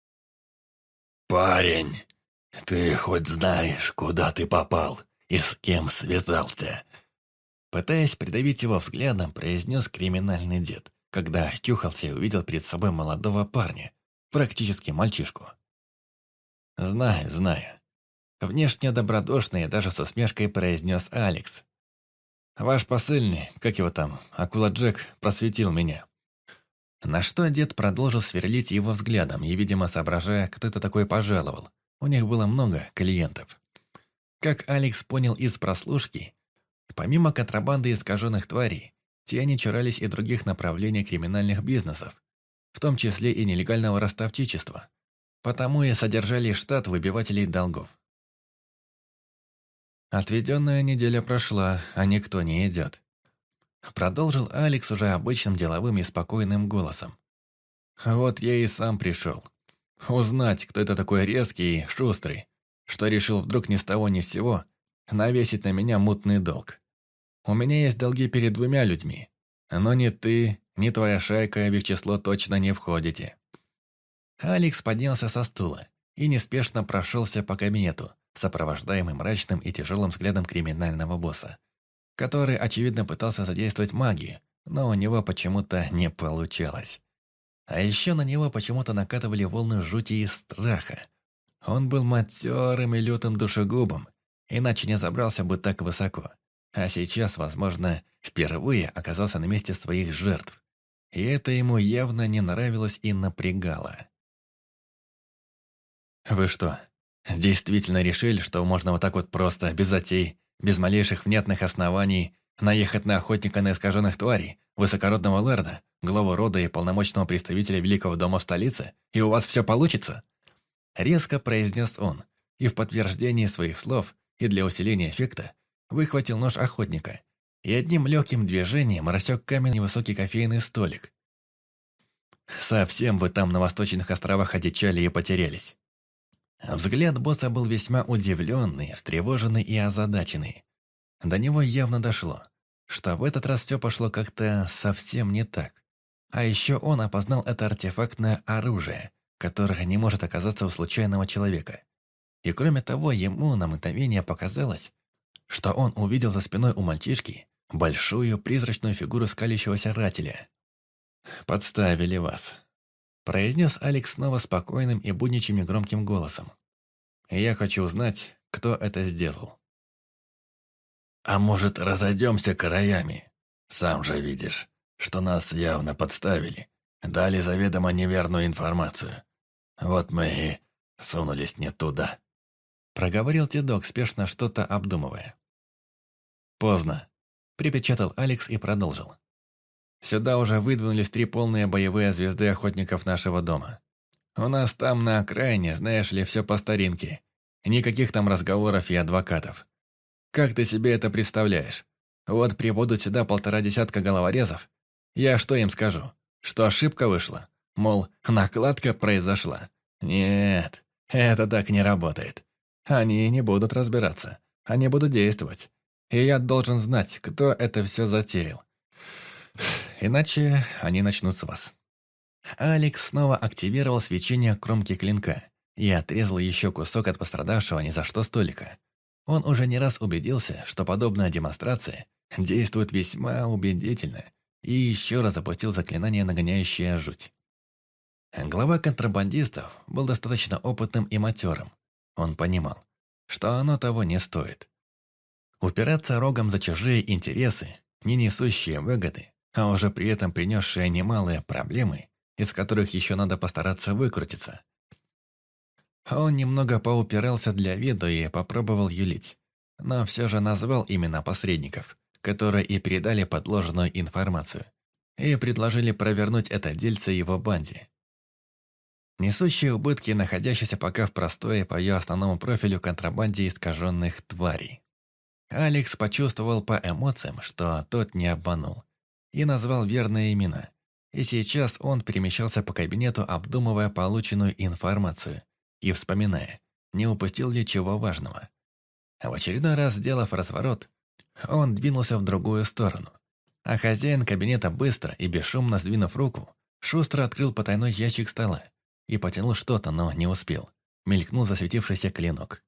«Парень, ты хоть знаешь, куда ты попал и с кем связался?» Пытаясь придавить его взглядом, произнес криминальный дед, когда очухался и увидел перед собой молодого парня, практически мальчишку. «Знаю, знаю». Внешне добродушный, даже со усмешкой произнес Алекс. «Ваш посыльный, как его там, Акула Джек, просветил меня». На что дед продолжил сверлить его взглядом и, видимо, соображая, кто это такой пожаловал. У них было много клиентов. Как Алекс понял из прослушки, помимо контрабанды искаженных тварей, те они чурались и других направлений криминальных бизнесов, в том числе и нелегального ростовчичества, потому и содержали штат выбивателей долгов. Отведенная неделя прошла, а никто не идет. Продолжил Алекс уже обычным деловым и спокойным голосом. Вот я и сам пришел. Узнать, кто это такой резкий и шустрый, что решил вдруг ни с того ни с сего навесить на меня мутный долг. У меня есть долги перед двумя людьми, но ни ты, ни твоя шайка в их число точно не входите. Алекс поднялся со стула и неспешно прошелся по кабинету, сопровождаемый мрачным и тяжелым взглядом криминального босса, который, очевидно, пытался задействовать магию, но у него почему-то не получалось. А еще на него почему-то накатывали волны жути и страха. Он был матерым и лютым душегубом, иначе не забрался бы так высоко. А сейчас, возможно, впервые оказался на месте своих жертв. И это ему явно не нравилось и напрягало. «Вы что, действительно решили, что можно вот так вот просто, без затей, без малейших внятных оснований, наехать на охотника на искаженных тварей, высокородного лэрда, главу рода и полномочного представителя Великого дома в столице, и у вас все получится?» Резко произнес он, и в подтверждение своих слов, и для усиления эффекта, выхватил нож охотника и одним легким движением рассек каменный высокий кофейный столик. «Совсем вы там на Восточных островах одичали и потерялись». Взгляд босса был весьма удивленный, встревоженный и озадаченный. До него явно дошло, что в этот раз все пошло как-то совсем не так. А еще он опознал это артефактное оружие, которое не может оказаться у случайного человека. И кроме того, ему на мгновение показалось, что он увидел за спиной у мальчишки большую призрачную фигуру скалящегося рателя. «Подставили вас», — произнес Алекс снова спокойным и будничьим негромким голосом. «Я хочу узнать, кто это сделал». А может, разойдемся краями? Сам же видишь, что нас явно подставили. Дали заведомо неверную информацию. Вот мы и сунулись не туда. Проговорил дедок, спешно что-то обдумывая. «Поздно», — припечатал Алекс и продолжил. «Сюда уже выдвинулись 3 полные боевые звезды охотников нашего дома. У нас там на окраине, знаешь ли, все по старинке. Никаких там разговоров и адвокатов. Как ты себе это представляешь? Вот прибудут сюда 1,5 десятка головорезов. Я что им скажу? Что ошибка вышла? Мол, накладка произошла? Нет, это так не работает. Они не будут разбираться. Они будут действовать. И я должен знать, кто это все затеял. Иначе они начнут с вас». Алекс снова активировал свечение кромки клинка и отрезал еще кусок от пострадавшего ни за что столика. Он уже не раз убедился, что подобная демонстрация действует весьма убедительно, и еще раз запустил заклинание, нагоняющее жуть. Глава контрабандистов был достаточно опытным и матерым. Он понимал, что оно того не стоит. Упираться рогом за чужие интересы, не несущие выгоды, а уже при этом принесшие немалые проблемы, из которых еще надо постараться выкрутиться. Он немного поупирался для виду и попробовал юлить, но все же назвал имена посредников, которые и передали подложенную информацию, и предложили провернуть это дельце его банде. Несущие убытки, находящиеся пока в простое по ее основному профилю контрабанде искаженных тварей. Алекс почувствовал по эмоциям, что тот не обманул, и назвал верные имена. И сейчас он перемещался по кабинету, обдумывая полученную информацию и вспоминая, не упустил ли чего важного. В очередной раз, сделав разворот, он двинулся в другую сторону, а хозяин кабинета, быстро и бесшумно сдвинув руку, шустро открыл потайной ящик стола и потянул что-то, но не успел. Мелькнул засветившийся клинок.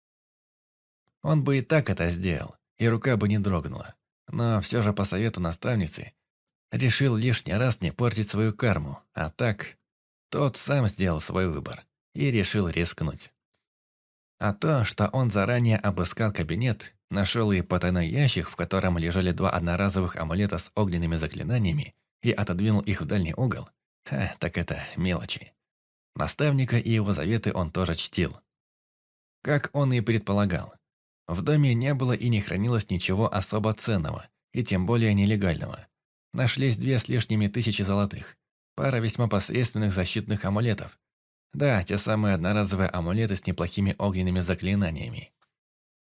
Он бы и так это сделал, и рука бы не дрогнула. Но все же по совету наставницы решил лишний раз не портить свою карму, а так тот сам сделал свой выбор и решил рискнуть. А то, что он заранее обыскал кабинет, нашел и потайной ящик, в котором лежали 2 одноразовых амулета с огненными заклинаниями, и отодвинул их в дальний угол, так это мелочи. Наставника и его заветы он тоже чтил. Как он и предполагал, в доме не было и не хранилось ничего особо ценного, и тем более нелегального. Нашлись 2 с лишними тысячи золотых, пара весьма посредственных защитных амулетов. Да, те самые одноразовые амулеты с неплохими огненными заклинаниями.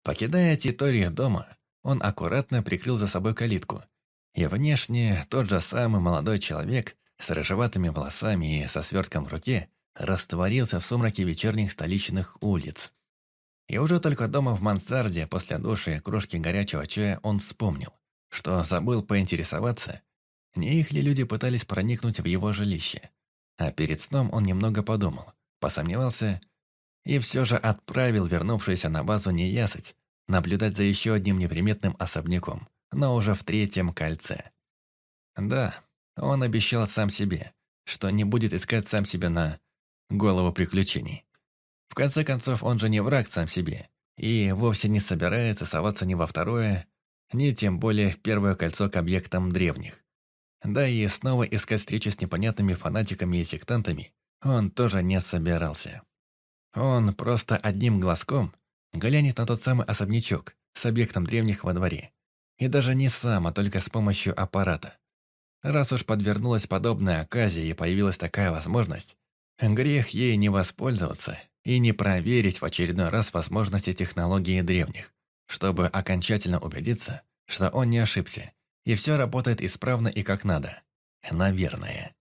Покидая территорию дома, он аккуратно прикрыл за собой калитку. И внешне тот же самый молодой человек с рыжеватыми волосами и со свертком в руке растворился в сумраке вечерних столичных улиц. И уже только дома в мансарде после души и кружки горячего чая он вспомнил, что забыл поинтересоваться, не их ли люди пытались проникнуть в его жилище. А перед сном он немного подумал, посомневался и все же отправил вернувшуюся на базу неясыть наблюдать за еще одним неприметным особняком, но уже в третьем кольце. Да, он обещал сам себе, что не будет искать сам себя на голову приключений. В конце концов, он же не враг сам себе, и вовсе не собирается соваться ни во второе, ни тем более в первое кольцо к объектам древних. Да и снова искать встречи с непонятными фанатиками и сектантами он тоже не собирался. Он просто одним глазком глянет на тот самый особнячок с объектом древних во дворе. И даже не сам, а только с помощью аппарата. Раз уж подвернулась подобная оказия и появилась такая возможность, грех ей не воспользоваться и не проверить в очередной раз возможности технологии древних, чтобы окончательно убедиться, что он не ошибся, и все работает исправно и как надо. Наверное.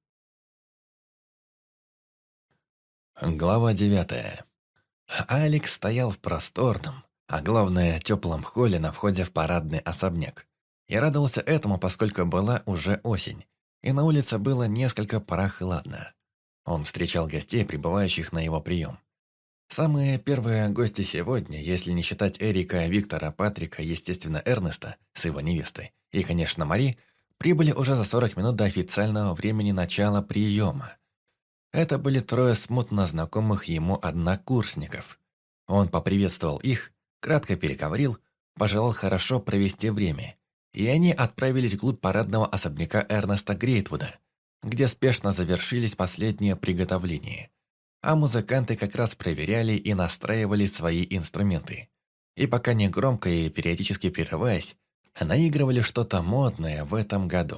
Глава 9. Алекс стоял в просторном, а главное, теплом холле на входе в парадный особняк. И радовался этому, поскольку была уже осень, и на улице было несколько прохладно. Он встречал гостей, прибывающих на его прием. Самые первые гости сегодня, если не считать Эрика, Виктора, Патрика, естественно, Эрнеста с его невестой, и, конечно, Мари, прибыли уже за 40 минут до официального времени начала приема. Это были трое смутно знакомых ему однокурсников. Он поприветствовал их, кратко переговорил, пожелал хорошо провести время, и они отправились вглубь парадного особняка Эрнеста Грейтвуда, где спешно завершились последние приготовления. А музыканты как раз проверяли и настраивали свои инструменты. И пока не громко и периодически прерываясь, наигрывали что-то модное в этом году.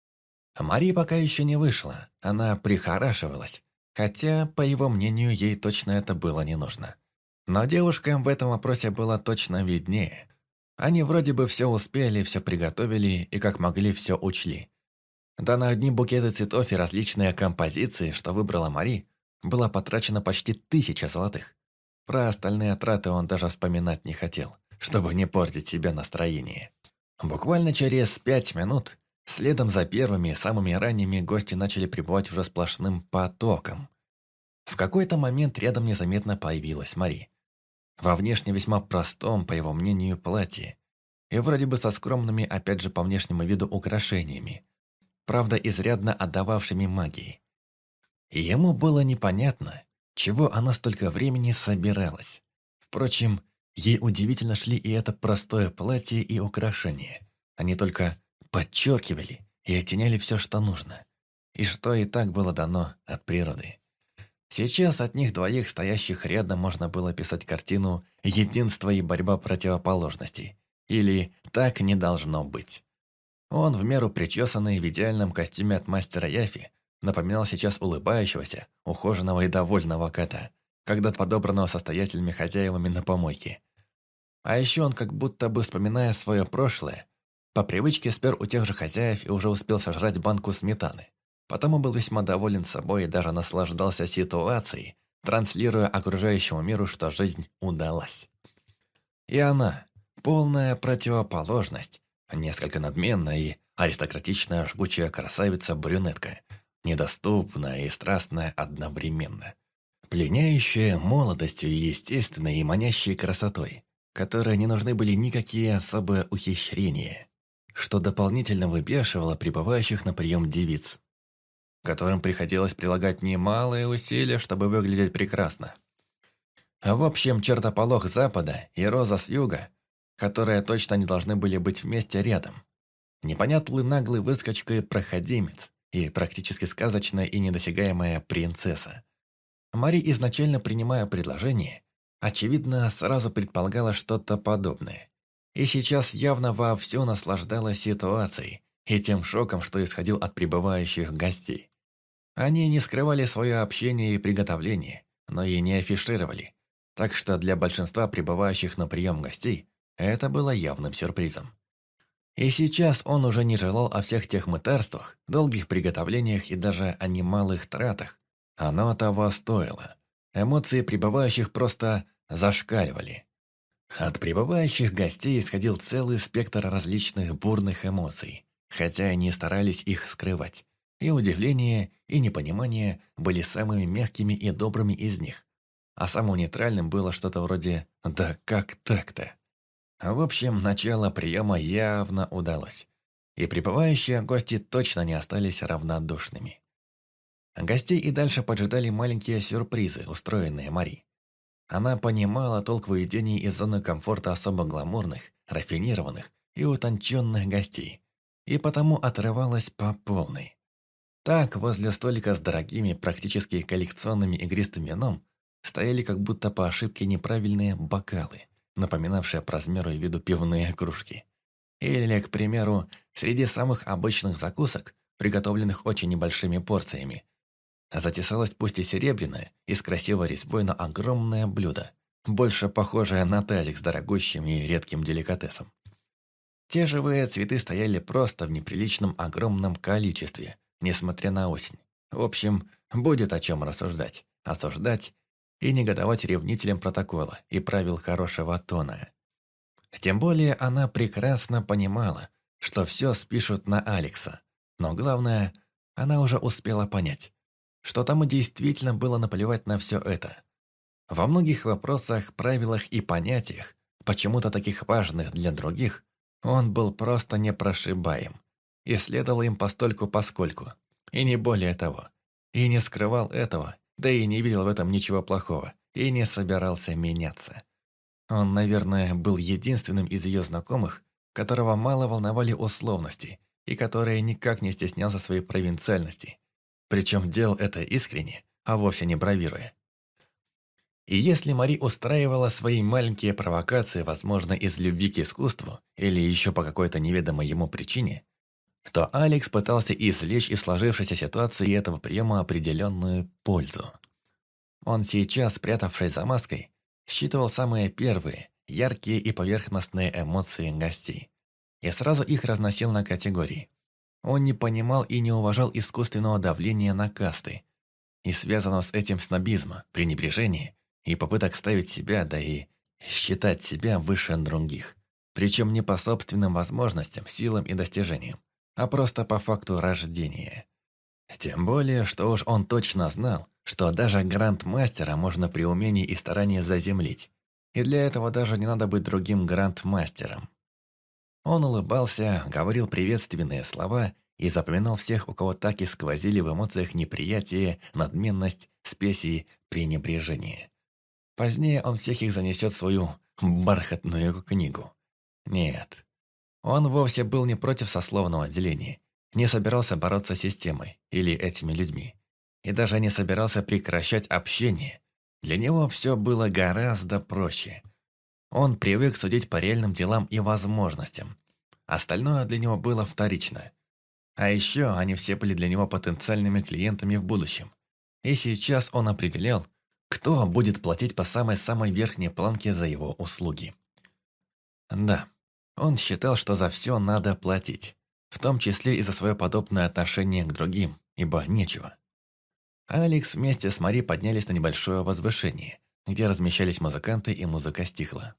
Мари пока еще не вышла, она прихорашивалась, хотя, по его мнению, ей точно это было не нужно. Но девушкам в этом вопросе было точно виднее. Они вроде бы все успели, все приготовили и как могли все учли. Да на одни букеты цветов и различные композиции, что выбрала Мари, было потрачено почти 1000 золотых. Про остальные траты он даже вспоминать не хотел, чтобы не портить себе настроение. Буквально через 5 минут, следом за первыми, самыми ранними, гости начали прибывать уже сплошным потоком. В какой-то момент рядом незаметно появилась Мари. Во внешне весьма простом, по его мнению, платье. И вроде бы со скромными, опять же по внешнему виду, украшениями. Правда, изрядно отдававшими магией. И ему было непонятно, чего она столько времени собиралась. Впрочем, ей удивительно шли и это простое платье, и украшения. Они только подчеркивали и оттеняли все, что нужно. И что и так было дано от природы. Сейчас от них двоих, стоящих рядом, можно было писать картину «Единство и борьба противоположностей» или «Так не должно быть». Он, в меру причесанный в идеальном костюме от мастера Яфи, напоминал сейчас улыбающегося, ухоженного и довольного кота, когда-то подобранного состоятельными хозяевами на помойке. А еще он, как будто бы вспоминая свое прошлое, по привычке спер у тех же хозяев и уже успел сожрать банку сметаны. Потому был весьма доволен собой и даже наслаждался ситуацией, транслируя окружающему миру, что жизнь удалась. И она, полная противоположность, несколько надменная и аристократичная жгучая красавица-брюнетка, недоступная и страстная одновременно, пленяющая молодостью и естественной и манящей красотой, которой не нужны были никакие особые ухищрения, что дополнительно выбешивало прибывающих на прием девиц, которым приходилось прилагать немалые усилия, чтобы выглядеть прекрасно. В общем, чертополох Запада и Роза с Юга, которые точно не должны были быть вместе рядом. Непонятный наглый выскочка и проходимец, и практически сказочная и недосягаемая принцесса. Мари, изначально принимая предложение, очевидно, сразу предполагала что-то подобное. И сейчас явно вовсю наслаждалась ситуацией и тем шоком, что исходил от прибывающих гостей. Они не скрывали свое общение и приготовление, но и не афишировали. Так что для большинства прибывающих на прием гостей Это было явным сюрпризом. И сейчас он уже не желал о всех тех мытарствах, долгих приготовлениях и даже о немалых тратах. Оно того стоило. Эмоции прибывающих просто зашкаливали. От прибывающих гостей исходил целый спектр различных бурных эмоций, хотя они старались их скрывать. И удивление, и непонимание были самыми мягкими и добрыми из них. А самым нейтральным было что-то вроде «да как так-то?». В общем, начало приема явно удалось. И прибывающие гости точно не остались равнодушными. Гостей и дальше поджидали маленькие сюрпризы, устроенные Мари. Она понимала толк выведения из зоны комфорта особо гламурных, рафинированных и утонченных гостей, и потому отрывалась по полной. Так, возле столика с дорогими, практически коллекционными игристым вином, стояли как будто по ошибке неправильные бокалы, напоминавшие по размеру и виду пивные кружки. Или, к примеру, среди самых обычных закусок, приготовленных очень небольшими порциями, затесалось пусть и серебряное, и с красивой резьбой, но огромное блюдо, больше похожее на тазик с дорогущим и редким деликатесом. Те живые цветы стояли просто в неприличном огромном количестве, несмотря на осень. В общем, будет о чем рассуждать, осуждать и негодовать ревнителям протокола и правил хорошего тона. Тем более она прекрасно понимала, что все спишут на Алекса, но главное, она уже успела понять, что тому действительно было наплевать на все это. Во многих вопросах, правилах и понятиях, почему-то таких важных для других, он был просто непрошибаем, и следовал им постольку-поскольку, и не более того. И не скрывал этого, да и не видел в этом ничего плохого, и не собирался меняться. Он, наверное, был единственным из ее знакомых, которого мало волновали условности, и который никак не стеснялся своей провинциальности. Причем делал это искренне, а вовсе не бравируя. И если Мари устраивала свои маленькие провокации, возможно, из любви к искусству или еще по какой-то неведомой ему причине, то Алекс пытался извлечь из сложившейся ситуации этого приема определенную пользу. Он сейчас, спрятавшись за маской, считывал самые первые, яркие и поверхностные эмоции гостей и сразу их разносил на категории. Он не понимал и не уважал искусственного давления на касты и связанного с этим снобизма, пренебрежения и попыток ставить себя, да и считать себя выше других. Причем не по собственным возможностям, силам и достижениям, а просто по факту рождения. Тем более, что уж он точно знал, что даже грандмастера можно при умении и старании заземлить. И для этого даже не надо быть другим грандмастером. Он улыбался, говорил приветственные слова и запоминал всех, у кого так и сквозили в эмоциях неприятие, надменность, спесь и пренебрежение. Позднее он всех их занесет в свою бархатную книгу. Нет, он вовсе был не против сословного отделения, не собирался бороться с системой или этими людьми, и даже не собирался прекращать общение. Для него все было гораздо проще. Он привык судить по реальным делам и возможностям. Остальное для него было вторично. А еще они все были для него потенциальными клиентами в будущем. И сейчас он определял, кто будет платить по самой-самой верхней планке за его услуги. Да, он считал, что за все надо платить, в том числе и за свое подобное отношение к другим, ибо нечего. Алекс вместе с Мари поднялись на небольшое возвышение, где размещались музыканты, и музыка стихла.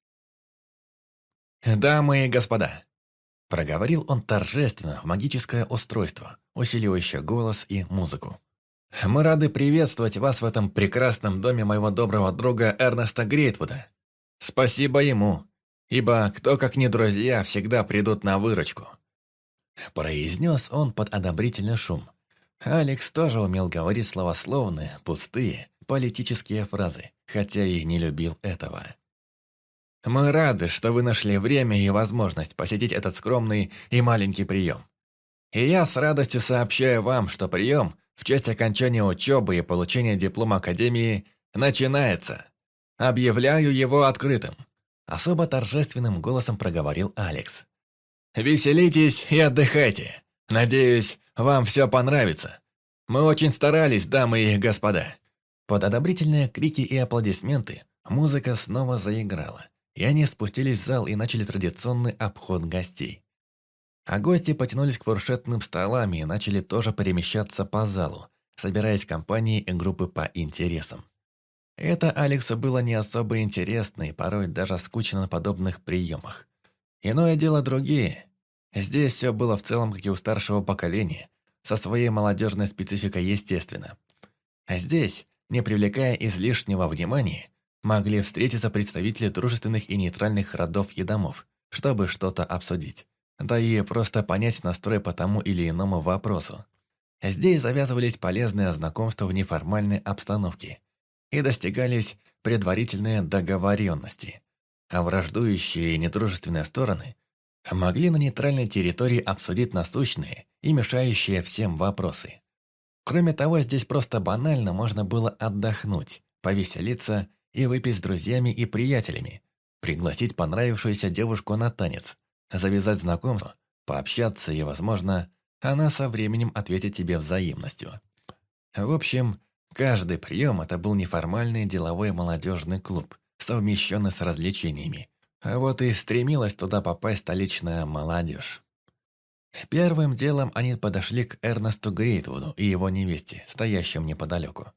«Дамы и господа!» Проговорил он торжественно в магическое устройство, усиливающее голос и музыку. «Мы рады приветствовать вас в этом прекрасном доме моего доброго друга Эрнеста Грейтвуда. Спасибо ему, ибо кто, как не друзья, всегда придут на выручку». Произнес он под одобрительный шум. Алекс тоже умел говорить словословные, пустые, политические фразы, хотя и не любил этого. «Мы рады, что вы нашли время и возможность посетить этот скромный и маленький прием. И я с радостью сообщаю вам, что прием в честь окончания учебы и получения диплома Академии начинается. Объявляю его открытым». Особо торжественным голосом проговорил Алекс. «Веселитесь и отдыхайте. Надеюсь, вам все понравится. Мы очень старались, дамы и господа». Под одобрительные крики и аплодисменты музыка снова заиграла, и они спустились в зал и начали традиционный обход гостей. А гости потянулись к фуршетным столам и начали тоже перемещаться по залу, собираясь в компании и группы по интересам. Это Алексу было не особо интересно и порой даже скучно на подобных приемах. Иное дело другие. Здесь все было в целом, как и у старшего поколения, со своей молодежной спецификой естественно. А здесь, не привлекая излишнего внимания, могли встретиться представители дружественных и нейтральных родов и домов, чтобы что-то обсудить. Да и просто понять настрой по тому или иному вопросу. Здесь завязывались полезные знакомства в неформальной обстановке и достигались предварительные договоренности, а враждующие и недружественные стороны могли на нейтральной территории обсудить насущные и мешающие всем вопросы. Кроме того, здесь просто банально можно было отдохнуть, повеселиться и выпить с друзьями и приятелями, пригласить понравившуюся девушку на танец, завязать знакомство, пообщаться и, возможно, она со временем ответит тебе взаимностью. В общем, каждый прием – это был неформальный деловой молодежный клуб, совмещенный с развлечениями. А вот и стремилась туда попасть столичная молодежь. Первым делом они подошли к Эрнесту Грейтвуду и его невесте, стоящим неподалеку.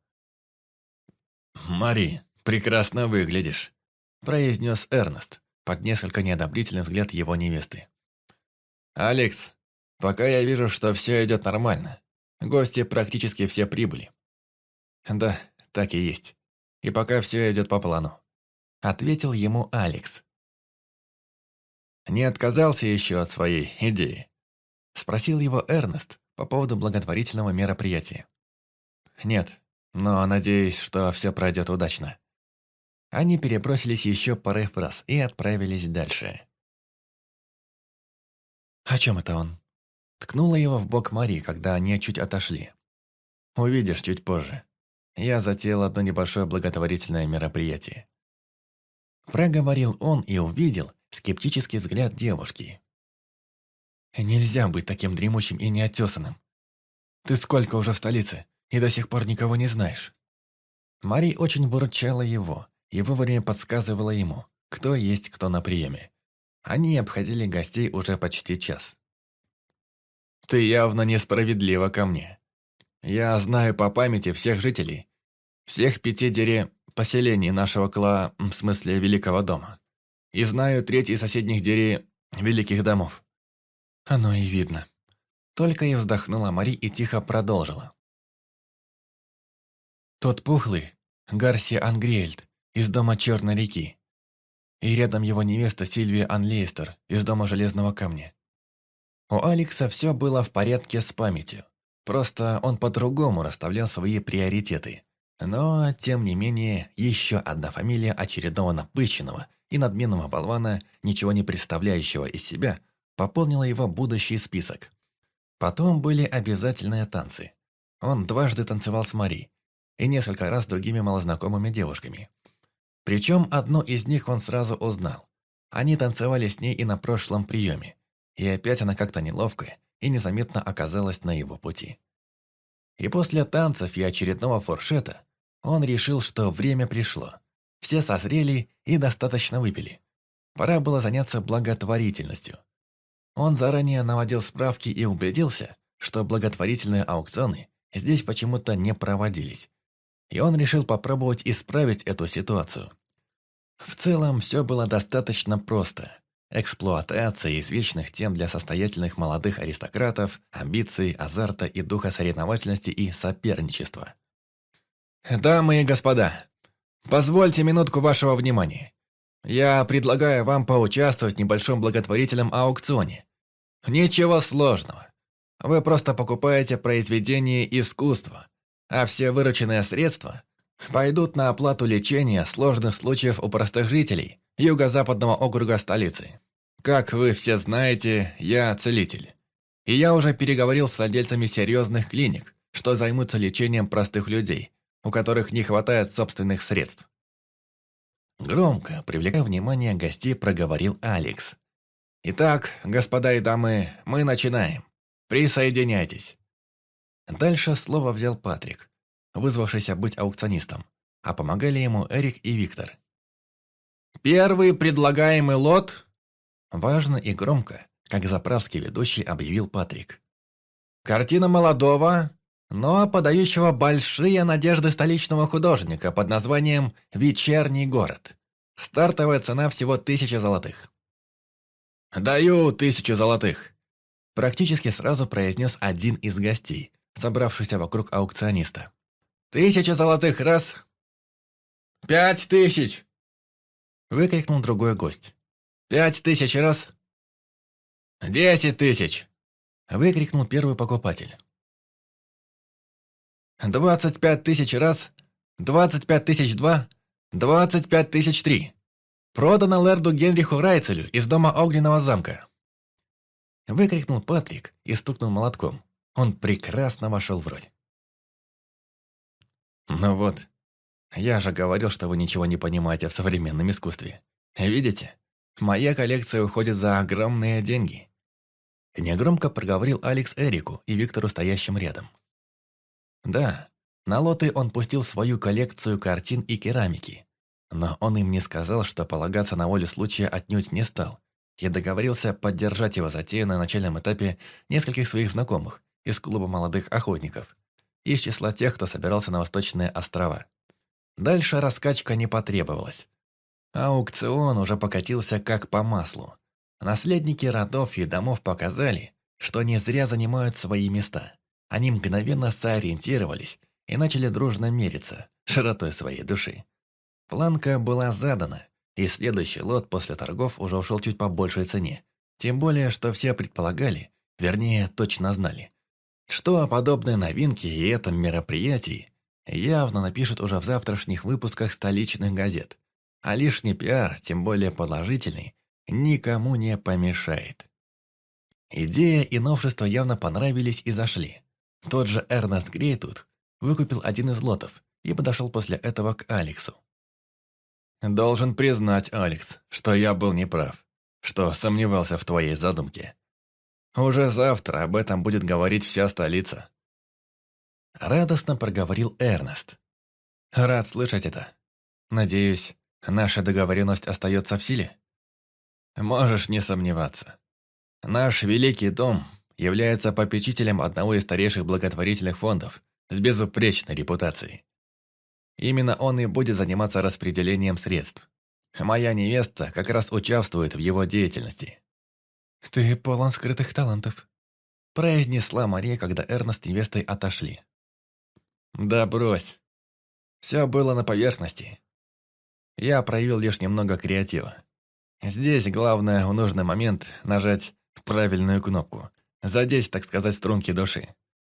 «Мари, прекрасно выглядишь», – произнес Эрнест, под несколько неодобрительный взгляд его невесты. «Алекс, пока я вижу, что все идет нормально. Гости практически все прибыли». «Да, так и есть. И пока все идет по плану», – ответил ему Алекс. «Не отказался еще от своей идеи?» – спросил его Эрнест по поводу благотворительного мероприятия. «Нет, но надеюсь, что все пройдет удачно». Они перебросились еще парой фраз и отправились дальше. «О чем это он?» Ткнула его в бок Мари, когда они чуть отошли. «Увидишь чуть позже. Я затеял одно небольшое благотворительное мероприятие». Проговорил он и увидел скептический взгляд девушки. «Нельзя быть таким дремучим и неотесанным. Ты сколько уже в столице, и до сих пор никого не знаешь?» Мари очень выручала его и вовремя подсказывала ему, кто есть кто на приеме. Они обходили гостей уже почти час. «Ты явно несправедлива ко мне. Я знаю по памяти всех жителей, всех 5 поселений нашего в смысле Великого дома, и знаю треть из соседних Великих домов». Оно и видно. Только и вздохнула Мари и тихо продолжила. Тот пухлый, Гарсия Ангриэльд, из дома Черной реки. И рядом его невеста Сильвия Анлейстер, из дома Железного камня. У Алекса все было в порядке с памятью. Просто он по-другому расставлял свои приоритеты. Но, тем не менее, еще одна фамилия очередного напыщенного и надменного болвана, ничего не представляющего из себя, пополнила его будущий список. Потом были обязательные танцы. Он дважды танцевал с Мари и несколько раз с другими малознакомыми девушками. Причем одну из них он сразу узнал. Они танцевали с ней и на прошлом приеме. И опять она как-то неловко и незаметно оказалась на его пути. И после танцев и очередного фуршета он решил, что время пришло. Все созрели и достаточно выпили. Пора было заняться благотворительностью. Он заранее наводил справки и убедился, что благотворительные аукционы здесь почему-то не проводились. И он решил попробовать исправить эту ситуацию. В целом, все было достаточно просто. Эксплуатация извечных тем для состоятельных молодых аристократов, амбиций, азарта и духа соревновательности и соперничества. «Дамы и господа, позвольте минутку вашего внимания. Я предлагаю вам поучаствовать в небольшом благотворительном аукционе. Ничего сложного. Вы просто покупаете произведение искусства, а все вырученные средства пойдут на оплату лечения сложных случаев у простых жителей юго-западного округа столицы. Как вы все знаете, я целитель. И я уже переговорил с владельцами серьезных клиник, что займутся лечением простых людей, у которых не хватает собственных средств. Громко, привлекая внимание гостей, проговорил Алекс. «Итак, господа и дамы, мы начинаем. Присоединяйтесь». Дальше слово взял Патрик, вызвавшийся быть аукционистом, а помогали ему Эрик и Виктор. Первый предлагаемый лот...» Важно и громко, как заправский ведущий, объявил Патрик. «Картина молодого, но подающего большие надежды столичного художника под названием «Вечерний город». Стартовая цена всего 1000 золотых». «Даю 1000 золотых», — практически сразу произнес один из гостей, собравшийся вокруг аукциониста. 1000 золотых раз. 5000! Выкрикнул другой гость. 5000 раз. 10 000! Выкрикнул первый покупатель. 25 000 раз. 25 000 два. 25 000 три. Продано лэрду Генриху Райцелю из дома Огненного замка. Выкрикнул Патрик и стукнул молотком. Он прекрасно вошел в роль. Ну вот, я же говорил, что вы ничего не понимаете в современном искусстве. Видите, моя коллекция уходит за огромные деньги. Негромко проговорил Алекс Эрику и Виктору, стоящим рядом. Да, на лоты он пустил свою коллекцию картин и керамики. Но он им не сказал, что полагаться на волю случая отнюдь не стал. И договорился поддержать его затею на начальном этапе нескольких своих знакомых из клуба молодых охотников, из числа тех, кто собирался на Восточные острова. Дальше раскачка не потребовалась. Аукцион уже покатился как по маслу. Наследники родов и домов показали, что не зря занимают свои места. Они мгновенно сориентировались и начали дружно мериться широтой своей души. Планка была задана, и следующий лот после торгов уже ушел чуть по большей цене. Тем более, что все предполагали, вернее, точно знали, что о подобной новинке и этом мероприятии явно напишут уже в завтрашних выпусках столичных газет. А лишний пиар, тем более положительный, никому не помешает. Идея и новшества явно понравились и зашли. Тот же Эрнест Грейтут выкупил один из лотов и подошел после этого к Алексу. «Должен признать, Алекс, что я был неправ, что сомневался в твоей задумке. Уже завтра об этом будет говорить вся столица». Радостно проговорил Эрнест. «Рад слышать это. Надеюсь, наша договоренность остается в силе?» «Можешь не сомневаться. Наш великий дом является попечителем одного из старейших благотворительных фондов с безупречной репутацией. Именно он и будет заниматься распределением средств. Моя невеста как раз участвует в его деятельности». «Ты полон скрытых талантов», – произнесла Мария, когда Эрнест с невестой отошли. «Да брось. Все было на поверхности. Я проявил лишь немного креатива. Здесь главное в нужный момент нажать правильную кнопку, задеть, так сказать, струнки души.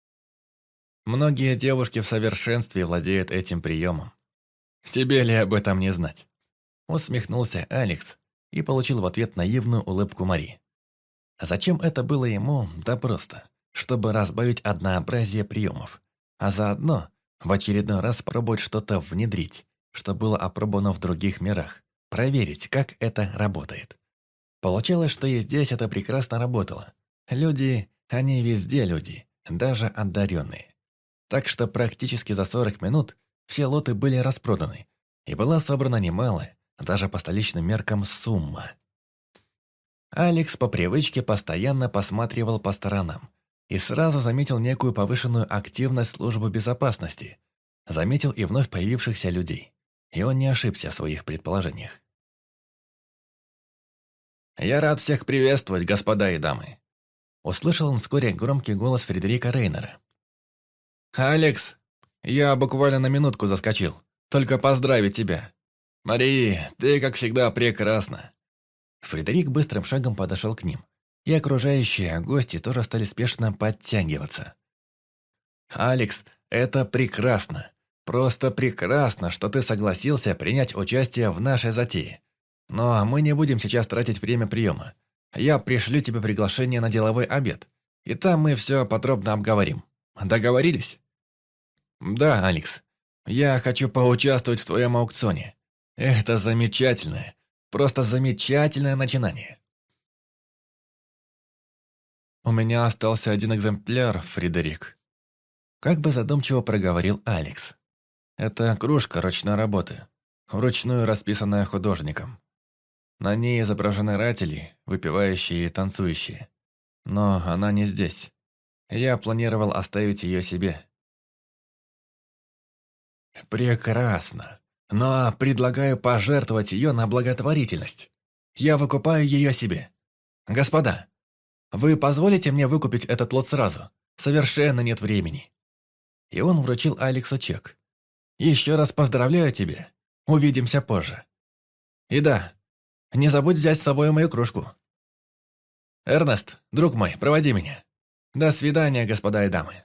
Многие девушки в совершенстве владеют этим приемом. Тебе ли об этом не знать?» Усмехнулся Алекс и получил в ответ наивную улыбку Мари. Зачем это было ему? Да просто, чтобы разбавить однообразие приемов, а заодно в очередной раз пробовать что-то внедрить, что было опробовано в других мирах, проверить, как это работает. Получалось, что и здесь это прекрасно работало. Люди, они везде люди, даже одаренные. Так что практически за 40 минут все лоты были распроданы, и была собрана немалая, даже по столичным меркам, сумма. Алекс по привычке постоянно посматривал по сторонам и сразу заметил некую повышенную активность службы безопасности. Заметил и вновь появившихся людей. И он не ошибся в своих предположениях. «Я рад всех приветствовать, господа и дамы!» Услышал он вскоре громкий голос Фредерика Рейнера. «Алекс, я буквально на минутку заскочил. Только поздравить тебя. Мари, ты, как всегда, прекрасна!» Фредерик быстрым шагом подошел к ним, и окружающие гости тоже стали спешно подтягиваться. «Алекс, это прекрасно! Просто прекрасно, что ты согласился принять участие в нашей затее. Но мы не будем сейчас тратить время приема. Я пришлю тебе приглашение на деловой обед, и там мы все подробно обговорим. Договорились?» «Да, Алекс, я хочу поучаствовать в твоем аукционе. Это замечательное, просто замечательное начинание». «У меня остался один экземпляр, Фредерик», — как бы задумчиво проговорил Алекс. «Это кружка ручной работы, вручную расписанная художником. На ней изображены ратели, выпивающие и танцующие. Но она не здесь. Я планировал оставить ее себе. Прекрасно. Но предлагаю пожертвовать ее на благотворительность. Я выкупаю ее себе. Господа, вы позволите мне выкупить этот лот сразу? Совершенно нет времени. И он вручил Алексу чек. Еще раз поздравляю тебя. Увидимся позже. И да, не забудь взять с собой мою кружку. Эрнест, друг мой, проводи меня. До свидания, господа и дамы.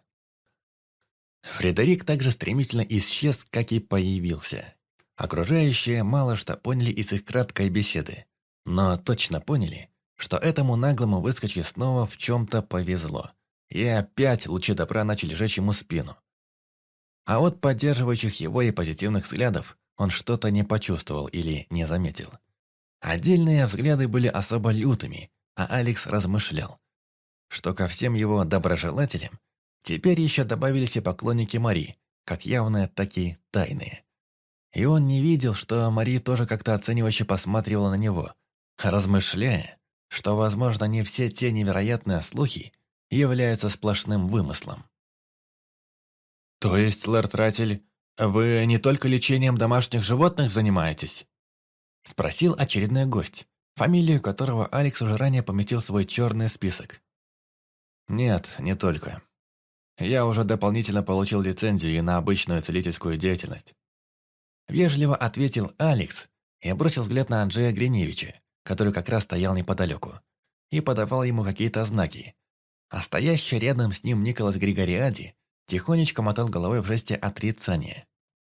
Фредерик также стремительно исчез, как и появился. Окружающие мало что поняли из их краткой беседы, но точно поняли, что этому наглому выскочке снова в чем-то повезло, и опять лучи добра начали жечь ему спину. А от поддерживающих его и позитивных взглядов он что-то не почувствовал или не заметил. Отдельные взгляды были особо лютыми, а Алекс размышлял, что ко всем его доброжелателям теперь еще добавились и поклонники Мари, как явные, так и тайные. И он не видел, что Мари тоже как-то оценивающе посматривала на него, размышляя, что, возможно, не все те невероятные слухи являются сплошным вымыслом. То есть, лорд Ратель, вы не только лечением домашних животных занимаетесь? Спросил очередной гость, фамилию которого Алекс уже ранее поместил в свой черный список. Нет, не только. Я уже дополнительно получил лицензию и на обычную целительскую деятельность. Вежливо ответил Алекс и бросил взгляд на Анджея Гриневича, который как раз стоял неподалеку, и подавал ему какие-то знаки. А стоящий рядом с ним Николас Григориади тихонечко мотал головой в жесте отрицания.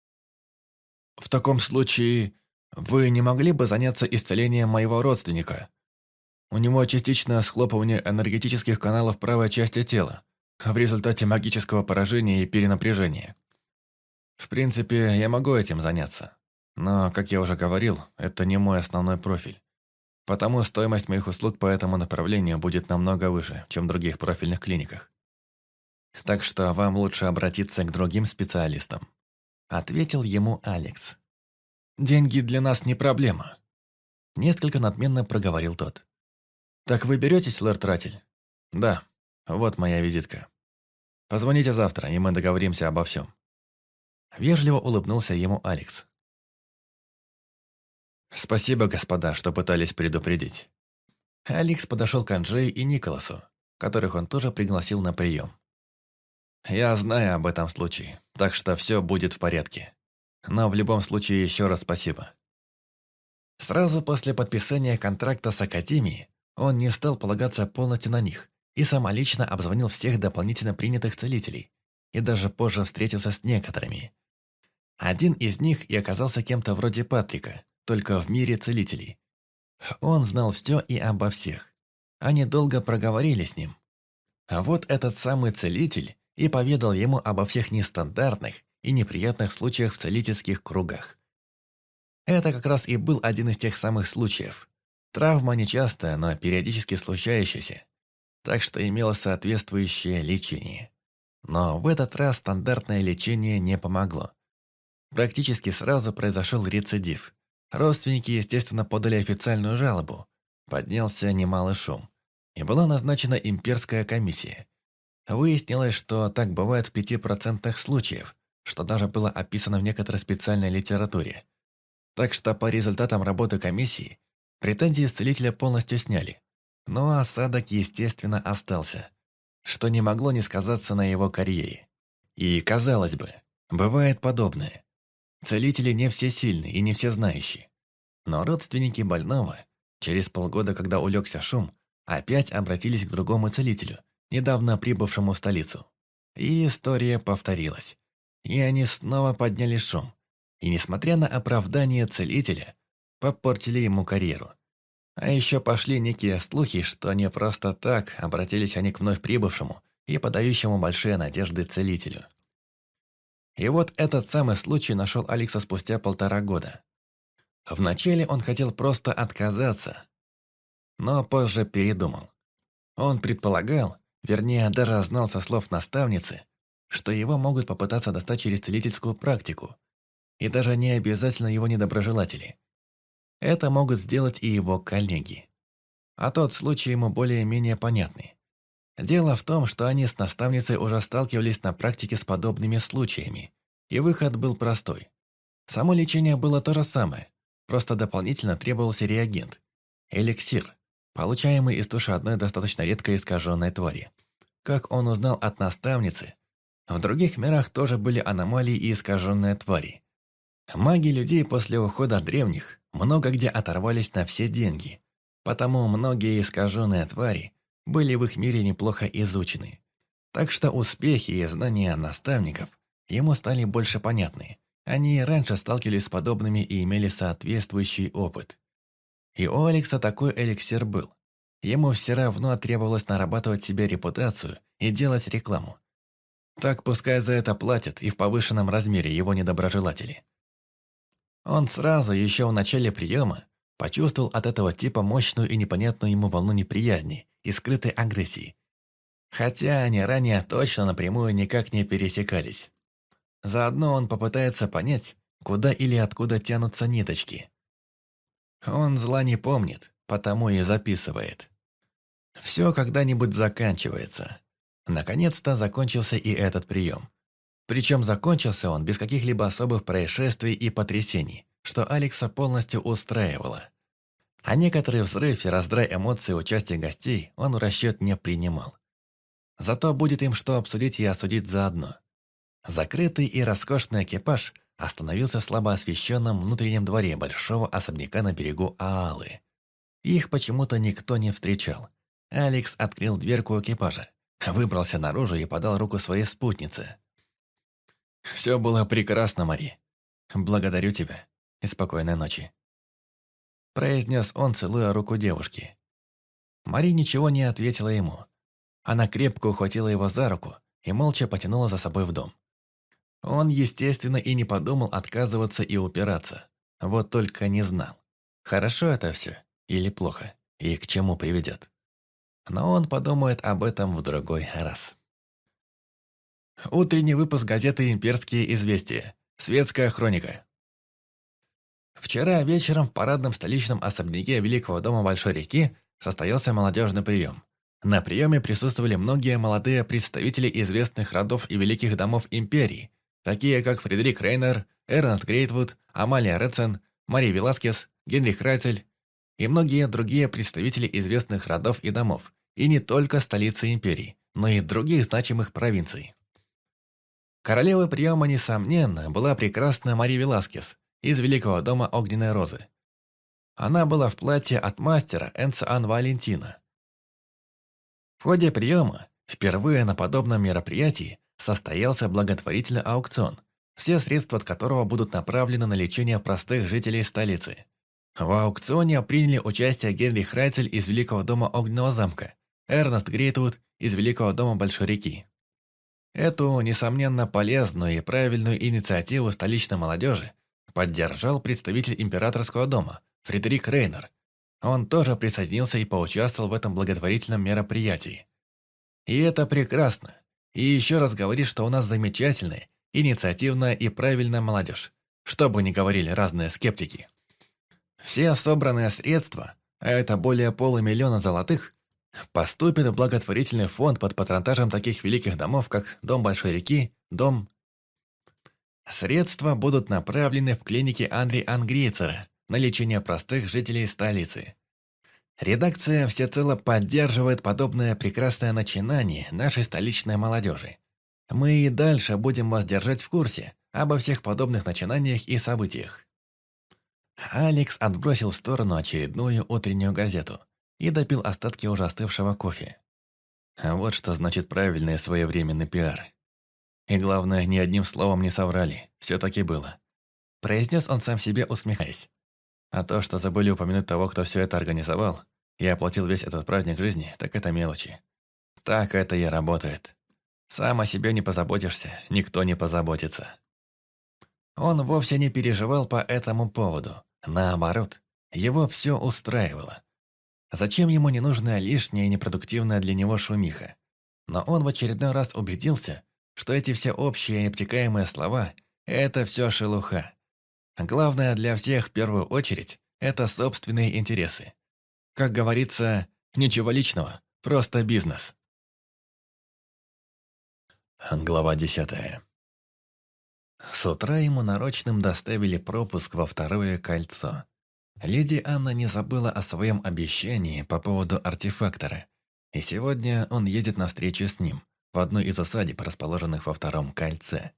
В таком случае, вы не могли бы заняться исцелением моего родственника? У него частичное схлопывание энергетических каналов правой части тела в результате магического поражения и перенапряжения. В принципе, я могу этим заняться. Но, как я уже говорил, это не мой основной профиль. Потому стоимость моих услуг по этому направлению будет намного выше, чем в других профильных клиниках. Так что вам лучше обратиться к другим специалистам. Ответил ему Алекс. Деньги для нас не проблема. Несколько надменно проговорил тот. Так вы беретесь, лорд Ратель? Да, вот моя визитка. Позвоните завтра, и мы договоримся обо всем. Вежливо улыбнулся ему Алекс. Спасибо, господа, что пытались предупредить. Алекс подошел к Анджею и Николасу, которых он тоже пригласил на прием. Я знаю об этом случае, так что все будет в порядке. Но в любом случае еще раз спасибо. Сразу после подписания контракта с Академией он не стал полагаться полностью на них и самолично обзвонил всех дополнительно принятых целителей, и даже позже встретился с некоторыми. Один из них и оказался кем-то вроде Патрика, только в мире целителей. Он знал все и обо всех. Они долго проговорили с ним. А вот этот самый целитель и поведал ему обо всех нестандартных и неприятных случаях в целительских кругах. Это как раз и был один из тех самых случаев. Травма нечастая, но периодически случающаяся, так что имело соответствующее лечение. Но в этот раз стандартное лечение не помогло. Практически сразу произошел рецидив. Родственники, естественно, подали официальную жалобу. Поднялся немалый шум. И была назначена имперская комиссия. Выяснилось, что так бывает в 5% случаев, что даже было описано в некоторой специальной литературе. Так что по результатам работы комиссии претензии целителя полностью сняли. Но осадок, естественно, остался, что не могло не сказаться на его карьере. И, казалось бы, бывает подобное. Целители не все сильны и не все знающие. Но родственники больного, через полгода, когда улегся шум, опять обратились к другому целителю, недавно прибывшему в столицу. И история повторилась. И они снова подняли шум. И, несмотря на оправдание целителя, попортили ему карьеру. А еще пошли некие слухи, что не просто так обратились они к вновь прибывшему и подающему большие надежды целителю. И вот этот самый случай нашел Алекса спустя 1,5 года. Вначале он хотел просто отказаться, но позже передумал. Он предполагал, вернее, даже знал со слов наставницы, что его могут попытаться достать через целительскую практику, и даже не обязательно его недоброжелатели. это могут сделать и его коллеги. А тот случай ему более-менее понятный. Дело в том, что они с наставницей уже сталкивались на практике с подобными случаями, и выход был простой. Само лечение было то же самое, просто дополнительно требовался реагент – эликсир, получаемый из туши одной достаточно редко искаженной твари. Как он узнал от наставницы, в других мирах тоже были аномалии и искаженные твари. Маги людей после ухода древних много где оторвались на все деньги, потому многие искаженные твари были в их мире неплохо изучены. Так что успехи и знания наставников ему стали больше понятны. Они и раньше сталкивались с подобными и имели соответствующий опыт. И у Алекса такой эликсир был. Ему все равно требовалось нарабатывать себе репутацию и делать рекламу. Так пускай за это платят и в повышенном размере его недоброжелатели. Он сразу, еще в начале приема, почувствовал от этого типа мощную и непонятную ему волну неприязни и скрытой агрессии. Хотя они ранее точно напрямую никак не пересекались. Заодно он попытается понять, куда или откуда тянутся ниточки. Он зла не помнит, потому и записывает. Все когда-нибудь заканчивается. Наконец-то закончился и этот прием. Причем закончился он без каких-либо особых происшествий и потрясений, что Алекса полностью устраивало. А некоторый взрыв и раздрай эмоций участия гостей он в расчет не принимал. Зато будет им что обсудить и осудить заодно. Закрытый и роскошный экипаж остановился в слабо освещенном внутреннем дворе большого особняка на берегу Аалы. Их почему-то никто не встречал. Алекс открыл дверку экипажа, выбрался наружу и подал руку своей спутнице. «Все было прекрасно, Мари. Благодарю тебя и спокойной ночи», произнес он, целуя руку девушки. Мари ничего не ответила ему. Она крепко ухватила его за руку и молча потянула за собой в дом. Он, естественно, и не подумал отказываться и упираться. Вот только не знал, хорошо это все или плохо, и к чему приведет. Но он подумает об этом в другой раз. Утренний выпуск газеты «Имперские известия». Светская хроника. Вчера вечером в парадном столичном особняке Великого дома Большой реки состоялся молодежный прием. На приеме присутствовали многие молодые представители известных родов и великих домов империи, такие как Фредерик Рейнер, Эрнст Грейтвуд, Амалия Редсен, Мария Веласкес, Генрих Райцель и многие другие представители известных родов и домов, и не только столицы империи, но и других значимых провинций. Королевой приема, несомненно, была прекрасная Мария Веласкес из Великого дома Огненной Розы. Она была в платье от мастера Энциан Валентина. В ходе приема, впервые на подобном мероприятии, состоялся благотворительный аукцион, все средства от которого будут направлены на лечение простых жителей столицы. В аукционе приняли участие Генрих Райцель из Великого дома Огненного замка, Эрнест Грейтвуд из Великого дома Большой реки. Эту, несомненно, полезную и правильную инициативу столичной молодежи поддержал представитель императорского дома, Фредерик Рейнер. Он тоже присоединился и поучаствовал в этом благотворительном мероприятии. И это прекрасно. И еще раз говорит, что у нас замечательная, инициативная и правильная молодежь, что бы ни говорили разные скептики. Все собранные средства, а это более $500 000 золотых, поступит в благотворительный фонд под патронажем таких великих домов, как Дом Большой реки, Дом... Средства будут направлены в клиники Андри Ангрийцера на лечение простых жителей столицы. Редакция всецело поддерживает подобное прекрасное начинание нашей столичной молодежи. Мы и дальше будем вас держать в курсе обо всех подобных начинаниях и событиях. Алекс отбросил в сторону очередную утреннюю газету и допил остатки уже остывшего кофе. А вот что значит правильный и своевременный пиар. И главное, ни одним словом не соврали, все-таки было. Произнес он сам себе, усмехаясь. А то, что забыли упомянуть того, кто все это организовал, и оплатил весь этот праздник жизни, так это мелочи. Так это и работает. Сам о себе не позаботишься, никто не позаботится. Он вовсе не переживал по этому поводу. Наоборот, его все устраивало. Зачем ему ненужная лишняя и непродуктивная для него шумиха? Но он в очередной раз убедился, что эти все общие и необтекаемые слова – это все шелуха. Главное для всех в первую очередь это собственные интересы. Как говорится, ничего личного, просто бизнес. Глава 10. С утра ему нарочным доставили пропуск во второе кольцо. Леди Анна не забыла о своем обещании по поводу артефактора, и сегодня он едет на встречу с ним в одной из усадеб, расположенных во втором кольце.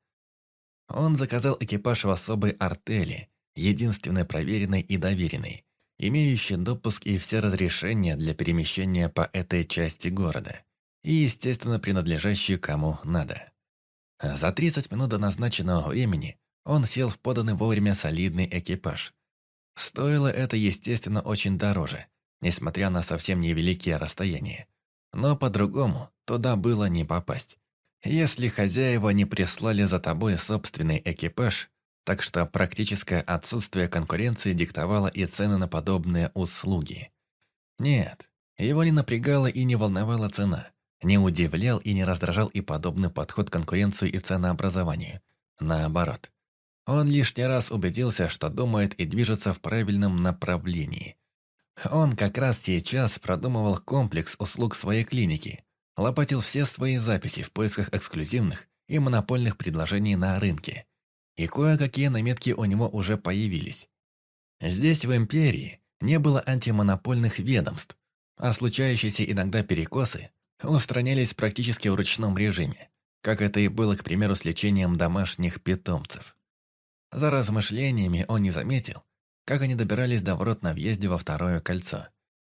Он заказал экипаж в особой артели, единственной проверенной и доверенной, имеющей допуск и все разрешения для перемещения по этой части города, и, естественно, принадлежащей кому надо. За 30 минут до назначенного времени он сел в поданный вовремя солидный экипаж. Стоило это, естественно, очень дороже, несмотря на совсем невеликие расстояния. Но по-другому туда было не попасть. Если хозяева не прислали за тобой собственный экипаж, так что практическое отсутствие конкуренции диктовало и цены на подобные услуги. Нет, его не напрягала и не волновала цена, не удивлял и не раздражал и подобный подход к конкуренции и ценообразованию. Наоборот. Он лишний раз убедился, что думает и движется в правильном направлении. Он как раз сейчас продумывал комплекс услуг своей клиники, лопатил все свои записи в поисках эксклюзивных и монопольных предложений на рынке. И кое-какие наметки у него уже появились. Здесь, в Империи, не было антимонопольных ведомств, а случающиеся иногда перекосы устранялись практически в ручном режиме, как это и было, к примеру, с лечением домашних питомцев. За размышлениями он не заметил, как они добирались до ворот на въезде во второе кольцо.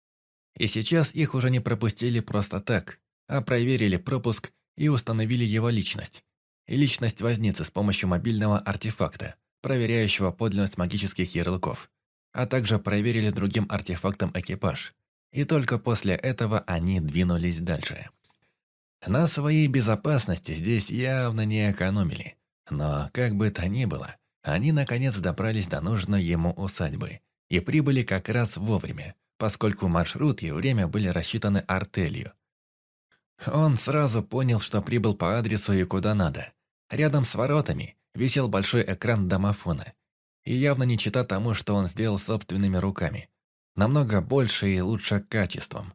И сейчас их уже не пропустили просто так, а проверили пропуск и установили его личность. И личность возницы с помощью мобильного артефакта, проверяющего подлинность магических ярлыков, а также проверили другим артефактом экипаж. И только после этого они двинулись дальше. На своей безопасности здесь явно не экономили. Но, как бы то ни было, они наконец добрались до нужной ему усадьбы и прибыли как раз вовремя, поскольку маршрут и время были рассчитаны артелью. Он сразу понял, что прибыл по адресу и куда надо. Рядом с воротами висел большой экран домофона. И явно не чета тому, что он сделал собственными руками. Намного больше и лучше качеством.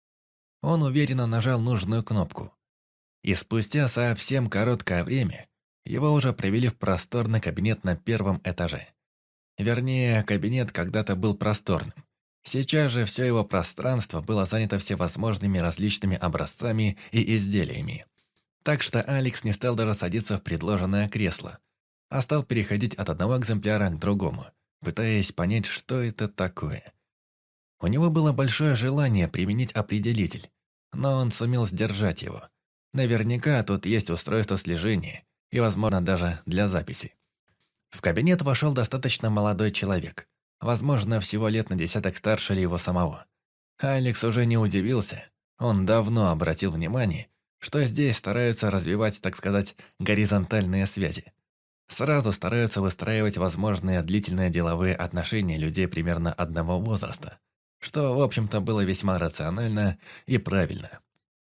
Он уверенно нажал нужную кнопку. И спустя совсем короткое время его уже провели в просторный кабинет на первом этаже. Вернее, кабинет когда-то был просторным. Сейчас же все его пространство было занято всевозможными различными образцами и изделиями. Так что Алекс не стал даже садиться в предложенное кресло, а стал переходить от одного экземпляра к другому, пытаясь понять, что это такое. У него было большое желание применить определитель, но он сумел сдержать его. Наверняка тут есть устройство слежения и, возможно, даже для записи. В кабинет вошел достаточно молодой человек, возможно, всего лет на десяток старше его самого. Алекс уже не удивился, он давно обратил внимание, что здесь стараются развивать, так сказать, горизонтальные связи. Сразу стараются выстраивать возможные длительные деловые отношения людей примерно одного возраста, что, в общем-то, было весьма рационально и правильно.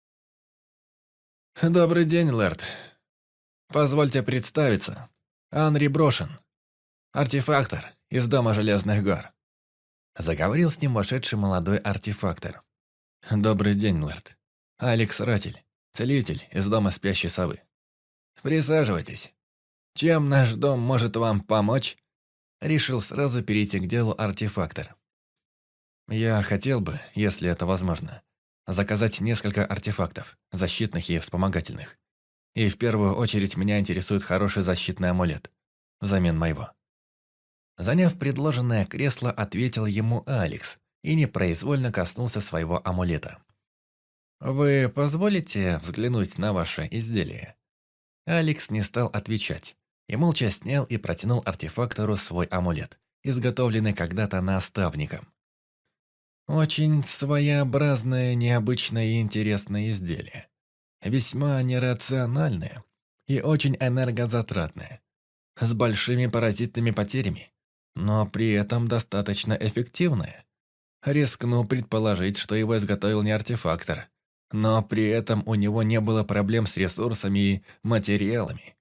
«Добрый день, Лэрд. Позвольте представиться. Анри Брошен, артефактор из Дома Железных Гор». Заговорил с ним вошедший молодой артефактор. «Добрый день, Лэрд. Алекс Ратель, целитель из Дома Спящей Совы. Присаживайтесь. Чем наш дом может вам помочь?» Решил сразу перейти к делу артефактор. «Я хотел бы, если это возможно, заказать несколько артефактов, защитных и вспомогательных. И в первую очередь меня интересует хороший защитный амулет, взамен моего». Заняв предложенное кресло, ответил ему Алекс и непроизвольно коснулся своего амулета. «Вы позволите взглянуть на ваше изделие?» Алекс не стал отвечать, и молча снял и протянул артефактору свой амулет, изготовленный когда-то наставником. Очень своеобразное, необычное и интересное изделие. Весьма нерациональное и очень энергозатратное, с большими паразитными потерями, но при этом достаточно эффективное. Рискну предположить, что его изготовил не артефактор, но при этом у него не было проблем с ресурсами и материалами.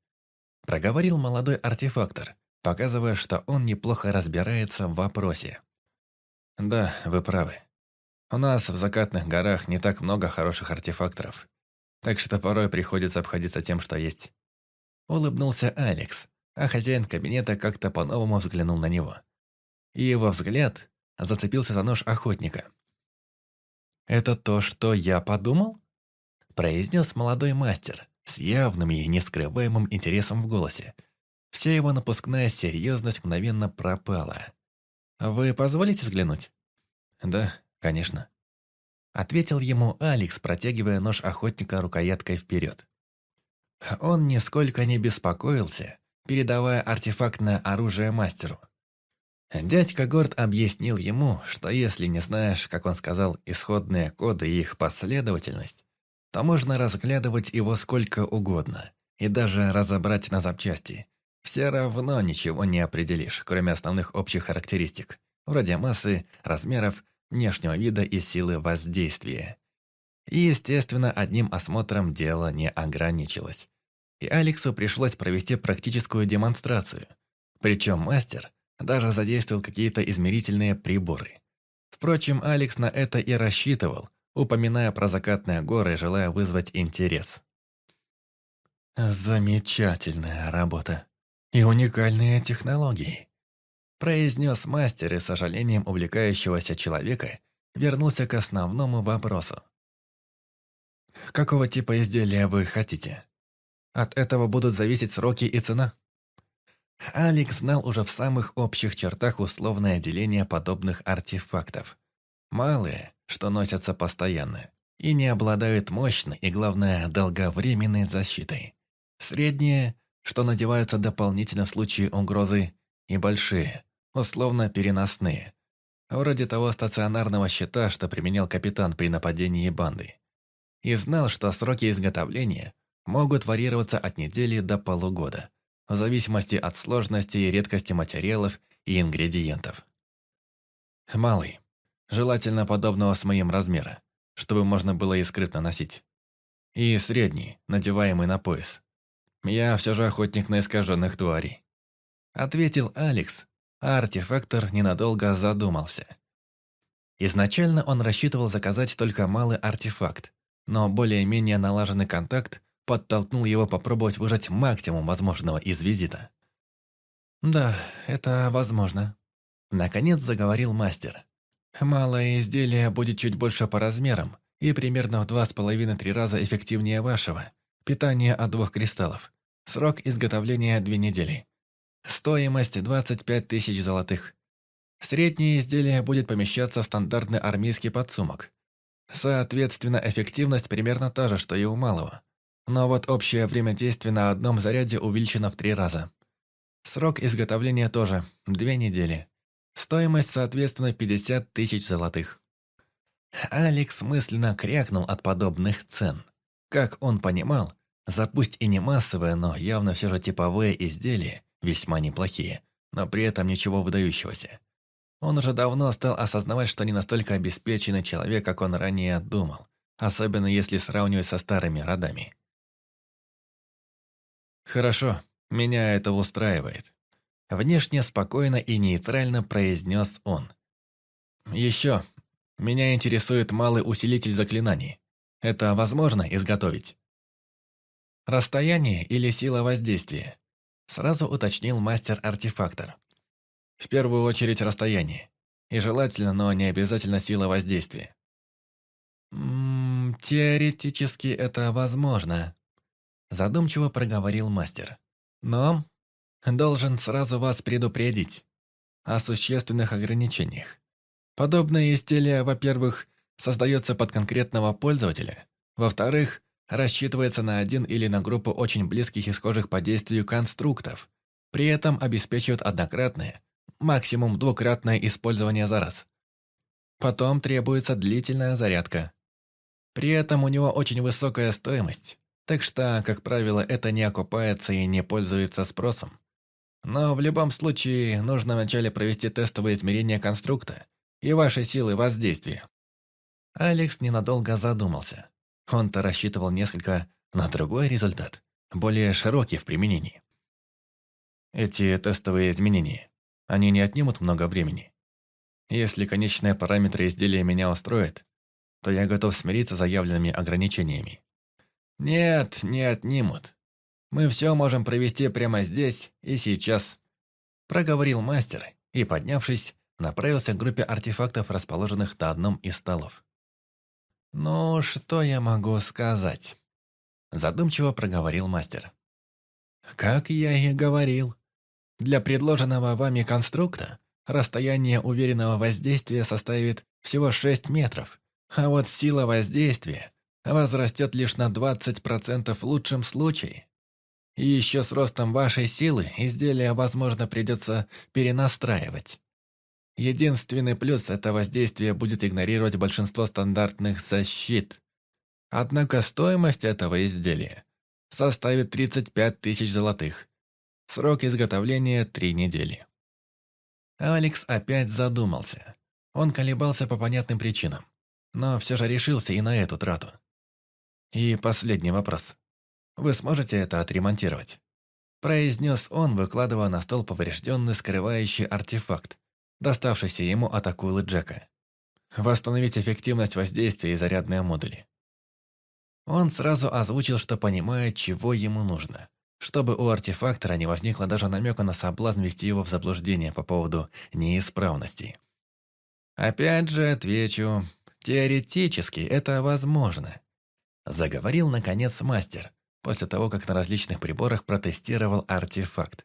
Проговорил молодой артефактор, показывая, что он неплохо разбирается в вопросе. Да, вы правы. У нас в закатных горах не так много хороших артефакторов, так что порой приходится обходиться тем, что есть. Улыбнулся Алекс, а хозяин кабинета как-то по-новому взглянул на него. И его взгляд зацепился за нож охотника. «Это то, что я подумал?» произнес молодой мастер с явным и нескрываемым интересом в голосе. Вся его напускная серьезность мгновенно пропала. «Вы позволите взглянуть?» «Да, конечно», — ответил ему Алекс, протягивая нож охотника рукояткой вперед. Он нисколько не беспокоился, передавая артефактное оружие мастеру. Дядька Горд объяснил ему, что если не знаешь, как он сказал, исходные коды и их последовательность, то можно разглядывать его сколько угодно и даже разобрать на запчасти. Все равно ничего не определишь, кроме основных общих характеристик, вроде массы, размеров, внешнего вида и силы воздействия. И, естественно, одним осмотром дело не ограничилось. И Алексу пришлось провести практическую демонстрацию. Причем мастер даже задействовал какие-то измерительные приборы. Впрочем, Алекс на это и рассчитывал, упоминая про закатные горы, желая вызвать интерес. «Замечательная работа и уникальные технологии», произнес мастер и с сожалением увлекающегося человека вернулся к основному вопросу. «Какого типа изделия вы хотите? От этого будут зависеть сроки и цена». Алекс знал уже в самых общих чертах условное деление подобных артефактов. Малые, что носятся постоянно, и не обладают мощной и, главное, долговременной защитой. Средние, что надеваются дополнительно в случае угрозы, и большие, условно переносные. Вроде того стационарного щита, что применял капитан при нападении банды. И знал, что сроки изготовления могут варьироваться от недели до полугода, в зависимости от сложности и редкости материалов и ингредиентов. Малый, желательно подобного с моим размера, чтобы можно было и скрытно носить. И средний, надеваемый на пояс. Я все же охотник на искаженных тварей. Ответил Алекс, а артефактор ненадолго задумался. Изначально он рассчитывал заказать только малый артефакт, но более-менее налаженный контакт подтолкнул его попробовать выжать максимум возможного из визита. «Да, это возможно», — наконец заговорил мастер. «Малое изделие будет чуть больше по размерам и примерно в 2,5–3 раза эффективнее вашего. Питание от 2 кристаллов. Срок изготовления 2 недели. Стоимость 25 тысяч золотых. Среднее изделие будет помещаться в стандартный армейский подсумок. Соответственно, эффективность примерно та же, что и у малого. Но вот общее время действия на одном заряде увеличено в 3 раза. Срок изготовления тоже 2 недели. Стоимость, соответственно, 50 тысяч золотых. Алекс мысленно крякнул от подобных цен. Как он понимал, за пусть и не массовые, но явно все же типовые изделия, весьма неплохие, но при этом ничего выдающегося. Он уже давно стал осознавать, что не настолько обеспеченный человек, как он ранее думал, особенно если сравнивать со старыми родами. «Хорошо, меня это устраивает», — внешне спокойно и нейтрально произнес он. «Еще, меня интересует малый усилитель заклинаний. Это возможно изготовить?» «Расстояние или сила воздействия?» — сразу уточнил мастер-артефактор. «В первую очередь расстояние. И желательно, но не обязательно сила воздействия». Теоретически это возможно», — задумчиво проговорил мастер. «Но должен сразу вас предупредить о существенных ограничениях. Подобное изделие, во-первых, создается под конкретного пользователя, во-вторых, рассчитывается на один или на группу очень близких и схожих по действию конструктов, при этом обеспечивает однократное, максимум двукратное использование за раз. Потом требуется длительная зарядка. При этом у него очень высокая стоимость, так что, как правило, это не окупается и не пользуется спросом. Но в любом случае нужно вначале провести тестовые измерения конструкта и вашей силы воздействия. Алекс ненадолго задумался. Он-то рассчитывал несколько на другой результат, более широкий в применении. Эти тестовые изменения, они не отнимут много времени. Если конечные параметры изделия меня устроят, то я готов смириться с заявленными ограничениями. Нет, не отнимут. Мы все можем провести прямо здесь и сейчас, проговорил мастер и, поднявшись, направился к группе артефактов, расположенных на одном из столов. «Ну, что я могу сказать?» Задумчиво проговорил мастер. «Как я и говорил, для предложенного вами конструкта расстояние уверенного воздействия составит всего 6 метров, а вот сила воздействия возрастет лишь на 20% в лучшем случае. И еще с ростом вашей силы изделие, возможно, придется перенастраивать. Единственный плюс – это воздействие будет игнорировать большинство стандартных защит. Однако стоимость этого изделия составит 35 тысяч золотых. Срок изготовления – 3 недели. Алекс опять задумался. Он колебался по понятным причинам, но все же решился и на эту трату. И последний вопрос. Вы сможете это отремонтировать? Произнес он, выкладывая на стол поврежденный скрывающий артефакт, доставшийся ему от акулы Джека. Восстановить эффективность воздействия и зарядные модули. Он сразу озвучил, что понимает, чего ему нужно, чтобы у артефактора не возникло даже намека на соблазн ввести его в заблуждение по поводу неисправности. «Опять же отвечу, теоретически это возможно», — заговорил, наконец, мастер, после того, как на различных приборах протестировал артефакт.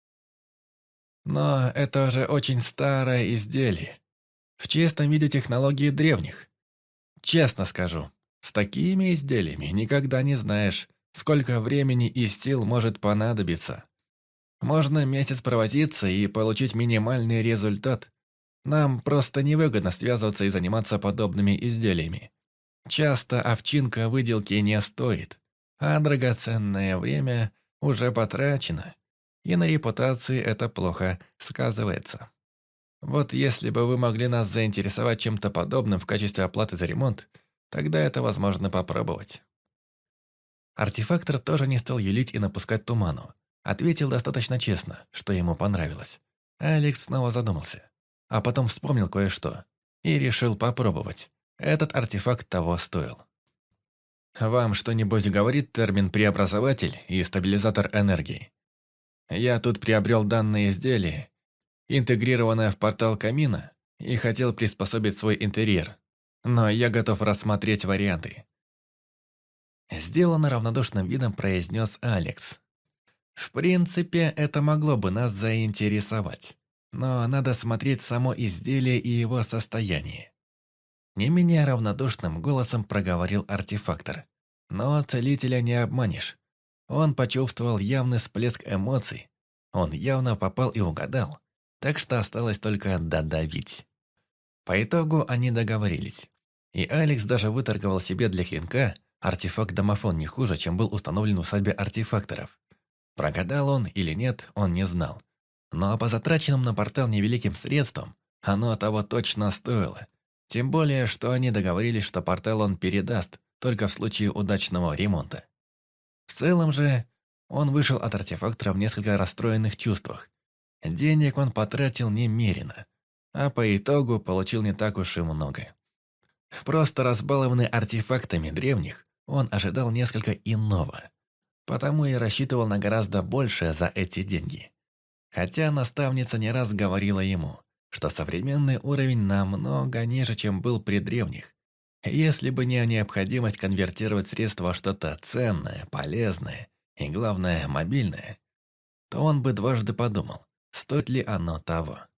«Но это же очень старое изделие, в чистом виде технологии древних. Честно скажу, с такими изделиями никогда не знаешь, сколько времени и сил может понадобиться. Можно месяц провозиться и получить минимальный результат. Нам просто невыгодно связываться и заниматься подобными изделиями. Часто овчинка выделки не стоит, а драгоценное время уже потрачено, и на репутации это плохо сказывается. Вот если бы вы могли нас заинтересовать чем-то подобным в качестве оплаты за ремонт, тогда это возможно попробовать». Артефактор тоже не стал юлить и напускать туману. Ответил достаточно честно, что ему понравилось. Алекс снова задумался, а потом вспомнил кое-что и решил попробовать. Этот артефакт того стоил. «Вам что-нибудь говорит термин «преобразователь» и «стабилизатор энергии»? Я тут приобрел данное изделие, интегрированное в портал камина, и хотел приспособить свой интерьер, но я готов рассмотреть варианты». Сделано равнодушным видом произнес Алекс. «В принципе, это могло бы нас заинтересовать, но надо смотреть само изделие и его состояние». Не менее равнодушным голосом проговорил артефактор. Но целителя не обманешь. Он почувствовал явный всплеск эмоций. Он явно попал и угадал, так что осталось только додавить. По итогу они договорились. И Алекс даже выторговал себе для клинка артефакт-домофон не хуже, чем был установлен в усадьбе артефакторов. Прогадал он или нет, он не знал. Но по затраченным на портал невеликим средствам, оно того точно стоило. Тем более, что они договорились, что портал он передаст, только в случае удачного ремонта. В целом же, он вышел от артефактора в несколько расстроенных чувствах. Денег он потратил немерено, а по итогу получил не так уж и много. Просто разбалованный артефактами древних, он ожидал несколько иного, потому и рассчитывал на гораздо большее за эти деньги. Хотя наставница не раз говорила ему, что современный уровень намного ниже, чем был при древних. Если бы не необходимость конвертировать средства во что-то ценное, полезное и, главное, мобильное, то он бы дважды подумал, стоит ли оно того.